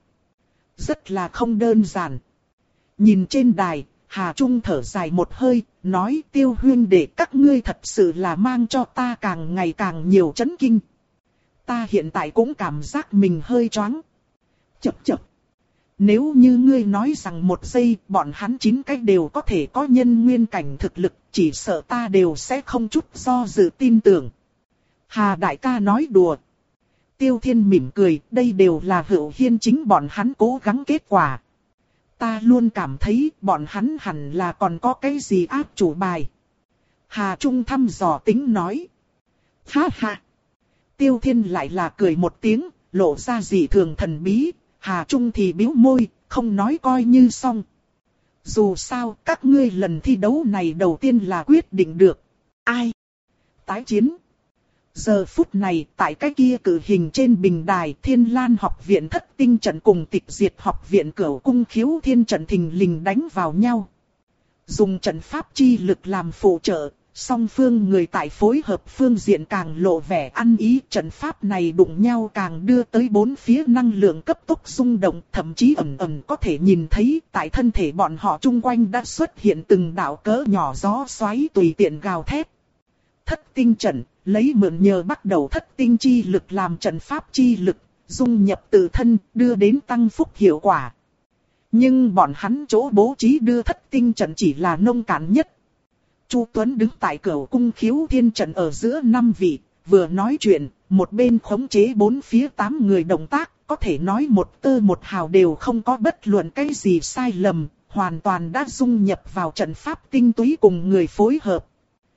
Speaker 1: Rất là không đơn giản. Nhìn trên đài, Hà Trung thở dài một hơi, nói Tiêu huynh đệ các ngươi thật sự là mang cho ta càng ngày càng nhiều chấn kinh. Ta hiện tại cũng cảm giác mình hơi choáng. Chập chập. Nếu như ngươi nói rằng một giây bọn hắn chín cách đều có thể có nhân nguyên cảnh thực lực, chỉ sợ ta đều sẽ không chút do dự tin tưởng. Hà đại ca nói đùa. Tiêu Thiên mỉm cười, đây đều là Hữu Hiên chính bọn hắn cố gắng kết quả. Ta luôn cảm thấy bọn hắn hẳn là còn có cái gì áp chủ bài. Hà Trung thăm dò tính nói. Ha ha. Tiêu Thiên lại là cười một tiếng, lộ ra dị thường thần bí, Hà Trung thì bĩu môi, không nói coi như xong. Dù sao, các ngươi lần thi đấu này đầu tiên là quyết định được. Ai? Tái chiến. Giờ phút này, tại cái kia cử hình trên bình đài, Thiên Lan học viện thất tinh trận cùng Tịch Diệt học viện Cửu Cung Khiếu Thiên trận thình lình đánh vào nhau. Dùng trận pháp chi lực làm phụ trợ, song phương người tại phối hợp phương diện càng lộ vẻ ăn ý. Trận pháp này đụng nhau càng đưa tới bốn phía năng lượng cấp tốc rung động, thậm chí ẩn ẩn có thể nhìn thấy tại thân thể bọn họ chung quanh đã xuất hiện từng đạo cỡ nhỏ gió xoáy tùy tiện gào thét. Thất tinh trận, lấy mượn nhờ bắt đầu thất tinh chi lực làm trận pháp chi lực, dung nhập tự thân, đưa đến tăng phúc hiệu quả. Nhưng bọn hắn chỗ bố trí đưa thất tinh trận chỉ là nông cạn nhất. Chu Tuấn đứng tại Cửu Cung Khiếu Thiên trận ở giữa năm vị, vừa nói chuyện, một bên khống chế bốn phía tám người động tác, có thể nói một tơ một hào đều không có bất luận cái gì sai lầm, hoàn toàn đã dung nhập vào trận pháp tinh túy cùng người phối hợp.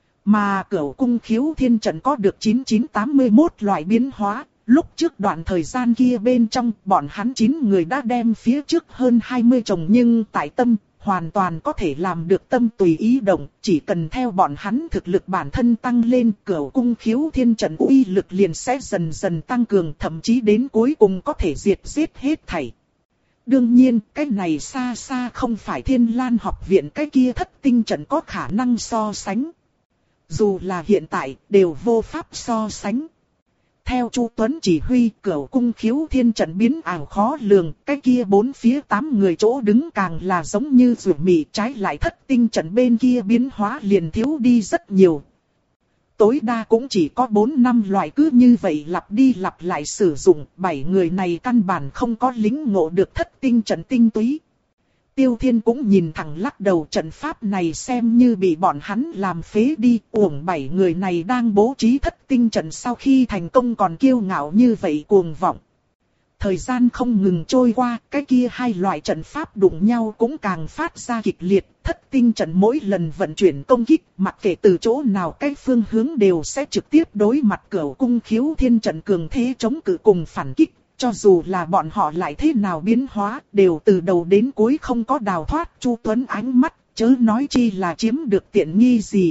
Speaker 1: Mà Cửu Cung Khiếu Thiên trận có được chín chín tám mươi mốt loại biến hóa, lúc trước đoạn thời gian kia bên trong, bọn hắn chín người đã đem phía trước hơn hai mươi chồng nhưng tại tâm, hoàn toàn có thể làm được tâm tùy ý động, chỉ cần theo bọn hắn thực lực bản thân tăng lên, Cửu Cung Khiếu Thiên trận uy lực liền sẽ dần dần tăng cường, thậm chí đến cuối cùng có thể diệt giết hết thảy. Đương nhiên, cái này xa xa không phải Thiên Lan học viện cái kia thất tinh trận có khả năng so sánh. Dù là hiện tại, đều vô pháp so sánh. Theo Chu Tuấn chỉ huy, Cửu Cung Khiếu Thiên trận biến ảo khó lường, cái kia bốn phía tám người chỗ đứng càng là giống như rùa mị, trái lại thất tinh trận bên kia biến hóa liền thiếu đi rất nhiều. Tối đa cũng chỉ có bốn năm loại, cứ như vậy lặp đi lặp lại sử dụng, bảy người này căn bản không có lĩnh ngộ được thất tinh trận tinh túy. Tiêu Thiên cũng nhìn thẳng lắc đầu, trận pháp này xem như bị bọn hắn làm phế đi, uổng bảy người này đang bố trí thất tinh trận sau khi thành công còn kiêu ngạo như vậy cuồng vọng. Thời gian không ngừng trôi qua, cái kia hai loại trận pháp đụng nhau cũng càng phát ra kịch liệt, thất tinh trận mỗi lần vận chuyển công kích, mặc kệ từ chỗ nào cái phương hướng đều sẽ trực tiếp đối mặt Cửu Cung Khiếu Thiên trận cường thế chống cự cùng phản kích. Cho dù là bọn họ lại thế nào biến hóa, đều từ đầu đến cuối không có đào thoát Chu Tuấn ánh mắt, chớ nói chi là chiếm được tiện nghi gì.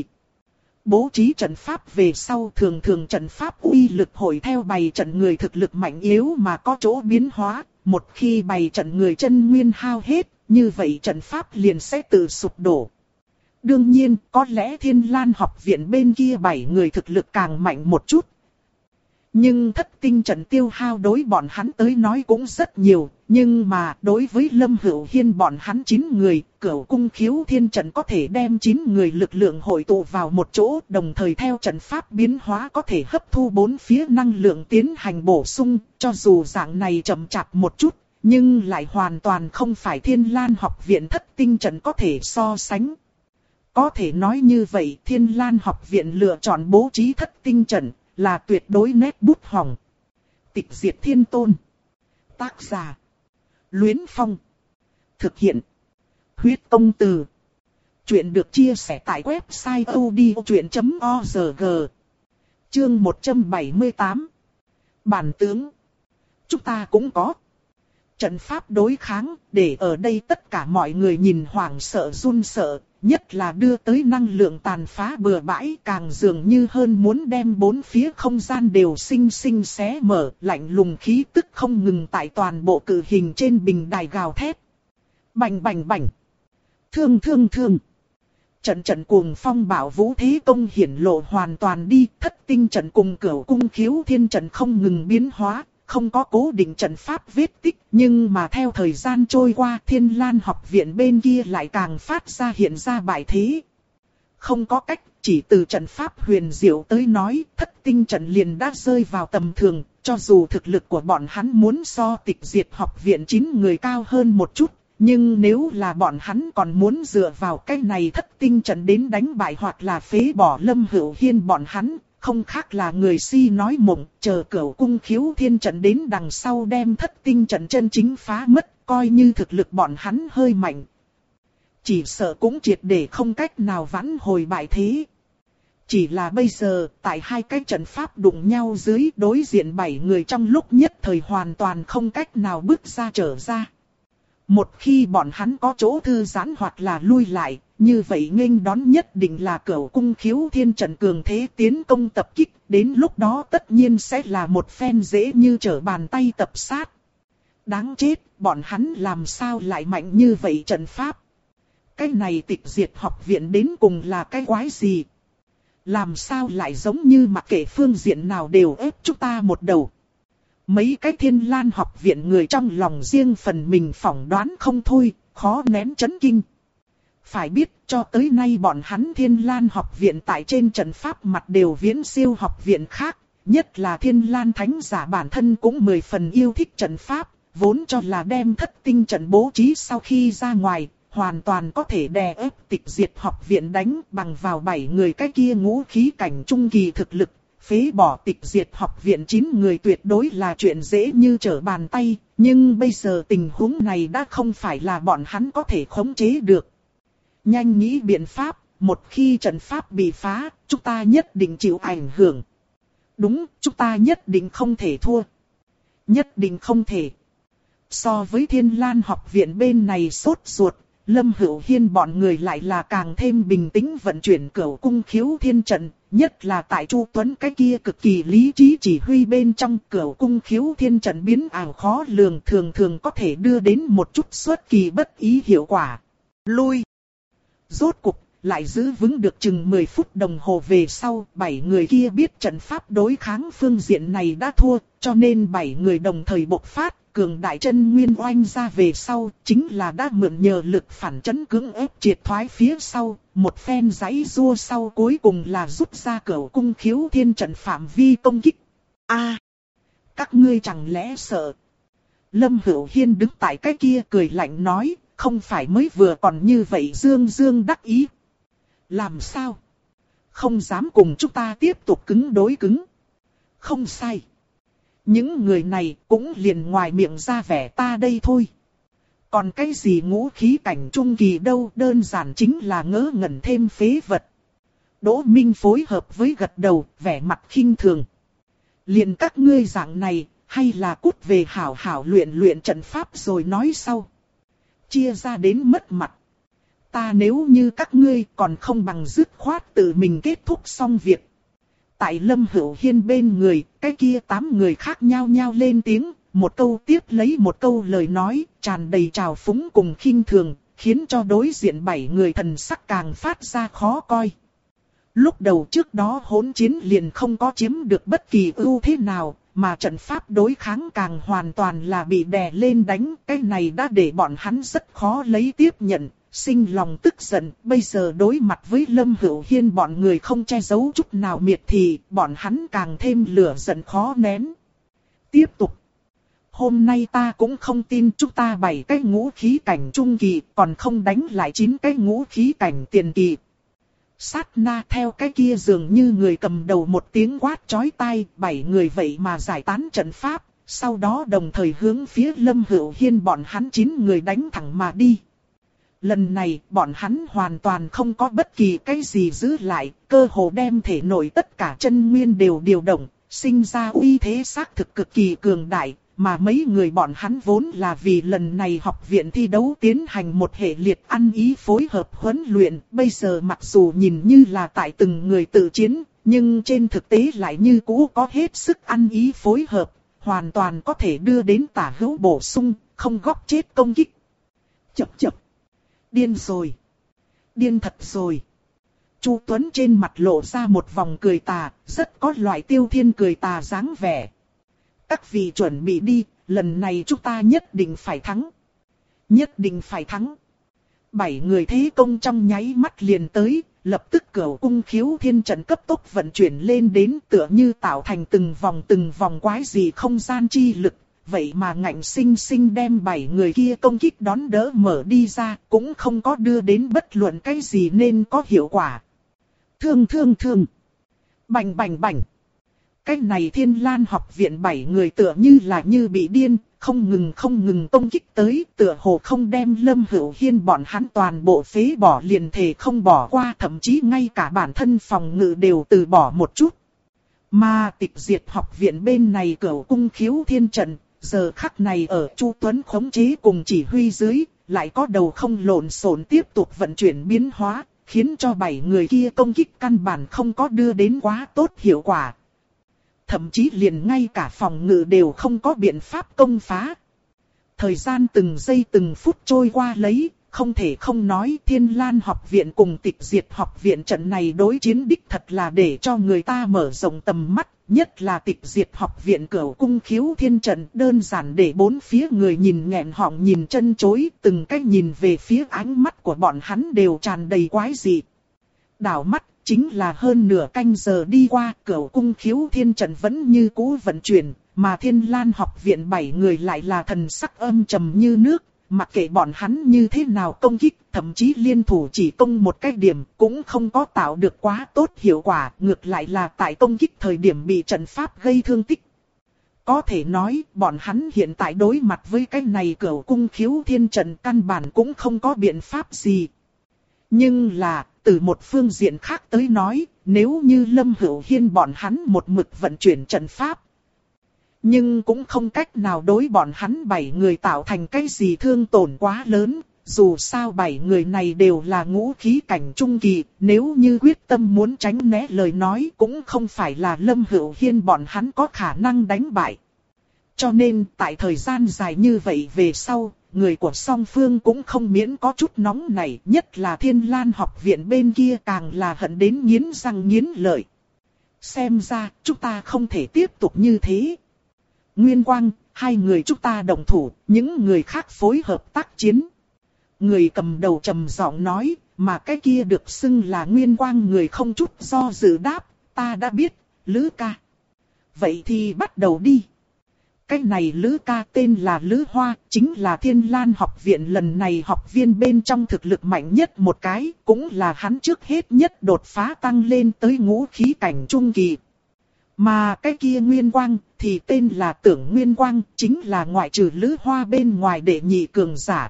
Speaker 1: Bố trí trận pháp về sau, thường thường trận pháp uy lực hội theo bày trận người thực lực mạnh yếu mà có chỗ biến hóa, một khi bày trận người chân nguyên hao hết, như vậy trận pháp liền sẽ tự sụp đổ. Đương nhiên, có lẽ Thiên Lan học viện bên kia bảy người thực lực càng mạnh một chút. Nhưng thất tinh trận tiêu hao đối bọn hắn tới nói cũng rất nhiều, nhưng mà đối với Lâm Hữu Hiên bọn hắn chín người, Cửu Cung Khiếu Thiên trận có thể đem chín người lực lượng hội tụ vào một chỗ, đồng thời theo trận pháp biến hóa có thể hấp thu bốn phía năng lượng tiến hành bổ sung, cho dù dạng này chậm chạp một chút, nhưng lại hoàn toàn không phải Thiên Lan học viện thất tinh trận có thể so sánh. Có thể nói như vậy, Thiên Lan học viện lựa chọn bố trí thất tinh trận là tuyệt đối nét bút hỏng. Tịch Diệt Thiên Tôn. Tác giả: Luyến Phong. Thực hiện: Huyết Công Từ. Chuyện được chia sẻ tại website odchuyện chấm org. Chương một trăm bảy mươi tám. Bản tướng. Chúng ta cũng có. Trận pháp đối kháng, để ở đây tất cả mọi người nhìn hoảng sợ run sợ. Nhất là đưa tới năng lượng tàn phá bừa bãi, càng dường như hơn muốn đem bốn phía không gian đều xinh xinh xé mở, lạnh lùng khí tức không ngừng tại toàn bộ cử hình trên bình đài gào thét. Bành bành bành. Thương thương thương. Trận trận cuồng phong bạo vũ thế công hiển lộ hoàn toàn đi, thất tinh trận cùng Cửu Cung Khiếu Thiên trận không ngừng biến hóa. Không có cố định trận pháp vết tích, nhưng mà theo thời gian trôi qua, Thiên Lan học viện bên kia lại càng phát ra hiện ra bại thế. Không có cách, chỉ từ trận pháp huyền diệu tới nói, thất tinh trận liền đã rơi vào tầm thường, cho dù thực lực của bọn hắn muốn so Tịch Diệt học viện chín người cao hơn một chút, nhưng nếu là bọn hắn còn muốn dựa vào cái này thất tinh trận đến đánh bại hoặc là phế bỏ Lâm Hữu Hiên bọn hắn, không khác là người si nói mộng, chờ Cửu Cung Khiếu Thiên trận đến đằng sau đem thất tinh trận chân chính phá mất, coi như thực lực bọn hắn hơi mạnh. Chỉ sợ cũng triệt để không cách nào vãn hồi bại thế. Chỉ là bây giờ, tại hai cái trận pháp đụng nhau dưới đối diện bảy người trong lúc nhất thời hoàn toàn không cách nào bước ra trở ra. Một khi bọn hắn có chỗ thư giãn hoặc là lui lại, như vậy nghênh đón nhất định là Cửu Cung Khiếu Thiên trận cường thế tiến công tập kích, đến lúc đó tất nhiên sẽ là một phen dễ như trở bàn tay tập sát. Đáng chết, bọn hắn làm sao lại mạnh như vậy trận pháp? Cái này Tịch Diệt học viện đến cùng là cái quái gì? Làm sao lại giống như mặc kệ phương diện nào đều ép chúng ta một đầu? Mấy cái Thiên Lan học viện người trong lòng riêng phần mình phỏng đoán không thôi, khó nén chấn kinh. Phải biết, cho tới nay bọn hắn Thiên Lan học viện tại trên trận pháp mặt đều viễn siêu học viện khác, nhất là Thiên Lan thánh giả bản thân cũng mười phần yêu thích trận pháp, vốn cho là đem thất tinh trận bố trí sau khi ra ngoài, hoàn toàn có thể đè ép Tịch Diệt học viện đánh bằng vào bảy người cái kia ngũ khí cảnh trung kỳ thực lực. Phế bỏ Tịch Diệt học viện chín người tuyệt đối là chuyện dễ như trở bàn tay, nhưng bây giờ tình huống này đã không phải là bọn hắn có thể khống chế được. Nhanh nghĩ biện pháp, một khi trận pháp bị phá, chúng ta nhất định chịu ảnh hưởng. Đúng, chúng ta nhất định không thể thua. Nhất định không thể. So với Thiên Lan học viện bên này sốt ruột, Lâm Hữu Hiên bọn người lại là càng thêm bình tĩnh vận chuyển Cửu Cung Khiếu Thiên trận, nhất là tại Chu Tuấn cái kia cực kỳ lý trí chỉ huy bên trong Cửu Cung Khiếu Thiên trận biến ảo khó lường, thường thường có thể đưa đến một chút xuất kỳ bất ý hiệu quả. Lui. Rốt cục, lại giữ vững được chừng mười phút đồng hồ về sau, bảy người kia biết trận pháp đối kháng phương diện này đã thua, cho nên bảy người đồng thời bộc phát. Cường đại chân nguyên oanh ra về sau, chính là đã mượn nhờ lực phản chấn cưỡng ép triệt thoái phía sau, một phen giãy giụa sau cuối cùng là rút ra Cửu Cung Khiếu Thiên trận phạm vi công kích. A, các ngươi chẳng lẽ sợ? Lâm Hữu Hiên đứng tại cái kia cười lạnh nói, không phải mới vừa còn như vậy dương dương đắc ý. Làm sao? Không dám cùng chúng ta tiếp tục cứng đối cứng. Không sai. Những người này cũng liền ngoài miệng ra vẻ ta đây thôi. Còn cái gì ngũ khí cảnh trung kỳ đâu, đơn giản chính là ngớ ngẩn thêm phế vật. Đỗ Minh phối hợp với gật đầu, vẻ mặt khinh thường. Liền các ngươi dạng này, hay là cút về hảo hảo luyện luyện trận pháp rồi nói sau. Chia ra đến mất mặt. Ta nếu như các ngươi còn không bằng dứt khoát tự mình kết thúc xong việc. Tại Lâm Hữu Hiên bên người, cái kia tám người khác nhau nhau lên tiếng, một câu tiếp lấy một câu lời nói, tràn đầy trào phúng cùng khinh thường, khiến cho đối diện bảy người thần sắc càng phát ra khó coi. Lúc đầu trước đó hỗn chiến liền không có chiếm được bất kỳ ưu thế nào, mà trận pháp đối kháng càng hoàn toàn là bị đè lên đánh, cái này đã để bọn hắn rất khó lấy tiếp nhận. Sinh lòng tức giận, bây giờ đối mặt với Lâm Hữu Hiên bọn người không che giấu chút nào miệt thì, bọn hắn càng thêm lửa giận khó nén. Tiếp tục. Hôm nay ta cũng không tin chúng ta bảy cái ngũ khí cảnh trung kỳ, còn không đánh lại chín cái ngũ khí cảnh tiền kỳ. Sát na theo cái kia dường như người cầm đầu một tiếng quát chói tai, bảy người vậy mà giải tán trận pháp, sau đó đồng thời hướng phía Lâm Hữu Hiên bọn hắn chín người đánh thẳng mà đi. Lần này, bọn hắn hoàn toàn không có bất kỳ cái gì giữ lại, cơ hồ đem thể nội tất cả chân nguyên đều điều động, sinh ra uy thế xác thực cực kỳ cường đại, mà mấy người bọn hắn vốn là vì lần này học viện thi đấu tiến hành một hệ liệt ăn ý phối hợp huấn luyện, bây giờ mặc dù nhìn như là tại từng người tự chiến, nhưng trên thực tế lại như cũ có hết sức ăn ý phối hợp, hoàn toàn có thể đưa đến tả hữu bổ sung, không góp chết công kích. Chập chập. Điên rồi. Điên thật rồi. Chu Tuấn trên mặt lộ ra một vòng cười tà, rất có loại Tiêu Thiên cười tà dáng vẻ. Các vị chuẩn bị đi, lần này chúng ta nhất định phải thắng. Nhất định phải thắng. Bảy người thế công trong nháy mắt liền tới, lập tức Cửu Cung Khiếu Thiên trận cấp tốc vận chuyển lên đến tựa như tạo thành từng vòng từng vòng quái dị không gian chi lực. Vậy mà ngạnh sinh sinh đem bảy người kia công kích đón đỡ mở đi ra, cũng không có đưa đến bất luận cái gì nên có hiệu quả. Thương thương thương. Bành bành bành. Cái này Thiên Lan học viện bảy người tựa như là như bị điên, không ngừng không ngừng công kích tới, tựa hồ không đem Lâm Hữu Hiên bọn hắn toàn bộ phế bỏ liền thể không bỏ qua, thậm chí ngay cả bản thân phòng ngự đều từ bỏ một chút. Mà Tịch Diệt học viện bên này Cửu Cung Khiếu Thiên trận, giờ khắc này ở Chu Tuấn khống chế cùng chỉ huy dưới, lại có đầu không lộn xộn tiếp tục vận chuyển biến hóa, khiến cho bảy người kia công kích căn bản không có đưa đến quá tốt hiệu quả. Thậm chí liền ngay cả phòng ngự đều không có biện pháp công phá. Thời gian từng giây từng phút trôi qua lấy, không thể không nói Thiên Lan học viện cùng Tịch Diệt học viện trận này đối chiến đích thật là để cho người ta mở rộng tầm mắt. Nhất là Tịch Diệt học viện Cửu Cung Khiếu Thiên trận đơn giản để bốn phía người nhìn nghẹn họng nhìn chân chối, từng cách nhìn về phía ánh mắt của bọn hắn đều tràn đầy quái dị. Đảo mắt chính là hơn nửa canh giờ đi qua, Cửu Cung Khiếu Thiên trận vẫn như cũ vận chuyển, mà Thiên Lan học viện bảy người lại là thần sắc âm trầm như nước, mặc kệ bọn hắn như thế nào công kích, thậm chí liên thủ chỉ công một cái điểm cũng không có tạo được quá tốt hiệu quả, ngược lại là tại công kích thời điểm bị trận pháp gây thương tích. Có thể nói, bọn hắn hiện tại đối mặt với cái này Cửu Cung Khiếu Thiên trận căn bản cũng không có biện pháp gì. Nhưng là, từ một phương diện khác tới nói, nếu như Lâm Hữu Hiên bọn hắn một mực vận chuyển trận pháp, nhưng cũng không cách nào đối bọn hắn bảy người tạo thành cái gì thương tổn quá lớn, dù sao bảy người này đều là ngũ khí cảnh trung kỳ, nếu như quyết tâm muốn tránh né lời nói cũng không phải là Lâm Hữu Hiên bọn hắn có khả năng đánh bại. Cho nên, tại thời gian dài như vậy về sau, người của song phương cũng không miễn có chút nóng này, nhất là Thiên Lan học viện bên kia càng là hận đến nghiến răng nghiến lợi. Xem ra, chúng ta không thể tiếp tục như thế. Nguyên Quang, hai người chúng ta đồng thủ, những người khác phối hợp tác chiến. Người cầm đầu trầm giọng nói, mà cái kia được xưng là Nguyên Quang người không chút do dự đáp, ta đã biết, Lữ ca. Vậy thì bắt đầu đi. Cái này Lữ ca tên là Lữ Hoa, chính là Thiên Lan học viện lần này học viên bên trong thực lực mạnh nhất một cái, cũng là hắn trước hết nhất đột phá tăng lên tới ngũ khí cảnh trung kỳ. Mà cái kia Nguyên Quang thì tên là Tưởng Nguyên Quang, chính là ngoại trừ Lữ Hoa bên ngoài đệ nhị cường giả.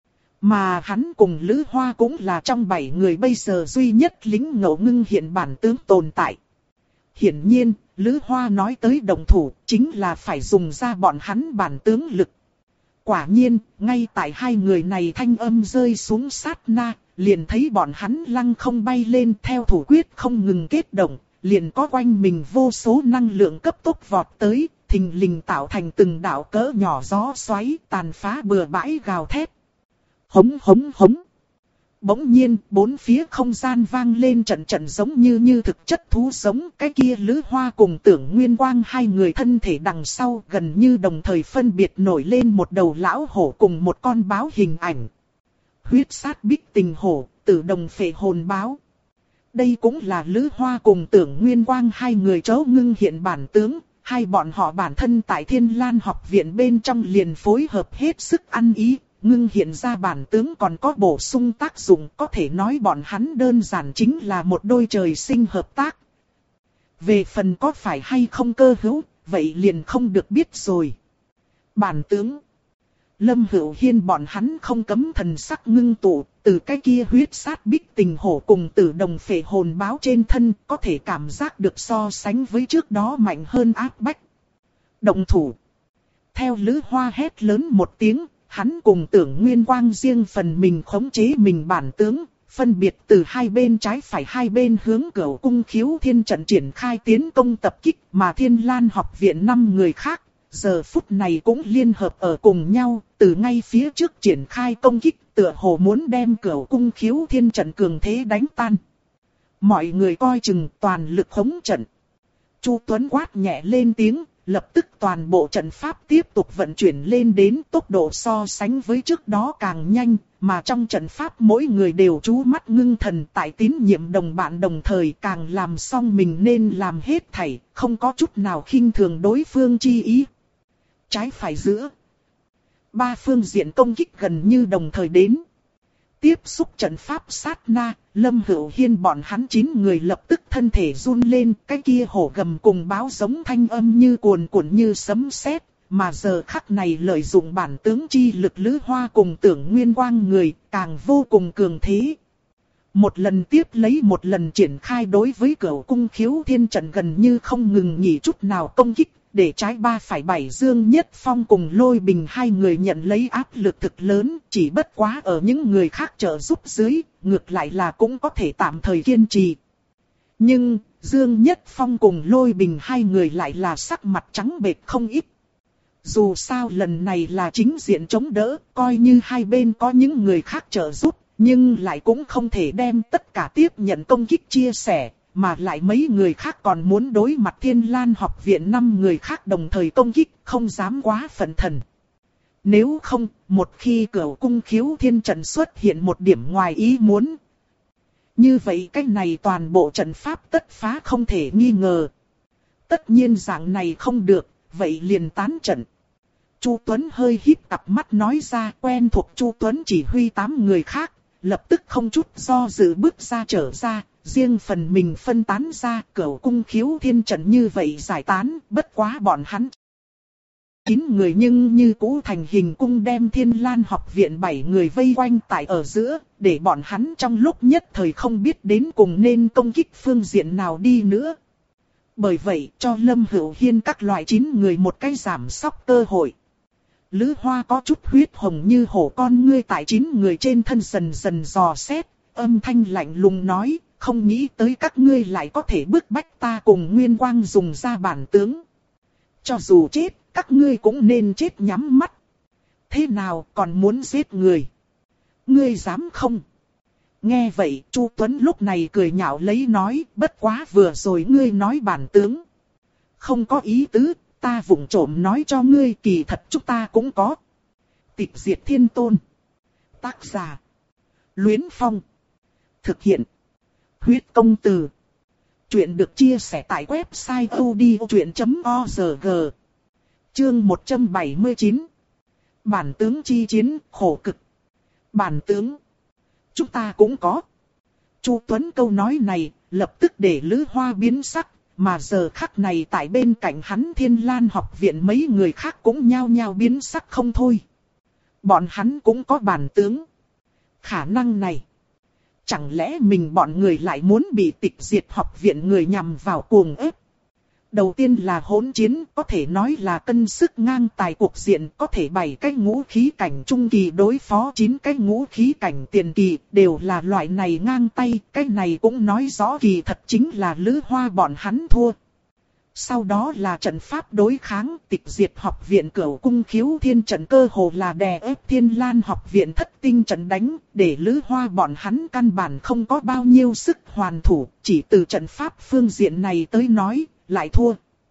Speaker 1: Mà hắn cùng Lữ Hoa cũng là trong bảy người bây giờ duy nhất lính ngẫu ngưng hiện bản tướng tồn tại. Hiển nhiên, Lữ Hoa nói tới đồng thủ chính là phải dùng ra bọn hắn bản tướng lực. Quả nhiên, ngay tại hai người này thanh âm rơi xuống sát na, liền thấy bọn hắn lăng không bay lên theo thủ quyết không ngừng kết động. Liền có quanh mình vô số năng lượng cấp tốc vọt tới, thình lình tạo thành từng đạo cỡ nhỏ gió xoáy tàn phá bừa bãi gào thét. Hống hống hống. Bỗng nhiên, bốn phía không gian vang lên trận trận giống như như thực chất thú sống. Cái kia Lữ Hoa cùng Tưởng Nguyên Quang hai người thân thể đằng sau gần như đồng thời phân biệt nổi lên một đầu lão hổ cùng một con báo hình ảnh. Huyết sát bích tình hổ, tử đồng phệ hồn báo. Đây cũng là Lữ Hoa cùng Tưởng Nguyên Quang hai người chấu ngưng hiện bản tướng, hai bọn họ bản thân tại Thiên Lan học viện bên trong liền phối hợp hết sức ăn ý, ngưng hiện ra bản tướng còn có bổ sung tác dụng, có thể nói bọn hắn đơn giản chính là một đôi trời sinh hợp tác. Về phần có phải hay không cơ hữu, vậy liền không được biết rồi. Bản tướng Lâm Hữu Hiên bọn hắn không cấm thần sắc ngưng tụ, từ cái kia huyết sát bích tình hổ cùng tử đồng phệ hồn báo trên thân có thể cảm giác được so sánh với trước đó mạnh hơn áp bách. Động thủ. Theo Lữ Hoa hét lớn một tiếng, hắn cùng Tưởng Nguyên Quang riêng phần mình khống chế mình bản tướng, phân biệt từ hai bên trái phải hai bên hướng Cửu Cung Khiếu Thiên trận triển khai tiến công tập kích, mà Thiên Lan học viện năm người khác giờ phút này cũng liên hợp ở cùng nhau, từ ngay phía trước triển khai công kích, tựa hồ muốn đem Cửu Cung Khiếu Thiên trận cường thế đánh tan. Mọi người coi chừng toàn lực khống trận. Chu Tuấn quát nhẹ lên tiếng, lập tức toàn bộ trận pháp tiếp tục vận chuyển lên đến tốc độ so sánh với trước đó càng nhanh, mà trong trận pháp mỗi người đều chú mắt ngưng thần tại tín nhiệm đồng bạn đồng thời càng làm xong mình nên làm hết thảy, không có chút nào khinh thường đối phương chi ý. Trái phải giữa. Ba phương diện công kích gần như đồng thời đến. Tiếp xúc trận pháp sát na, Lâm Hữu Hiên bọn hắn chín người lập tức thân thể run lên, cái kia hổ gầm cùng báo giống thanh âm như cuồn cuộn như sấm sét, mà giờ khắc này lợi dụng bản tướng chi lực Lữ Hoa cùng Tưởng Nguyên Quang người, càng vô cùng cường thế. Một lần tiếp lấy một lần triển khai đối với Cửu Cung Khiếu Thiên trận gần như không ngừng nghỉ chút nào công kích, để trái ba phải bảy Dương Nhất Phong cùng Lôi Bình hai người nhận lấy áp lực thực lớn, chỉ bất quá ở những người khác trợ giúp dưới, ngược lại là cũng có thể tạm thời kiên trì. Nhưng, Dương Nhất Phong cùng Lôi Bình hai người lại là sắc mặt trắng bệch không ít. Dù sao lần này là chính diện chống đỡ, coi như hai bên có những người khác trợ giúp, nhưng lại cũng không thể đem tất cả tiếp nhận công kích chia sẻ, mà lại mấy người khác còn muốn đối mặt Thiên Lan học viện năm người khác đồng thời công kích, không dám quá phận thần. Nếu không, một khi Cửu Cung Khiếu Thiên trận xuất hiện một điểm ngoài ý muốn, như vậy cái này toàn bộ trận pháp tất phá không thể nghi ngờ. Tất nhiên dạng này không được, vậy liền tán trận. Chu Tuấn hơi híp cặp mắt nói ra, quen thuộc Chu Tuấn chỉ huy tám người khác, lập tức không chút do dự bước ra trở ra, riêng phần mình phân tán ra. Cửu Cung Khiếu Thiên trận như vậy giải tán, bất quá bọn hắn chín người nhưng như cũ thành hình cung đem Thiên Lan học viện bảy người vây quanh tại ở giữa, để bọn hắn trong lúc nhất thời không biết đến cùng nên công kích phương diện nào đi nữa. Bởi vậy cho Lâm Hữu Hiên các loại chín người một cái giảm sóc cơ hội. Lữ Hoa có chút huyết hồng như hổ con ngươi tại chín người trên thân dần dần dò xét, âm thanh lạnh lùng nói, không nghĩ tới các ngươi lại có thể bức bách ta cùng Nguyên Quang dùng ra bản tướng. Cho dù chết, các ngươi cũng nên chết nhắm mắt. Thế nào còn muốn giết người? Ngươi dám không? Nghe vậy, Chu Tuấn lúc này cười nhạo lấy nói, bất quá vừa rồi ngươi nói bản tướng. Không có ý tứ, ta vụng trộm nói cho ngươi, kỳ thật chúng ta cũng có. Tịch diệt thiên tôn. Tác giả: Luyến Phong. Thực hiện: Huyết công từ. Chuyện được chia sẻ tại website odchuyện chấm org. Chương một trăm bảy mươi chín. Bản tướng chi chiến, khổ cực. Bản tướng. Chúng ta cũng có. Chu Tuấn câu nói này, lập tức để Lữ Hoa biến sắc, mà giờ khắc này tại bên cạnh hắn Thiên Lan học viện mấy người khác cũng nhao nhao biến sắc không thôi. Bọn hắn cũng có bản tướng. Khả năng này. Chẳng lẽ mình bọn người lại muốn bị tịch diệt học viện người nhằm vào cuồng ép? Đầu tiên là hỗn chiến, có thể nói là cân sức ngang tài cuộc diện, có thể bảy cái ngũ khí cảnh trung kỳ đối phó chín cái ngũ khí cảnh tiền kỳ, đều là loại này ngang tay, cái này cũng nói rõ kỳ thật chính là Lữ Hoa bọn hắn thua. Sau đó là trận pháp đối kháng, tịch diệt học viện Cửu Cung Khiếu Thiên trận cơ hồ là đè ép Thiên Lan học viện thất tinh trận đánh, để Lữ Hoa bọn hắn căn bản không có bao nhiêu sức hoàn thủ, chỉ từ trận pháp phương diện này tới nói, lại thua.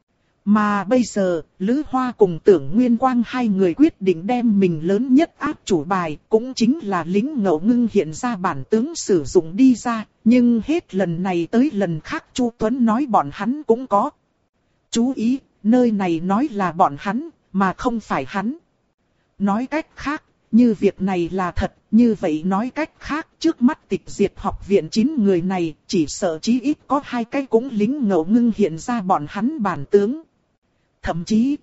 Speaker 1: Mà bây giờ, Lữ Hoa cùng Tưởng Nguyên Quang hai người quyết định đem mình lớn nhất áp chủ bài, cũng chính là lính ngẫu ngưng hiện ra bản tướng sử dụng đi ra, nhưng hết lần này tới lần khác Chu Tuấn nói bọn hắn cũng có. Chú ý, nơi này nói là bọn hắn, mà không phải hắn. Nói cách khác, như việc này là thật, như vậy nói cách khác, trước mắt tịch diệt học viện chín người này, chỉ sợ chí ít có hai cái cũng lính ngẫu ngưng hiện ra bọn hắn bản tướng. Thậm chí,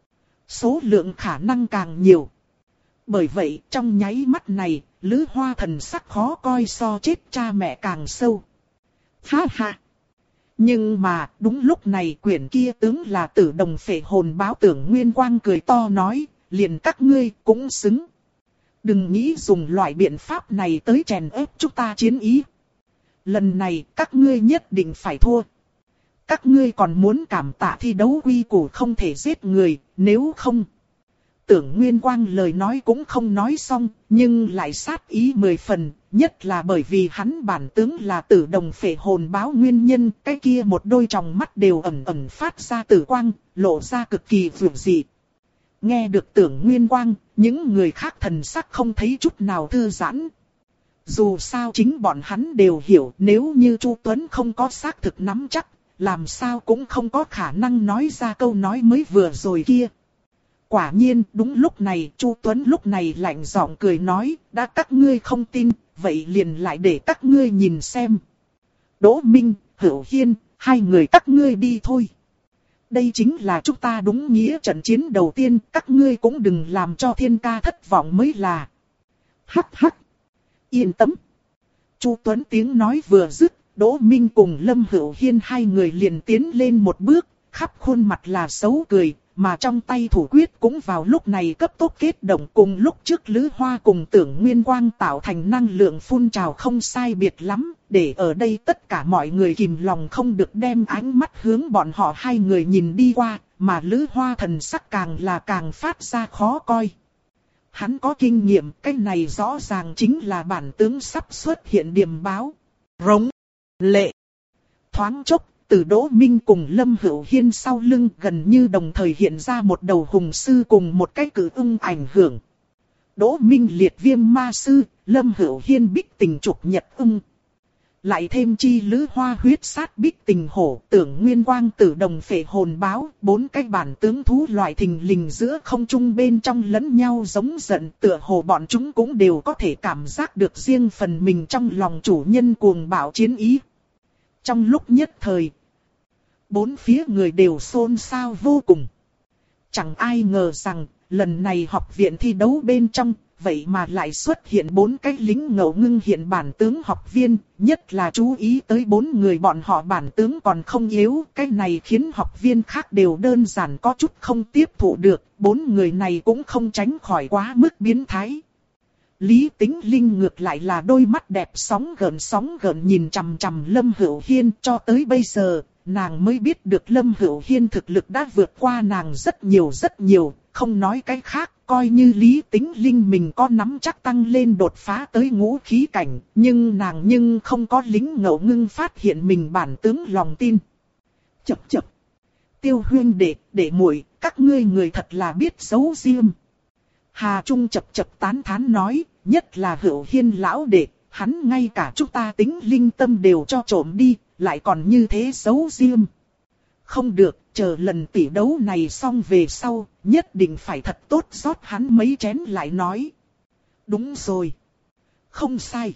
Speaker 1: số lượng khả năng càng nhiều. Bởi vậy, trong nháy mắt này, Lữ Hoa thần sắc khó coi so chết cha mẹ càng sâu. Ha ha! Nhưng mà, đúng lúc này quyển kia tướng là Tử Đồng Phệ Hồn báo Tưởng Nguyên Quang cười to nói, liền các ngươi cũng xứng. Đừng nghĩ dùng loại biện pháp này tới chèn ép chúng ta chiến ý. Lần này các ngươi nhất định phải thua. Các ngươi còn muốn cảm tạ thi đấu quy củ không thể giết người, nếu không. Tưởng Nguyên Quang lời nói cũng không nói xong, nhưng lại sát ý mười phần, nhất là bởi vì hắn bản tướng là Tử Đồng Phệ Hồn báo nguyên nhân, cái kia một đôi tròng mắt đều ẩn ẩn phát ra tử quang, lộ ra cực kỳ vượt dị. Nghe được Tưởng Nguyên Quang, những người khác thần sắc không thấy chút nào thư giãn. Dù sao chính bọn hắn đều hiểu, nếu như Chu Tuấn không có xác thực nắm chắc, làm sao cũng không có khả năng nói ra câu nói mới vừa rồi kia. Quả nhiên, đúng lúc này, Chu Tuấn lúc này lạnh giọng cười nói, đã các ngươi không tin, vậy liền lại để các ngươi nhìn xem. Đỗ Minh, Hữu Hiên, hai người các ngươi đi thôi. Đây chính là chúng ta đúng nghĩa trận chiến đầu tiên, các ngươi cũng đừng làm cho thiên ca thất vọng mới là. Hắc hắc. Yên tâm. Chu Tuấn tiếng nói vừa dứt, Đỗ Minh cùng Lâm Hữu Hiên hai người liền tiến lên một bước, khắp khuôn mặt là xấu cười, mà trong tay thủ quyết cũng vào lúc này cấp tốc kết động, cùng lúc trước Lữ Hoa cùng Tưởng Nguyên Quang tạo thành năng lượng phun trào không sai biệt lắm, để ở đây tất cả mọi người kìm lòng không được đem ánh mắt hướng bọn họ hai người nhìn đi qua, mà Lữ Hoa thần sắc càng là càng phát ra khó coi. Hắn có kinh nghiệm, cái này rõ ràng chính là bản tướng sắp xuất hiện điềm báo. Rống, lệ, thoáng chốc, từ Đỗ Minh cùng Lâm Hữu Hiên sau lưng gần như đồng thời hiện ra một đầu hùng sư cùng một cái cự ưng ảnh hưởng. Đỗ Minh liệt viêm ma sư, Lâm Hữu Hiên bích tình trục nhật ưng. Lại thêm chi Lữ Hoa huyết sát bích tình hổ, Tưởng Nguyên Quang tử đồng phệ hồn báo, bốn cái bản tướng thú loại thình lình giữa không trung bên trong lẫn nhau giống giận, tựa hồ bọn chúng cũng đều có thể cảm giác được riêng phần mình trong lòng chủ nhân cuồng bạo chiến ý. Trong lúc nhất thời, bốn phía người đều xôn xao vô cùng. Chẳng ai ngờ rằng, lần này học viện thi đấu bên trong, vậy mà lại xuất hiện bốn cái lính ngẫu ngưng hiện bản tướng học viên, nhất là chú ý tới bốn người bọn họ bản tướng còn không yếu, cái này khiến học viên khác đều đơn giản có chút không tiếp thụ được, bốn người này cũng không tránh khỏi quá mức biến thái. Lý Tĩnh Linh ngược lại là đôi mắt đẹp sóng gợn sóng gợn nhìn chằm chằm Lâm Hữu Hiên, cho tới bây giờ, nàng mới biết được Lâm Hữu Hiên thực lực đã vượt qua nàng rất nhiều rất nhiều, không nói cái khác, coi như Lý Tĩnh Linh mình có nắm chắc tăng lên đột phá tới ngũ khí cảnh, nhưng nàng nhưng không có lính ngẫu ngưng phát hiện mình bản tướng lòng tin. Chập chập. Tiêu huyên đệ, đệ muội, các ngươi người thật là biết giấu riêng. Hà Trung chập chập tán thán nói, nhất là Hữu Hiên lão đệ, hắn ngay cả chúng ta Tĩnh Linh tâm đều cho trộm đi, lại còn như thế giấu riêng. Không được, chờ lần tỷ đấu này xong về sau, nhất định phải thật tốt rót hắn mấy chén lại nói. Đúng rồi. Không sai.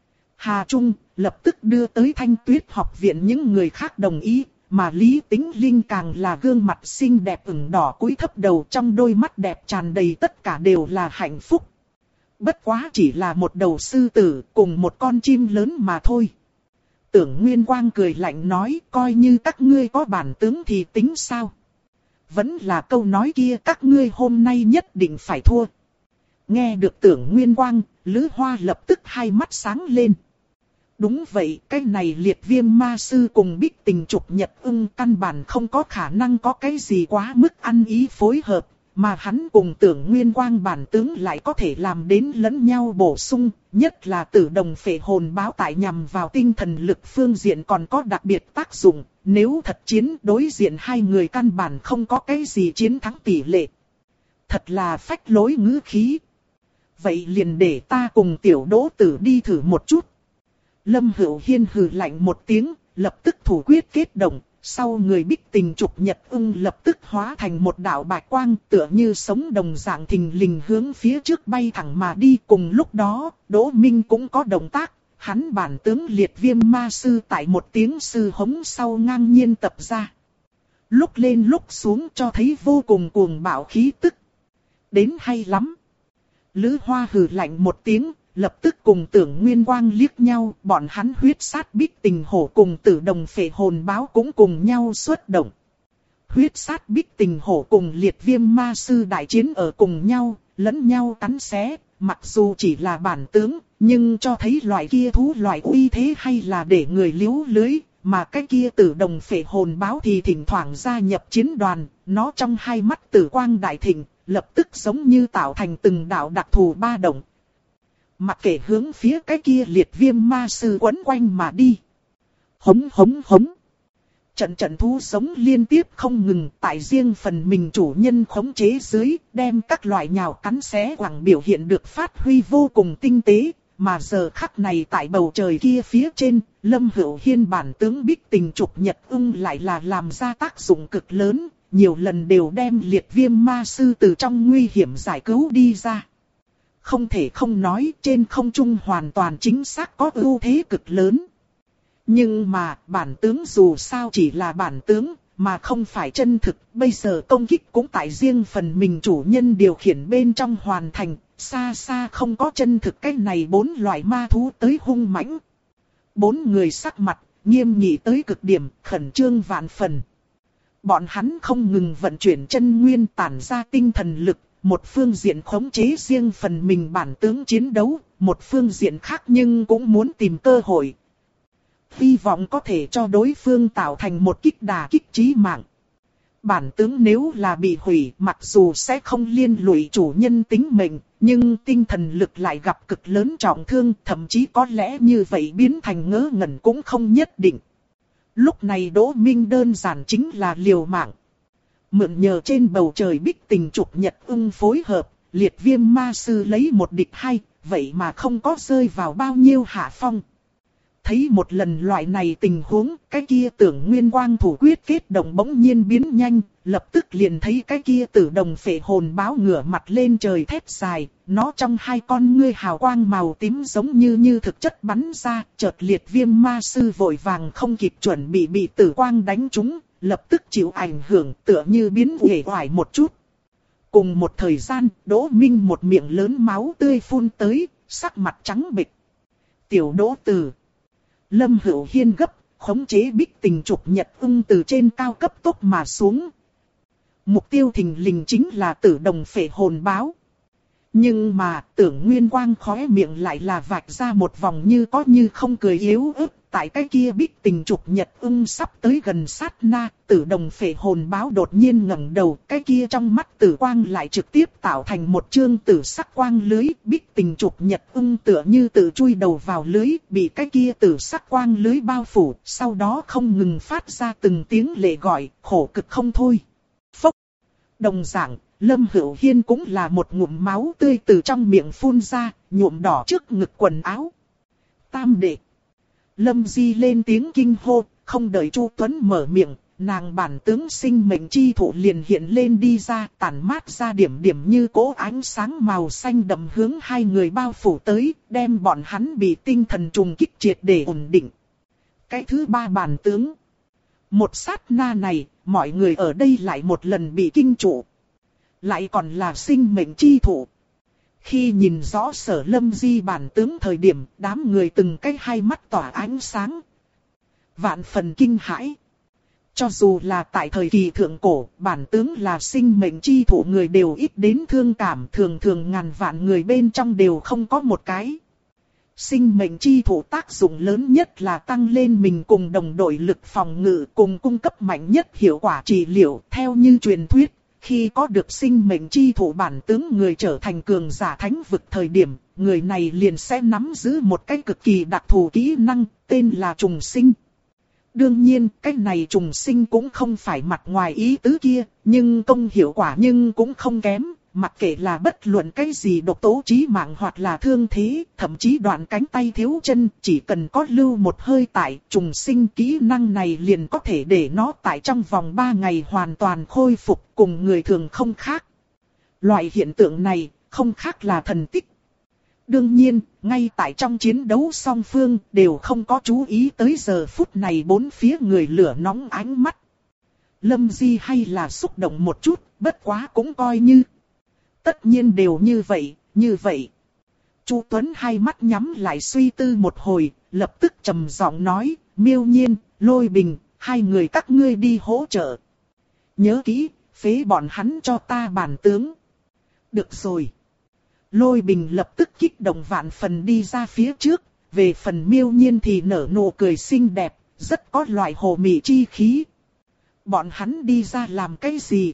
Speaker 1: Hà Trung lập tức đưa tới Thanh Tuyết học viện những người khác đồng ý, mà Lý Tĩnh Linh càng là gương mặt xinh đẹp ửng đỏ cúi thấp đầu, trong đôi mắt đẹp tràn đầy tất cả đều là hạnh phúc. Bất quá chỉ là một đầu sư tử cùng một con chim lớn mà thôi. Tưởng Nguyên Quang cười lạnh nói, coi như các ngươi có bản tướng thì tính sao? Vẫn là câu nói kia, các ngươi hôm nay nhất định phải thua. Nghe được Tưởng Nguyên Quang, Lữ Hoa lập tức hai mắt sáng lên. Đúng vậy, cái này liệt viêm ma sư cùng bích tình trục nhật ưng căn bản không có khả năng có cái gì quá mức ăn ý phối hợp, mà hắn cùng Tưởng Nguyên Quang bản tướng lại có thể làm đến lẫn nhau bổ sung, nhất là tử đồng phệ hồn báo tại nhằm vào tinh thần lực phương diện còn có đặc biệt tác dụng, nếu thật chiến đối diện hai người căn bản không có cái gì chiến thắng tỷ lệ. Thật là phách lối ngữ khí. Vậy liền để ta cùng tiểu Đỗ Tử đi thử một chút. Lâm Hữu Hiên hừ lạnh một tiếng, lập tức thủ quyết kết động, sau người bích tình trục nhật ưng lập tức hóa thành một đạo bạch quang tựa như sống đồng dạng thình lình hướng phía trước bay thẳng mà đi. Cùng lúc đó, Đỗ Minh cũng có động tác, hắn bản tướng liệt viêm ma sư tại một tiếng sư hống sau ngang nhiên tập ra. Lúc lên lúc xuống cho thấy vô cùng cuồng bạo khí tức. Đến hay lắm. Lữ Hoa hừ lạnh một tiếng, lập tức cùng Tưởng Nguyên Quang liếc nhau, bọn hắn huyết sát bích tình hổ cùng tử đồng phệ hồn báo cũng cùng nhau xuất động. Huyết sát bích tình hổ cùng liệt viêm ma sư đại chiến ở cùng nhau, lẫn nhau cắn xé, mặc dù chỉ là bản tướng, nhưng cho thấy loại kia thú loại uy thế hay là để người liếu lưới, mà cái kia tử đồng phệ hồn báo thì thỉnh thoảng gia nhập chiến đoàn, nó trong hai mắt tử quang đại thịnh, lập tức giống như tạo thành từng đạo đặc thù ba động. Mặc kệ hướng phía cái kia liệt viêm ma sư quấn quanh mà đi. Hống hống hống. Trận trận thú sống liên tiếp không ngừng tại riêng phần mình chủ nhân khống chế dưới, đem các loại nhào cắn xé quẳng biểu hiện được phát huy vô cùng tinh tế. Mà giờ khắc này tại bầu trời kia phía trên, Lâm Hữu Hiên bản tướng bích tình trục nhật ưng lại là làm ra tác dụng cực lớn, nhiều lần đều đem liệt viêm ma sư từ trong nguy hiểm giải cứu đi ra. Không thể không nói trên không trung hoàn toàn chính xác có ưu thế cực lớn. Nhưng mà bản tướng dù sao chỉ là bản tướng, mà không phải chân thực. Bây giờ công kích cũng tại riêng phần mình chủ nhân điều khiển bên trong hoàn thành, xa xa không có chân thực cái này bốn loại ma thú tới hung mãnh. Bốn người sắc mặt, nghiêm nghị tới cực điểm, khẩn trương vạn phần. Bọn hắn không ngừng vận chuyển chân nguyên tản ra tinh thần lực, một phương diện khống chế riêng phần mình bản tướng chiến đấu, một phương diện khác nhưng cũng muốn tìm cơ hội. Hy vọng có thể cho đối phương tạo thành một kích đả kích chí mạng. Bản tướng nếu là bị hủy, mặc dù sẽ không liên lụy chủ nhân tính mệnh, nhưng tinh thần lực lại gặp cực lớn trọng thương, thậm chí có lẽ như vậy biến thành ngớ ngẩn cũng không nhất định. Lúc này Đỗ Minh đơn giản chính là liều mạng. Mượn nhờ trên bầu trời bích tình trục nhật ưng phối hợp, liệt viêm ma sư lấy một địch hai, vậy mà không có rơi vào bao nhiêu hạ phong. Thấy một lần loại này tình huống, cái kia tưởng nguyên quang thủ quyết kết động bỗng nhiên biến nhanh, lập tức liền thấy cái kia tử đồng phệ hồn báo ngửa mặt lên trời thét dài, nó trong hai con ngươi hào quang màu tím giống như như thực chất bắn ra, chợt liệt viêm ma sư vội vàng không kịp chuẩn bị bị tử quang đánh trúng, lập tức chịu ảnh hưởng tựa như biến uể oải một chút. Cùng một thời gian, Đỗ Minh một miệng lớn máu tươi phun tới, sắc mặt trắng bệch. Tiểu Đỗ Tử. Lâm Hữu Hiên gấp, khống chế bích tình trục nhật ưng từ trên cao cấp tốc mà xuống. Mục tiêu thình lình chính là tử đồng phệ hồn báo. Nhưng mà tưởng nguyên quang khóe miệng lại là vạch ra một vòng như có như không cười yếu ớt. Tại cái kia bích tình trục nhật ưng sắp tới gần sát na, tử đồng phệ hồn báo đột nhiên ngẩng đầu, cái kia trong mắt tử quang lại trực tiếp tạo thành một chương tử sắc quang lưới, bích tình trục nhật ưng tựa như tự chui đầu vào lưới, bị cái kia tử sắc quang lưới bao phủ, sau đó không ngừng phát ra từng tiếng lệ gọi, khổ cực không thôi. Phốc! Đồng dạng, Lâm Hữu Hiên cũng là một ngụm máu tươi từ trong miệng phun ra, nhuộm đỏ trước ngực quần áo. Tam đệ! Lâm Di lên tiếng kinh hô, không đợi Chu Tuấn mở miệng, nàng bản tướng sinh mệnh chi thụ liền hiện lên đi ra, tản mát ra điểm điểm như cỗ ánh sáng màu xanh đậm hướng hai người bao phủ tới, đem bọn hắn bị tinh thần trùng kích triệt để ổn định. Cái thứ ba bản tướng. Một sát na này, mọi người ở đây lại một lần bị kinh trụ. Lại còn là sinh mệnh chi thụ. Khi nhìn rõ Sở Lâm Di bản tướng thời điểm, đám người từng cái hai mắt tỏa ánh sáng. Vạn phần kinh hãi. Cho dù là tại thời kỳ thượng cổ, bản tướng là sinh mệnh chi thụ người đều ít đến thương cảm, thường thường ngàn vạn người bên trong đều không có một cái. Sinh mệnh chi thụ tác dụng lớn nhất là tăng lên mình cùng đồng đội lực phòng ngự, cùng cung cấp mạnh nhất hiệu quả trị liệu, theo như truyền thuyết. Khi có được sinh mệnh chi thụ bản tướng người trở thành cường giả thánh vực thời điểm, người này liền sẽ nắm giữ một cái cực kỳ đặc thù kỹ năng, tên là trùng sinh. Đương nhiên, cái này trùng sinh cũng không phải mặt ngoài ý tứ kia, nhưng công hiệu quả nhưng cũng không kém. Mặc kệ là bất luận cái gì độc tố chí mạng hoặc là thương thế, thậm chí đoạn cánh tay thiếu chân, chỉ cần có lưu một hơi tại trùng sinh kỹ năng này liền có thể để nó tại trong vòng ba ngày hoàn toàn khôi phục, cùng người thường không khác. Loại hiện tượng này không khác là thần tích. Đương nhiên, ngay tại trong chiến đấu song phương đều không có chú ý tới giờ phút này bốn phía người lửa nóng ánh mắt. Lâm Di hay là xúc động một chút, bất quá cũng coi như. Tất nhiên đều như vậy, như vậy. Chu Tuấn hai mắt nhắm lại suy tư một hồi, lập tức trầm giọng nói, Miêu Nhiên, Lôi Bình, hai người các ngươi đi hỗ trợ. Nhớ kỹ, phế bọn hắn cho ta bản tướng. Được rồi. Lôi Bình lập tức kích động vạn phần đi ra phía trước, về phần Miêu Nhiên thì nở nụ cười xinh đẹp, rất có loại hồ mị chi khí. Bọn hắn đi ra làm cái gì?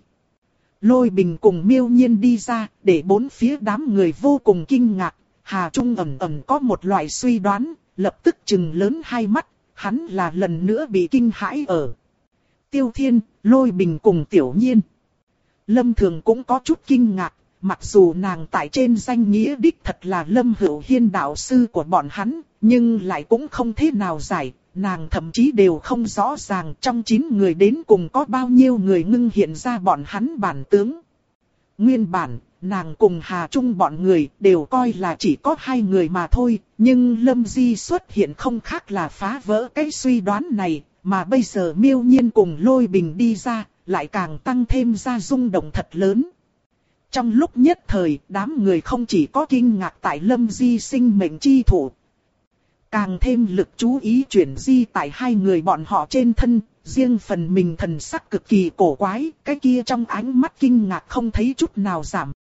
Speaker 1: Lôi Bình cùng Miêu Nhiên đi ra, để bốn phía đám người vô cùng kinh ngạc. Hà Trung ẩn ẩn có một loại suy đoán, lập tức trừng lớn hai mắt, hắn là lần nữa bị kinh hãi ở. Tiêu Thiên, Lôi Bình cùng Tiểu Nhiên. Lâm Thường cũng có chút kinh ngạc, mặc dù nàng tại trên danh nghĩa đích thật là Lâm Hữu Hiên đạo sư của bọn hắn, nhưng lại cũng không thế nào giải. Nàng thậm chí đều không rõ ràng trong chín người đến cùng có bao nhiêu người ngưng hiện ra bọn hắn bản tướng. Nguyên bản, nàng cùng Hà Trung bọn người đều coi là chỉ có hai người mà thôi, nhưng Lâm Di xuất hiện không khác là phá vỡ cái suy đoán này, mà bây giờ Miêu Nhiên cùng Lôi Bình đi ra, lại càng tăng thêm ra rung động thật lớn. Trong lúc nhất thời, đám người không chỉ có kinh ngạc tại Lâm Di sinh mệnh chi thủ, càng thêm lực chú ý chuyển di tại hai người bọn họ trên thân, riêng phần mình thần sắc cực kỳ cổ quái, cái kia trong ánh mắt kinh ngạc không thấy chút nào giảm